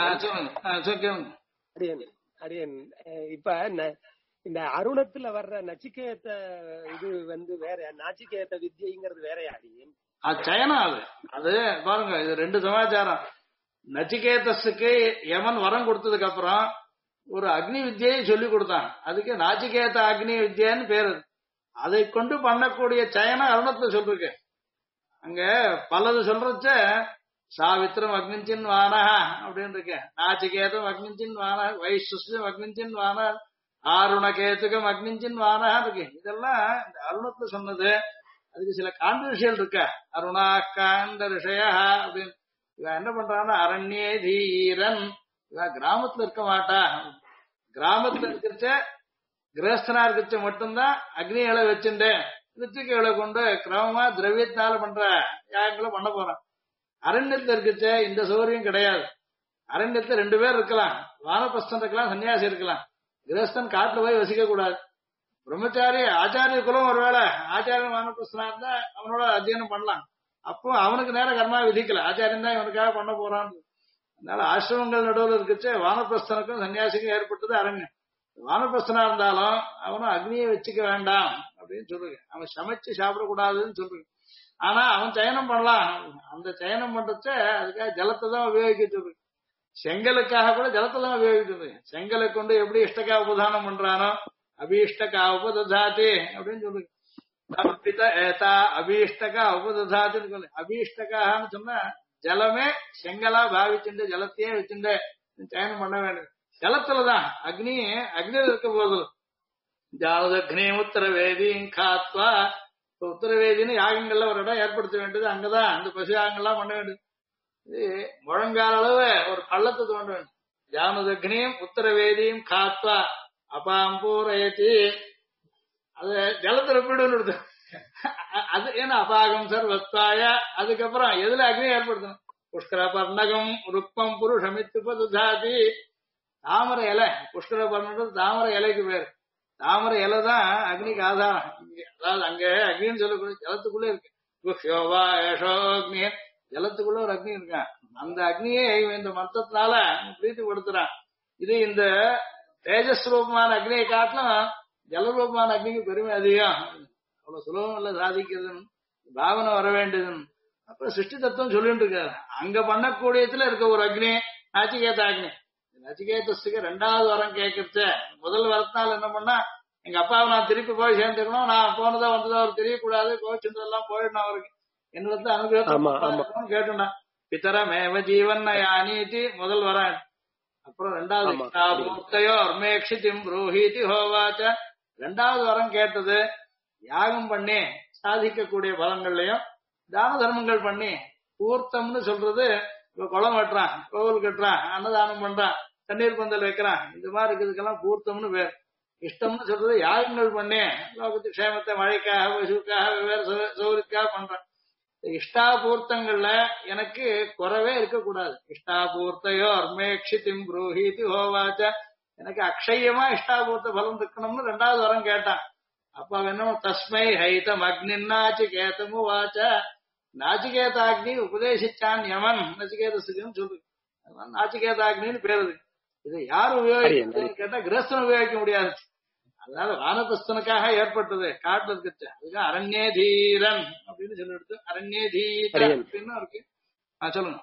அடியன் இப்ப இந்த அருணத்துல வர்ற நச்சிகேத இது வேற, நாச்சிகேத வித்யைங்கிறது வேறையா அடியன்? சயனம் அது. அது பாருங்க, இது ரெண்டு சமாச்சாரம். நச்சிகேதஸுக்கு யமன் வரம் கொடுத்ததுக்கு அப்புறம் ஒரு அக்னி வித்யை சொல்லி கொடுத்தான். அதுக்கு நாச்சிகேத அக்னி வித்யான்னு பேரு. அதை கொண்டு பண்ணக்கூடிய சயனம் அருணத்துல சொல்லிருக்கு. அங்க பலது சொல்றச்ச சாவித்திரம் அக்னிஞ்சின் வானஹா அப்படின்னு இருக்கு, நாச்சிகேதம் அக்னிஞ்சின் வான, வைசுஸ்லம் அக்னிஞ்சின் வான, ஆருணகேதுகம் அக்னிஞ்சின் வானஹா இருக்கு. இதெல்லாம் இந்த அருணத்துல சொன்னது. அதுக்கு சில கான்ட்ரவர்ஷியல் இருக்க. அருணா காண்ட ரிஷயா அப்படின்னு இவன் என்ன பண்றான்னா அரண்யே தீரன், இவன் கிராமத்துல இருக்க மாட்டா. கிராமத்துல இருக்கிறச்ச கிரகஸ்தனா இருக்கிறச்ச மட்டும்தான் அக்னிகளை வச்சுட்டு ரித்திகளை கொண்டு கிரமமா திரவியத்தினால பண்ற யாகங்களை பண்ண போறான். அரண்யத்துல இருக்கச்ச இந்த சௌகரியம் கிடையாது. அரண்யத்துல 2 பேர் இருக்கலாம், வானப்பிரஸ்தன் இருக்கலாம், சன்னியாசி இருக்கலாம். கிரகஸ்தன் காட்டுல போய் வசிக்க கூடாது. பிரம்மச்சாரி ஆச்சாரிய குலம் ஒருவேளை ஆச்சாரிய வானப்பிரஸ்தனா இருந்தா அவனோட அத்தியனம் பண்ணலாம். அப்போ அவனுக்கு நேர கர்மா விதிக்கல, ஆச்சாரியன் தான் இவனுக்காக பண்ண போறான். அதனால ஆசிரமங்கள் நடுவில் இருக்கச்சு வானப்பிரஸ்தனுக்கும் சன்னியாசிக்கும் ஏற்பட்டது அரண்யம். வானப்பிரஸ்தனா இருந்தாலும் அவனும் அக்னியை வச்சுக்க வேண்டாம் அப்படின்னு சொல்லுங்க. அவன் சமைச்சு சாப்பிடக்கூடாதுன்னு சொல்லுங்க. ஆனா அவன் சயனம் பண்ணலாம். அந்த சயனம் பண்றச்ச அதுக்காக ஜலத்தை தான் உபயோகிக்க சொல்லுங்க. செங்கலுக்காக கூட ஜலத்தை தான் உபயோகிக்கிறது. செங்கலை கொண்டு எப்படி இஷ்டக்கா உபதானம் பண்றானோ அபீஷ்டகா உபததாதி அப்படின்னு சொல்லுங்க. அபீஷ்டகா உபததாத்தின்னு சொல்லு. அபீஷ்டகான்னு சொன்னா ஜலமே செங்கலா பாவிச்சுண்டு ஜலத்தையே வச்சுண்டு சயனம் பண்ண வேண்டும். ஜலத்துலதான் அக்னியில இருக்க போது ஜாவதக்னி உத்தரவேதியும் காத்வா. உத்தரவேதின்னு யாகங்கள்ல ஒரு இடம் ஏற்படுத்த வேண்டியது. அங்கதான் அந்த பசு யாகங்கள்லாம் பண்ண வேண்டியது. இது முழங்கால அளவு ஒரு பள்ளத்தை தோண்ட வேண்டும். ஜாவதக்னியும் உத்தரவேதியும் காத்வா அபாம்பூரயத்தி. அது ஜலத்துல போயிடுன்னு அது ஏன்னா அபாகம் சர்வத்வாய. அதுக்கப்புறம் எதுல அக்னி ஏற்படுத்தணும்? புஷ்கர பர்ணகம் ருக்மம் புருஷமித்து பதுதாதி. தாமரை இலை, புஷ்கர பர்ணம் தாமரை இலைக்கு பேரு. தாமரை இலை தான் அக்னிக்கு ஆதாரம். அதாவது அங்க அக்னின்னு சொல்லக்கூடிய ஜலத்துக்குள்ளே இருக்கு. குஹ்யோவா ஏஷோ அக்னி, ஜலத்துக்குள்ள ஒரு அக்னி இருக்கான். அந்த அக்னியை இந்த மந்திரத்தினால பிரீத்திப்படுத்துறான். இது இந்த தேஜஸ் ரூபமான அக்னியை காட்டிலும் ஜலரூபமான அக்னிக்கு பெருமை அதிகம். அவ்வளவு சுலபம் இல்ல சாதிக்கிறதுன்னு பாவனை வர வேண்டியதுன்னு. அப்புறம் சிருஷ்டி தத்துவம் சொல்லிட்டு இருக்காரு. அங்க பண்ணக்கூடியதுல இருக்க ஒரு அக்னி நாச்சிகேத அக்னி. நச்சிகேதஸுக்கு 2வது வரம் கேட்கறச்ச முதல் வரத்தினால என்ன பண்ணா, எங்க அப்பாவை நான் திருப்பி போய் சேர்ந்துக்கணும், நான் போனதா வந்ததா அவர் தெரியக்கூடாது, கோவிச்சிருந்ததெல்லாம் போயிடணும், அவருக்கு என்னிடத்து அனுகிரகம் கேட்டுனா பித்தரமேவ ஜீவன் யானீதி முதல் வரான். அப்புறம் 2வது அர்மேக்ஷிதிம் ப்ரூஹீதி ஹோவாச்ச. 2வது வரம் கேட்டது யாகம் பண்ணி சாதிக்கக்கூடிய பலங்கள்லயும் தான தர்மங்கள் பண்ணி பூர்த்தம்னு சொல்றது. இப்ப குளம் வெட்டுறான், கோவில் கட்டுறான், அன்னதானம் பண்றான், தண்ணீர் பந்தல் வைக்கிறான், இந்த மாதிரி இருக்கிறதுக்கெல்லாம் பூர்த்தம்னு பேர். இஷ்டம்னு சொல்றது யாகங்கள் பண்ணி லோகத்து க்ஷேமத்தை மழைக்காக பசுக்காக வெவ்வேறு சௌகரியக்காக பண்றான். இஷ்டாபூர்த்தங்கள்ல எனக்கு குறவே இருக்கக்கூடாது. இஷ்டாபூர்த்தையோ அர்மேக்ஷிதிம் ப்ரூஹீதி ஹோவாச்ச. எனக்கு அக்ஷயமா இஷ்டாபூர்த்த பலம் இருக்கணும்னு 2வது வரம் கேட்டான். அப்ப என்ன தஸ்மை ஹைதம் அக்னின்னாச்சிகேதமு வாச்ச. நாச்சிகேதாக்னி உபதேசிச்சான் யமன் நச்சிகேதசுக்குன்னு சொல்லு. நாச்சிகேதாக்னின்னு பேருது. இது யாரு உபயோகிக்கணும்னு கேட்டா கிரகஸ்தன் உபயோகிக்க முடியாது. அதனால வானபிரஸ்தனுக்காக ஏற்பட்டது காட்டுல இருக்குச்சு. அதுதான் அரண்யே தீரன் அப்படின்னு சொல்லி எடுத்து அரண்யே தீரன் அப்படின்னு இருக்கு. சொல்லுங்க.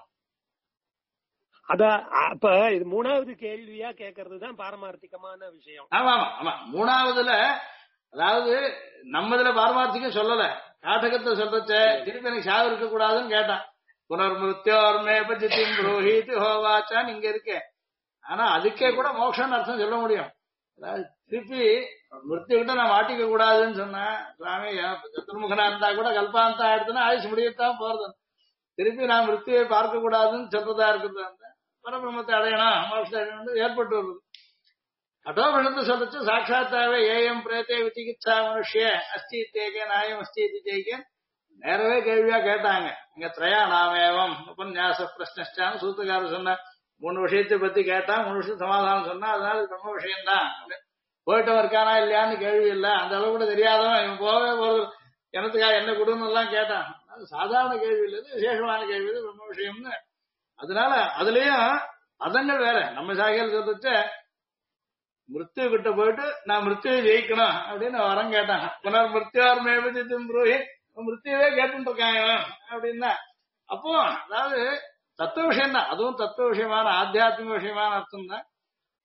அதான் அப்ப இது 3வது கேள்வியா கேட்கறதுதான் பாரமார்த்திகமான விஷயம். ஆமா ஆமா ஆமா. 3வதுல அதாவது நம்மதுல பாரமார்த்திகம் சொல்லல, காட்டகத்தை சொல்றச்ச திருப்பி எனக்கு சாவு இருக்க கூடாதுன்னு கேட்டான். புனர்மிருத்தியோர்மே பஜிதிம் ப்ரூஹீதி ஹோவாச்சான்னு இங்க இருக்கே. ஆனா அதுக்கே கூட மோட்சம்னு அர்த்தம் சொல்ல முடியும். அதாவது திருப்பி மிருத்திய கிட்ட நான் மாட்டிக்க கூடாதுன்னு சொன்னேன். சுவாமி சத்துர்முகனா இருந்தா கூட கல்பாந்தா ஆயிடுதுன்னா ஆயுஷ் முடியத்தான் போறது. திருப்பி நான் மிருத்தியை பார்க்க கூடாதுன்னு சொல்றதா இருக்கிறது. அந்த பரபிரம்மத்தை அடையணும், மோட்சத்தை அடையணும் ஏற்பட்டு வருது. கட்டோபனிஷத்து சொல்லிச்சு சாட்சாத்தாவே ஏஎம் பிரேத்தே விசிகிச்சா மனுஷிய அஸ்தி தேகே நாயம் அஸ்தி தேகே நேரவே கேள்வியா கேட்டாங்க. இங்க திரையா நாமேவம் உபன்யாச பிரஷ்னச்சான்னு சூத்துக்காரர் சொன்ன 3 விஷயத்தை பத்தி கேட்டா 3 விஷயம் சமாதானம் சொன்னா அதனால பிரம்ம விஷயம்தான். போயிட்டவன் இருக்கானா இல்லையான்னு கேள்வி இல்லை. அந்த அளவு கூட தெரியாதவன் இவன் போவே போறது எனத்துக்காக என்ன கொடுன்னு எல்லாம் கேட்டான். அது சாதாரண கேள்வி இல்லை, விசேஷமான கேள்வி, பிரம்ம விஷயம்னு. அதனால அதுலயும் பதங்கள் வேற. நம்ம சாகையில் சொல்லிச்சு மிருத்யு கிட்ட போயிட்டு நான் மிருத்யுவை ஜெயிக்கணும் அப்படின்னு வரம் கேட்டாங்க. புனர் மிருத்யோர் மேபஜித்தும் ப்ரூஹி, மிருத்யுவே கேட்டு இருக்காங்க அப்படின்னா. அப்போ அதாவது தத்துவ விஷயம் தான், அதுவும் தத்துவ விஷயமான ஆத்தியாத்மிக விஷயமான அர்த்தம் தான்.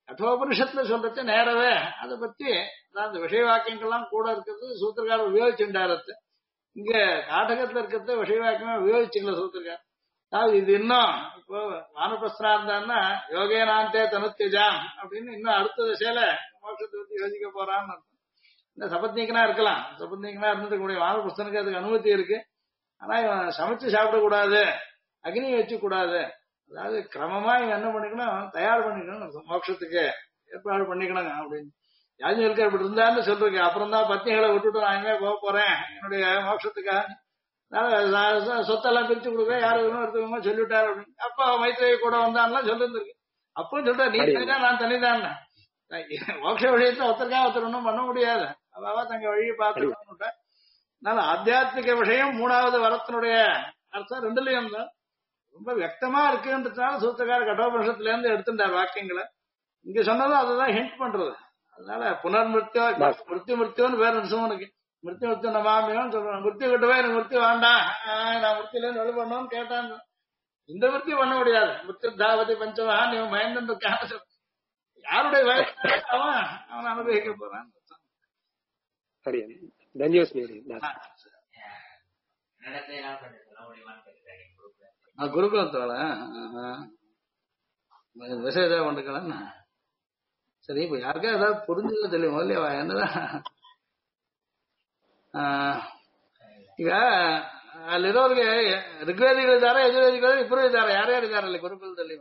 கட்டோபனிஷத்துல சொல்றது நேரவே அதை பத்தி அந்த விஷய வாக்கியங்கள்லாம் கூட இருக்கிறது சூத்திரக்காரர் உபயோகிச்சுட்டாரத்து. இங்க காட்டகத்துல இருக்கிறத விஷய வாக்கியமா உபயோகிச்சுக்கல சூத்திரக்காரர். அதாவது இது இன்னும் இப்போ வானப்பிரஸ்தனா இருந்தான்னா யோகேனாந்தே தனுத்திஜாம் அப்படின்னு இன்னும் அடுத்த திசையில மோட்சத்தை பத்தி யோசிக்க போறான்னு அர்த்தம். இந்த சபத்னீக்கனா இருக்கலாம், சபத்னீக்கனா இருந்துட்டு கூடிய வானப்பிரஸ்தனுக்கு அதுக்கு அனுமதி இருக்கு. ஆனா இவன் சமைச்சு சாப்பிடக்கூடாது, அக்னி வச்சு கூடாது. அதாவது கிரமமா இவன் என்ன பண்ணிக்கணும், தயார் பண்ணிக்கணும், மோட்சத்துக்கு ஏற்பாடு பண்ணிக்கணும் அப்படின்னு. யாஜ்ஞவல்கர் அப்படி இருந்தாருன்னு சொல்றேன். அப்புறம் தான் பத்னிகளை விட்டுட்டு நான் இனிமே போக போறேன் என்னுடைய மோட்சத்துக்காக, சொத்தெல்லாம் பிரிச்சு கொடுக்க யாரு ஒருத்தவங்க சொல்லிவிட்டாரு அப்படின்னு. அப்ப மைத்ரேய கூட வந்தான்லாம் சொல்லிருந்திருக்கு. அப்பவும் சொல்ற நீ தனிதான் நான் தனிதான். மோட்ச வழியத்தை ஒருத்தருக்கா ஒருத்தர் ஒன்றும் பண்ண முடியாது. அவாவா தங்க வழியை பார்த்துட்டு அதனால ஆத்தியாத்மிக விஷயம் மூணாவது வரத்தினுடைய அர்த்தம் ரெண்டுலயும் தான் ரொம்ப வியக்தமா இருக்குன்றதுனால சூத்திரக்கார கட்டோபனிஷத்துல இருந்து எடுத்துட்டார் வாக்கியங்களை. இங்க சொன்னதும் அதுதான் ஹிண்ட் பண்றது. அதனால புனர்மிருத்தியோ மிருத்யுன்னு வேற நிமிஷம் மிருத்யு நமாமியோன்னு சொல்றேன். மிருத்யு கிட்டவே எனக்கு மிருத்யு வேண்டாம், நான் மிருத்தியில இருந்து வெளி பண்ணணும்னு கேட்டாங்க. இந்த மிருத்தி பண்ண முடியாது. மிருத்யு தாவதி பஞ்சவா நீ மயந்தன் இருக்கான்னு யாருடைய வயசு அவன் அனுபவிக்க போறான். சரி, தன்யோஸ் குருகுலத்தோட விசேஷ பண்ணிக்கலாம். சரி, இப்ப யாருக்கா ஏதாவது புரிஞ்சது தெரியுமோ இல்லையா என்னதான் ಈಗ ಅಲ್ಲಿರೋರಿಗೆ ಋಗ್ವೇದಿಗಳಿದ್ದಾರೆ, ಯಜುರ್ವೇದಿಗಳು ಇಬ್ಬರು ಇದ್ದಾರೆ. ಯಾರ್ಯಾರು ಇದ್ದಾರಲ್ಲಿ ಗುರುಕುಲದಲ್ಲಿ?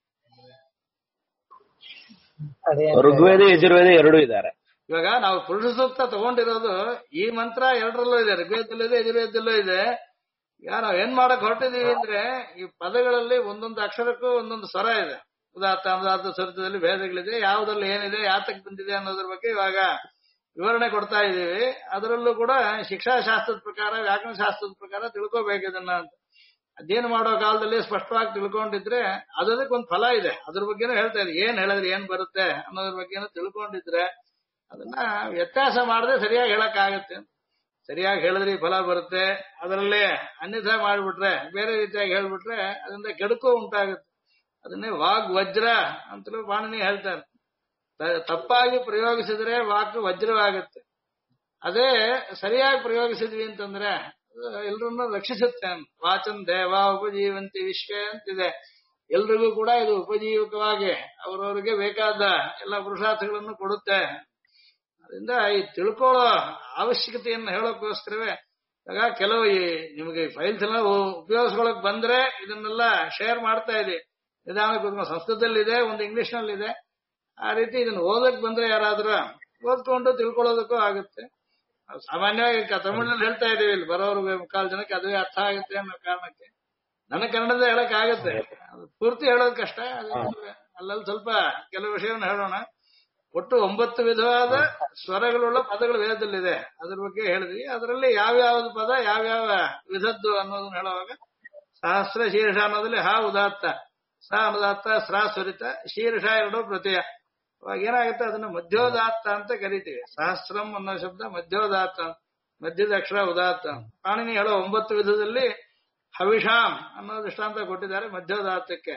ಋಗ್ವೇದ ಯಜುರ್ವೇದ ಎರಡೂ ಇದ್ದಾರೆ. ಇವಾಗ ನಾವು ಪುರುಷ ಸೂಕ್ತ ತಗೊಂಡಿರೋದು ಈ ಮಂತ್ರ ಎರಡರಲ್ಲೂ ಇದೆ, ಋಗ್ವೇದದಲ್ಲೂ ಇದೆ ಯಜುರ್ವೇದದಲ್ಲೂ ಇದೆ. ಈಗ ನಾವ್ ಏನ್ ಮಾಡಕ್ ಹೊರಟಿದೀವಿ ಅಂದ್ರೆ ಈ ಪದಗಳಲ್ಲಿ ಒಂದೊಂದು ಅಕ್ಷರಕ್ಕೂ ಒಂದೊಂದು ಸ್ವರ ಇದೆ. ಉದಾತ್ತ ಅನುದಾತ್ತ ಸ್ವರದಲ್ಲಿ ಭೇದಗಳಿದೆ, ಯಾವ್ದ್ರಲ್ಲಿ ಏನಿದೆ ಯಾತಕ್ ಬಂದಿದೆ ಅನ್ನೋದ್ರ ಬಗ್ಗೆ ಇವಾಗ ವಿವರಣೆ ಕೊಡ್ತಾ ಇದ್ದೀವಿ. ಅದರಲ್ಲೂ ಕೂಡ ಶಿಕ್ಷಾಶಾಸ್ತ್ರದ ಪ್ರಕಾರ ವ್ಯಾಕರಣ ಶಾಸ್ತ್ರದ ಪ್ರಕಾರ ತಿಳ್ಕೋಬೇಕು ಇದನ್ನ ಅಂತ. ಅಧ್ಯಯನ ಮಾಡೋ ಕಾಲದಲ್ಲಿ ಸ್ಪಷ್ಟವಾಗಿ ತಿಳ್ಕೊಂಡಿದ್ರೆ ಅದಕ್ಕೊಂದು ಫಲ ಇದೆ. ಅದ್ರ ಬಗ್ಗೆನೂ ಹೇಳ್ತಾ ಇದೆ, ಏನ್ ಹೇಳಿದ್ರೆ ಏನ್ ಬರುತ್ತೆ ಅನ್ನೋದ್ರ ಬಗ್ಗೆನೂ ತಿಳ್ಕೊಂಡಿದ್ರೆ ಅದನ್ನ ವ್ಯತ್ಯಾಸ ಮಾಡದೆ ಸರಿಯಾಗಿ ಹೇಳಕ್ ಆಗತ್ತೆ. ಸರಿಯಾಗಿ ಹೇಳಿದ್ರೆ ಫಲ ಬರುತ್ತೆ, ಅದರಲ್ಲೇ ಅನ್ಯಥಾ ಮಾಡ್ಬಿಟ್ರೆ ಬೇರೆ ರೀತಿಯಾಗಿ ಹೇಳ್ಬಿಟ್ರೆ ಅದರಿಂದ ಕೆಡುಕು ಉಂಟಾಗುತ್ತೆ. ಅದನ್ನೇ ವಾಗ್ ವಜ್ರ ಅಂತಲೂ ಪಾಣಿನಿ ಹೇಳ್ತಾರೆ. ತಪ್ಪಾಗಿ ಪ್ರಯೋಗಿಸಿದ್ರೆ ವಾಕ್ ವಜ್ರವಾಗುತ್ತೆ, ಅದೇ ಸರಿಯಾಗಿ ಪ್ರಯೋಗಿಸಿದ್ವಿ ಅಂತಂದ್ರೆ ಎಲ್ರನ್ನೂ ರಕ್ಷಿಸುತ್ತೆ. ವಾಚನ್ ದೇವ ಉಪಜೀವಂತಿ ವಿಶ್ವೇ ಅಂತಿದೆ. ಎಲ್ರಿಗೂ ಕೂಡ ಇದು ಉಪಜೀವಕವಾಗಿ ಅವರವರಿಗೆ ಬೇಕಾದ ಎಲ್ಲ ಪುರುಷಾರ್ಥಗಳನ್ನು ಕೊಡುತ್ತೆ. ಅದರಿಂದ ಈ ತಿಳ್ಕೊಳ್ಳೋ ಅವಶ್ಯಕತೆಯನ್ನು ಹೇಳೋಕ್ಕೋಸ್ಕರವೇ ಆಗ ಕೆಲವು ನಿಮಗೆ ಫೈಲ್ಸ್ ಎಲ್ಲ ಉಪಯೋಗಿಸ್ಕೊಳಕ್ ಬಂದ್ರೆ ಇದನ್ನೆಲ್ಲ ಶೇರ್ ಮಾಡ್ತಾ ಇದೆ. ನಿಧಾನಕ್ಕೆ ಸಂಸ್ಕೃತದಲ್ಲಿದೆ, ಒಂದು ಇಂಗ್ಲಿಷ್ ನಲ್ಲಿದೆ. ಆ ರೀತಿ ಇದನ್ನ ಓದಕ್ ಬಂದ್ರೆ ಯಾರಾದ್ರೂ ಓದ್ಕೊಂಡು ತಿಳ್ಕೊಳ್ಳೋದಕ್ಕೂ ಆಗುತ್ತೆ. ಸಾಮಾನ್ಯವಾಗಿ ತಮಿಳಿನಲ್ಲಿ ಹೇಳ್ತಾ ಇದೀವಿ, ಇಲ್ಲಿ ಬರೋರು ಮುಕ್ಕಾಲು ಜನಕ್ಕೆ ಅದುವೇ ಅರ್ಥ ಆಗುತ್ತೆ ಅನ್ನೋ ಕಾರಣಕ್ಕೆ ನನಗೆ ಕನ್ನಡದ ಹೇಳಕ್ ಆಗತ್ತೆ, ಪೂರ್ತಿ ಹೇಳೋದ್ ಕಷ್ಟ. ಅಲ್ಲಲ್ಲಿ ಸ್ವಲ್ಪ ಕೆಲವು ವಿಷಯವನ್ನು ಹೇಳೋಣ. ಒಟ್ಟು 9 ವಿಧವಾದ ಸ್ವರಗಳುಳ್ಳ ಪದಗಳು ವೇದದಲ್ಲಿದೆ, ಅದ್ರ ಬಗ್ಗೆ ಹೇಳಿದ್ವಿ. ಅದರಲ್ಲಿ ಯಾವ್ಯಾವ್ದು ಪದ ಯಾವ್ಯಾವ ವಿಧದ್ದು ಅನ್ನೋದನ್ನ ಹೇಳುವಾಗ ಸಹಸ್ರ ಶೀರ್ಷ ಅನ್ನೋದ್ರಲ್ಲಿ ಹಾ ಉದಾತ್ತ, ಸ ಅನುದಾತ್ತ, ಸ್ರಾ ಸ್ವರಿತ, ಶೀರ್ಷ ಎರಡು ಪ್ರತ್ಯಯ. ಅವಾಗ ಏನಾಗುತ್ತೆ ಅದನ್ನ ಮಧ್ಯೋದಾತ್ತ ಅಂತ ಕರಿತೀವಿ. ಸಹಸ್ರಂ ಅನ್ನೋ ಶಬ್ದ ಮಧ್ಯೋದಾತ್ತ, ಮಧ್ಯದ ಅಕ್ಷರ ಉದಾತ್ತ. ಪಾಣಿನಿ ಹೇಳೋ 9 ವಿಧದಲ್ಲಿ ಹವಿಷಾಂ ಅನ್ನೋ ದೃಷ್ಟಾಂತ ಕೊಟ್ಟಿದ್ದಾರೆ ಮಧ್ಯೋದಾತ್ತಕ್ಕೆ.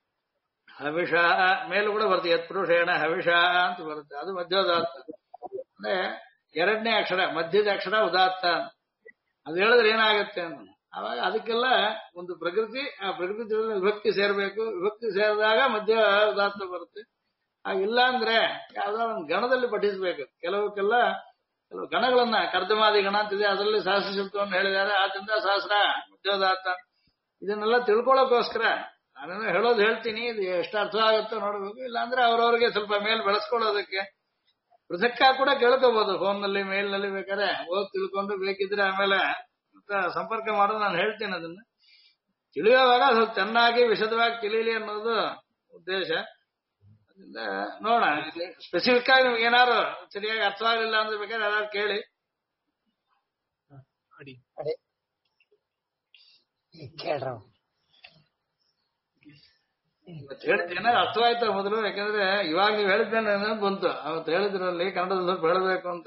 ಹವಿಷ ಮೇಲೂ ಕೂಡ ಬರುತ್ತೆ, ಯತ್ಪುರುಷೇಣ ಹವಿಷ ಅಂತ ಬರುತ್ತೆ, ಅದು ಮಧ್ಯೋದಾತ್ತ. ಅಂದ್ರೆ ಎರಡನೇ ಅಕ್ಷರ ಮಧ್ಯದ ಅಕ್ಷರ ಉದಾತ್ತ. ಅದು ಹೇಳಿದ್ರೆ ಏನಾಗುತ್ತೆ ಅಂತ ಅವಾಗ ಅದಕ್ಕೆಲ್ಲ ಒಂದು ಪ್ರಕೃತಿ, ಆ ಪ್ರಕೃತಿ ವಿಭಕ್ತಿ ಸೇರ್ಬೇಕು. ವಿಭಕ್ತಿ ಸೇರಿದಾಗ ಮಧ್ಯ ಉದಾತ್ತ ಬರುತ್ತೆ. ಹಾಗಿಲ್ಲ ಅಂದ್ರೆ ಯಾವ್ದೋ ಒಂದು ಗಣದಲ್ಲಿ ಪಠಿಸ್ಬೇಕು. ಕೆಲವು ಗಣಗಳನ್ನ ಕರ್ದಮಾದಿ ಗಣ ಅಂತಿದೆ, ಅದರಲ್ಲಿ ಸಹಸ್ರ ಶಬ್ದವನ್ನು ಹೇಳಿದ್ದಾರೆ, ಆದ್ರಿಂದ ಸಹಸ್ರ ಮಧ್ಯೋದಾತ್ತ. ಇದನ್ನೆಲ್ಲ ತಿಳ್ಕೊಳ್ಳೋಕೋಸ್ಕರ ನಾನೇನೋ ಹೇಳೋದು ಹೇಳ್ತೀನಿ, ಇದು ಎಷ್ಟು ಅರ್ಥ ಆಗುತ್ತೋ ನೋಡ್ಬೇಕು. ಇಲ್ಲಾಂದ್ರೆ ಅವ್ರವ್ರಿಗೆ ಸ್ವಲ್ಪ ಮೇಲ್ ಬೆಳೆಸ್ಕೊಳ್ಳೋದಕ್ಕೆ ಪೃಥಕ್ಕ ಕೂಡ ಕೇಳ್ಕೋಬಹುದು, ಫೋನ್ನಲ್ಲಿ ಮೇಲ್ನಲ್ಲಿ ಬೇಕಾದ್ರೆ ಓದ್ ತಿಳ್ಕೊಂಡು ಬೇಕಿದ್ರೆ ಆಮೇಲೆ ಸಂಪರ್ಕ ಮಾಡೋದು ನಾನು ಹೇಳ್ತೀನಿ. ಅದನ್ನ ತಿಳಿಯುವಾಗ ಸ್ವಲ್ಪ ಚೆನ್ನಾಗಿ ವಿಶದವಾಗಿ ತಿಳಿಯಲಿ ಅನ್ನೋದು ಉದ್ದೇಶ. ಅದರಿಂದ ನೋಡೋಣ, ಸ್ಪೆಸಿಫಿಕ್ ಆಗಿ ನಿಮ್ಗೆ ಏನಾದ್ರು ಸರಿಯಾಗಿ ಅರ್ಥವಾಗಲಿಲ್ಲ ಅಂದ್ರೆ ಬೇಕಾದ್ರೆ ಯಾರು ಕೇಳಿ. ಹೇಳ್ತೀನಿ, ಅರ್ಥವಾಯ್ತಾ ಮೊದಲು? ಯಾಕಂದ್ರೆ ಇವಾಗ ನೀವು ಹೇಳಿದ್ಮೇಲೆ ಬಂತು, ಅವತ್ತು ಹೇಳಿದ್ರಲ್ಲಿ ಕನ್ನಡದಲ್ಲಿ ಸ್ವಲ್ಪ ಹೇಳಬೇಕು ಅಂತ.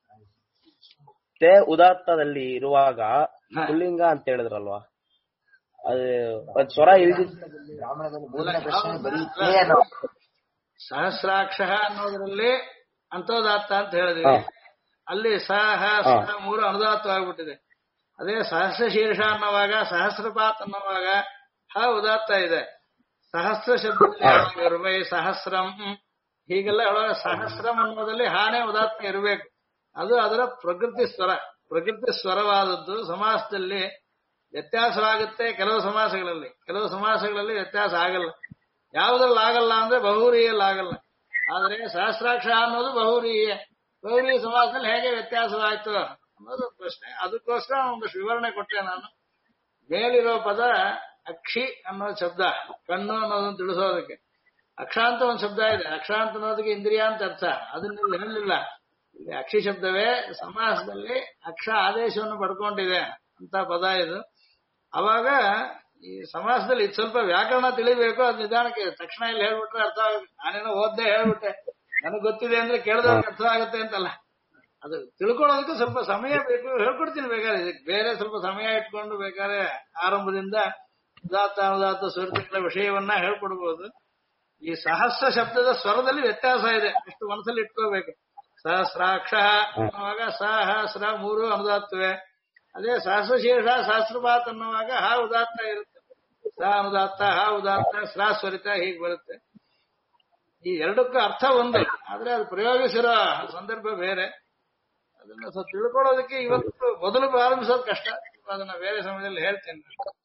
ಉದಾತ್ತದಲ್ಲಿ ಇರುವಾಗ ಪುಲ್ಲಿಂಗ ಅಂತ ಹೇಳಿದ್ರಲ್ವಾ, ಅದು ಸ್ವರ ಇಳಿದ ಬ್ರಾಹ್ಮಣದಲ್ಲಿ ಮೂರನೇ ಪ್ರಶ್ನೆ ಬರೀ ಕೆ ಅನ್ನೋ ಸಹಸ್ರಾಕ್ಷ ಅನ್ನೋದ್ರಲ್ಲಿ ಅಂತೋದಾತ್ತ ಅಂತ ಹೇಳಿದ್ವಿ. ಅಲ್ಲಿ ಸಹ ಮೂರು ಅನುದಾತ್ತವಾಗ್ಬಿಟ್ಟಿದೆ. ಅದೇ ಸಹಸ್ರ ಶೀರ್ಷ ಅನ್ನೋವಾಗ, ಸಹಸ್ರಪಾತ್ ಅನ್ನೋವಾಗ ಹ ಉದಾತ್ತ ಇದೆ. ಸಹಸ್ರ ಶಬ್ದದಲ್ಲಿ ಸಹಸ್ರಂ ಹೀಗೆಲ್ಲ ಹೇಳುವಾಗ ಸಹಸ್ರಂ ಅನ್ನೋದಲ್ಲಿ ಹಾನೇ ಉದಾತ್ತ ಇರಬೇಕು. ಅದು ಅದರ ಪ್ರಕೃತಿ ಸ್ವರ, ಪ್ರಕೃತಿ ಸ್ವರವಾದದ್ದು. ಸಮಾಸದಲ್ಲಿ ವ್ಯತ್ಯಾಸವಾಗುತ್ತೆ ಕೆಲವು ಸಮಾಸಗಳಲ್ಲಿ, ಕೆಲವು ಸಮಾಸಗಳಲ್ಲಿ ವ್ಯತ್ಯಾಸ ಆಗಲ್ಲ. ಯಾವುದ್ರಲ್ಲಿ ಆಗಲ್ಲ ಅಂದ್ರೆ ಬಹುವ್ರೀಯಲ್ಲಿ ಆಗಲ್ಲ. ಆದ್ರೆ ಸಹಸ್ರಾಕ್ಷ ಅನ್ನೋದು ಬಹುವ್ರೀಯ. ಬಹುವ್ರೀಯ ಸಮಾಸದಲ್ಲಿ ಹೇಗೆ ವ್ಯತ್ಯಾಸವಾಯ್ತು ಅನ್ನೋದು ಪ್ರಶ್ನೆ. ಅದಕ್ಕೋಸ್ಕರ ಒಂದಷ್ಟು ವಿವರಣೆ ಕೊಟ್ಟೆ ನಾನು. ಮೇಲಿರೋ ಪದ ಅಕ್ಷಿ ಅನ್ನೋ ಶಬ್ದ, ಕಣ್ಣು ಅನ್ನೋದನ್ನು ತಿಳಿಸೋದಕ್ಕೆ. ಅಕ್ಷಾಂತ ಒಂದು ಶಬ್ದ ಇದೆ, ಅಕ್ಷಾಂತ ಅನ್ನೋದಕ್ಕೆ ಇಂದ್ರಿಯ ಅಂತ ಅರ್ಥ. ಅದನ್ನ ಇಲ್ಲಿ ಹೇಳಲಿಲ್ಲ. ಇಲ್ಲಿ ಅಕ್ಷಿ ಶಬ್ದವೇ ಸಮಾಸದಲ್ಲಿ ಅಕ್ಷ ಆದೇಶವನ್ನು ಪಡ್ಕೊಂಡಿದೆ ಅಂತ ಪದ ಇದು. ಅವಾಗ ಈ ಸಮಾಸದಲ್ಲಿ ಇದು ಸ್ವಲ್ಪ ವ್ಯಾಕರಣ ತಿಳಿಬೇಕು. ಅದು ನಿಧಾನಕ್ಕೆ ತಕ್ಷಣ ಇಲ್ಲಿ ಹೇಳ್ಬಿಟ್ರೆ ಅರ್ಥ ಆಗುತ್ತೆ. ನಾನೇನೋ ಓದ್ದೆ ಹೇಳ್ಬಿಟ್ಟೆ, ನನಗೆ ಗೊತ್ತಿದೆ ಅಂದ್ರೆ ಕೇಳಿದವ್ರಿಗೆ ಅರ್ಥ ಆಗುತ್ತೆ ಅಂತಲ್ಲ. ಅದು ತಿಳ್ಕೊಳ್ಳೋದಕ್ಕೆ ಸ್ವಲ್ಪ ಸಮಯ ಬೇಕು. ಹೇಳ್ಕೊಡ್ತೀನಿ ಬೇಕಾದ್ರೆ, ಇದಕ್ಕೆ ಬೇರೆ ಸ್ವಲ್ಪ ಸಮಯ ಇಟ್ಕೊಂಡು ಬೇಕಾದ್ರೆ ಆರಂಭದಿಂದ ಉದಾತ್ತ ಅನುದಾತ್ತ ಸ್ವರಗಳ ವಿಷಯವನ್ನ ಹೇಳ್ಕೊಡ್ಬೋದು. ಈ ಸಹಸ್ರ ಶಬ್ದದ ಸ್ವರದಲ್ಲಿ ವ್ಯತ್ಯಾಸ ಇದೆ, ಅಷ್ಟು ಮನಸ್ಸಲ್ಲಿ ಇಟ್ಕೋಬೇಕು. ಸಹಸ್ರಾಕ್ಷ ಅನ್ನುವಾಗ ಸಹಸ್ರ ಮೂರು ಅನುದಾತ್ತವೆ. ಅದೇ ಸಹಸ್ರ ಶೀರ್ಷ ಸಹಸ್ರಪಾತ್ ಅನ್ನುವಾಗ ಹ ಉದಾತ್ತ ಇರುತ್ತೆ. ಸ ಅನುದಾತ್ತ, ಹ ಉದಾತ್ತ, ಸ್ವರಿತ ಹೀಗೆ ಬರುತ್ತೆ. ಈ ಎರಡಕ್ಕೂ ಅರ್ಥ ಒಂದು, ಆದ್ರೆ ಅದು ಪ್ರಯೋಗಿಸಿರೋ ಸಂದರ್ಭ ಬೇರೆ. ಅದನ್ನ ಸ್ವಲ್ಪ ತಿಳ್ಕೊಳ್ಳೋದಕ್ಕೆ ಇವತ್ತು ಮೊದಲು ಪ್ರಾರಂಭಿಸೋದು ಕಷ್ಟ. ಅದನ್ನ ಬೇರೆ ಸಮಯದಲ್ಲಿ ಹೇಳ್ತೇನೆ.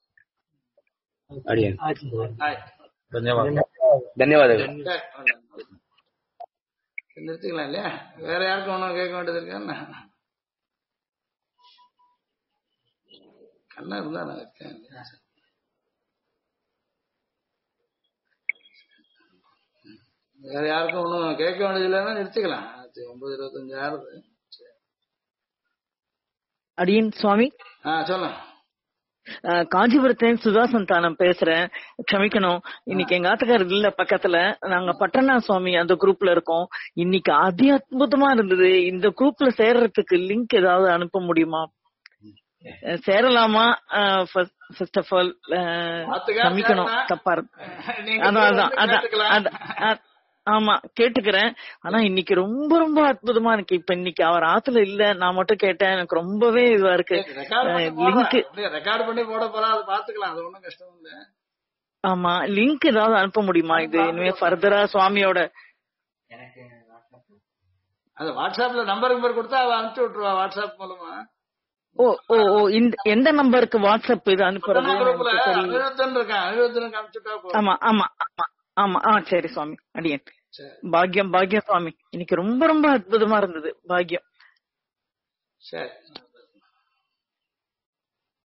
ಆಯ್ತು, ಧನ್ಯವಾದಗಳು. ನಿರ್ತಿಲ್ಲ ಅಲ್ಲೇ ಬೇರೆ ಯಾರ್ಕೊಂಡು ಕೇಳ್ಕೊಂಡಿದ್ರಿ ಕಣ್ಣ இருந்தா வேற யாருக்கும் ஒன்றும் கேட்க வேண்டியதில்லைன்னா நிறுத்திக்கலாம். 9:25 ஆறுது. அடியன் சுவாமி. சொல்லுங்க. காஞ்சிபுரத்துல சுதா சந்தானம் பேசுறேன். க்ஷமிக்கணும், இன்னைக்கு எங்க ஆத்துக்காரர் இல்ல பக்கத்துல. நாங்க பட்டணா சுவாமி அந்த குரூப்ல இருக்கோம். இன்னைக்கு அதி அற்புதமா இருந்தது. இந்த குரூப்ல சேர்றதுக்கு லிங்க் ஏதாவது அனுப்ப முடியுமா? சேரலாமா? ஃபர்ஸ்ட் ஆஃப் ஆல் க்ஷமிக்கணும், தப்பா அதான் ஆமா கேட்டுக்கிறேன். ஆனா இன்னைக்கு ரொம்ப ரொம்ப அற்புதமா இருக்கு. இப்ப இன்னைக்கு அவர் ஆத்துல இல்ல, நான் மட்டும் கேட்டேன். எனக்கு ரொம்பவே இதுவா இருக்கு. லிங்க் ரெக்கார்ட் பண்ணி போட போறோம், அது பாத்துக்கலாம். அது ஒண்ணும் கஷ்டம் இல்ல. ஆமா, லிங்க் ஏதாவது அனுப்ப முடியுமா? இது இனிமே ஃபர்தரா சுவாமியோட அது வாட்ஸ்அப்ல நம்பர் கொடுத்தா அவ அனுப்பிச்சு விட்டுருவா வாட்ஸ்அப் மூலமா. ஓ ஓ ஓ எந்த நம்பருக்கு வாட்ஸ்அப் இது அனுப்புறது? ஆமா ஆமா ஆமா ஆமா. சரி சுவாமி, அடியேன். பாக்யம் பாக்யம் சுவாமி. இன்னைக்கு ரொம்ப ரொம்ப அற்புதமா இருந்தது. பாக்யம். சரி.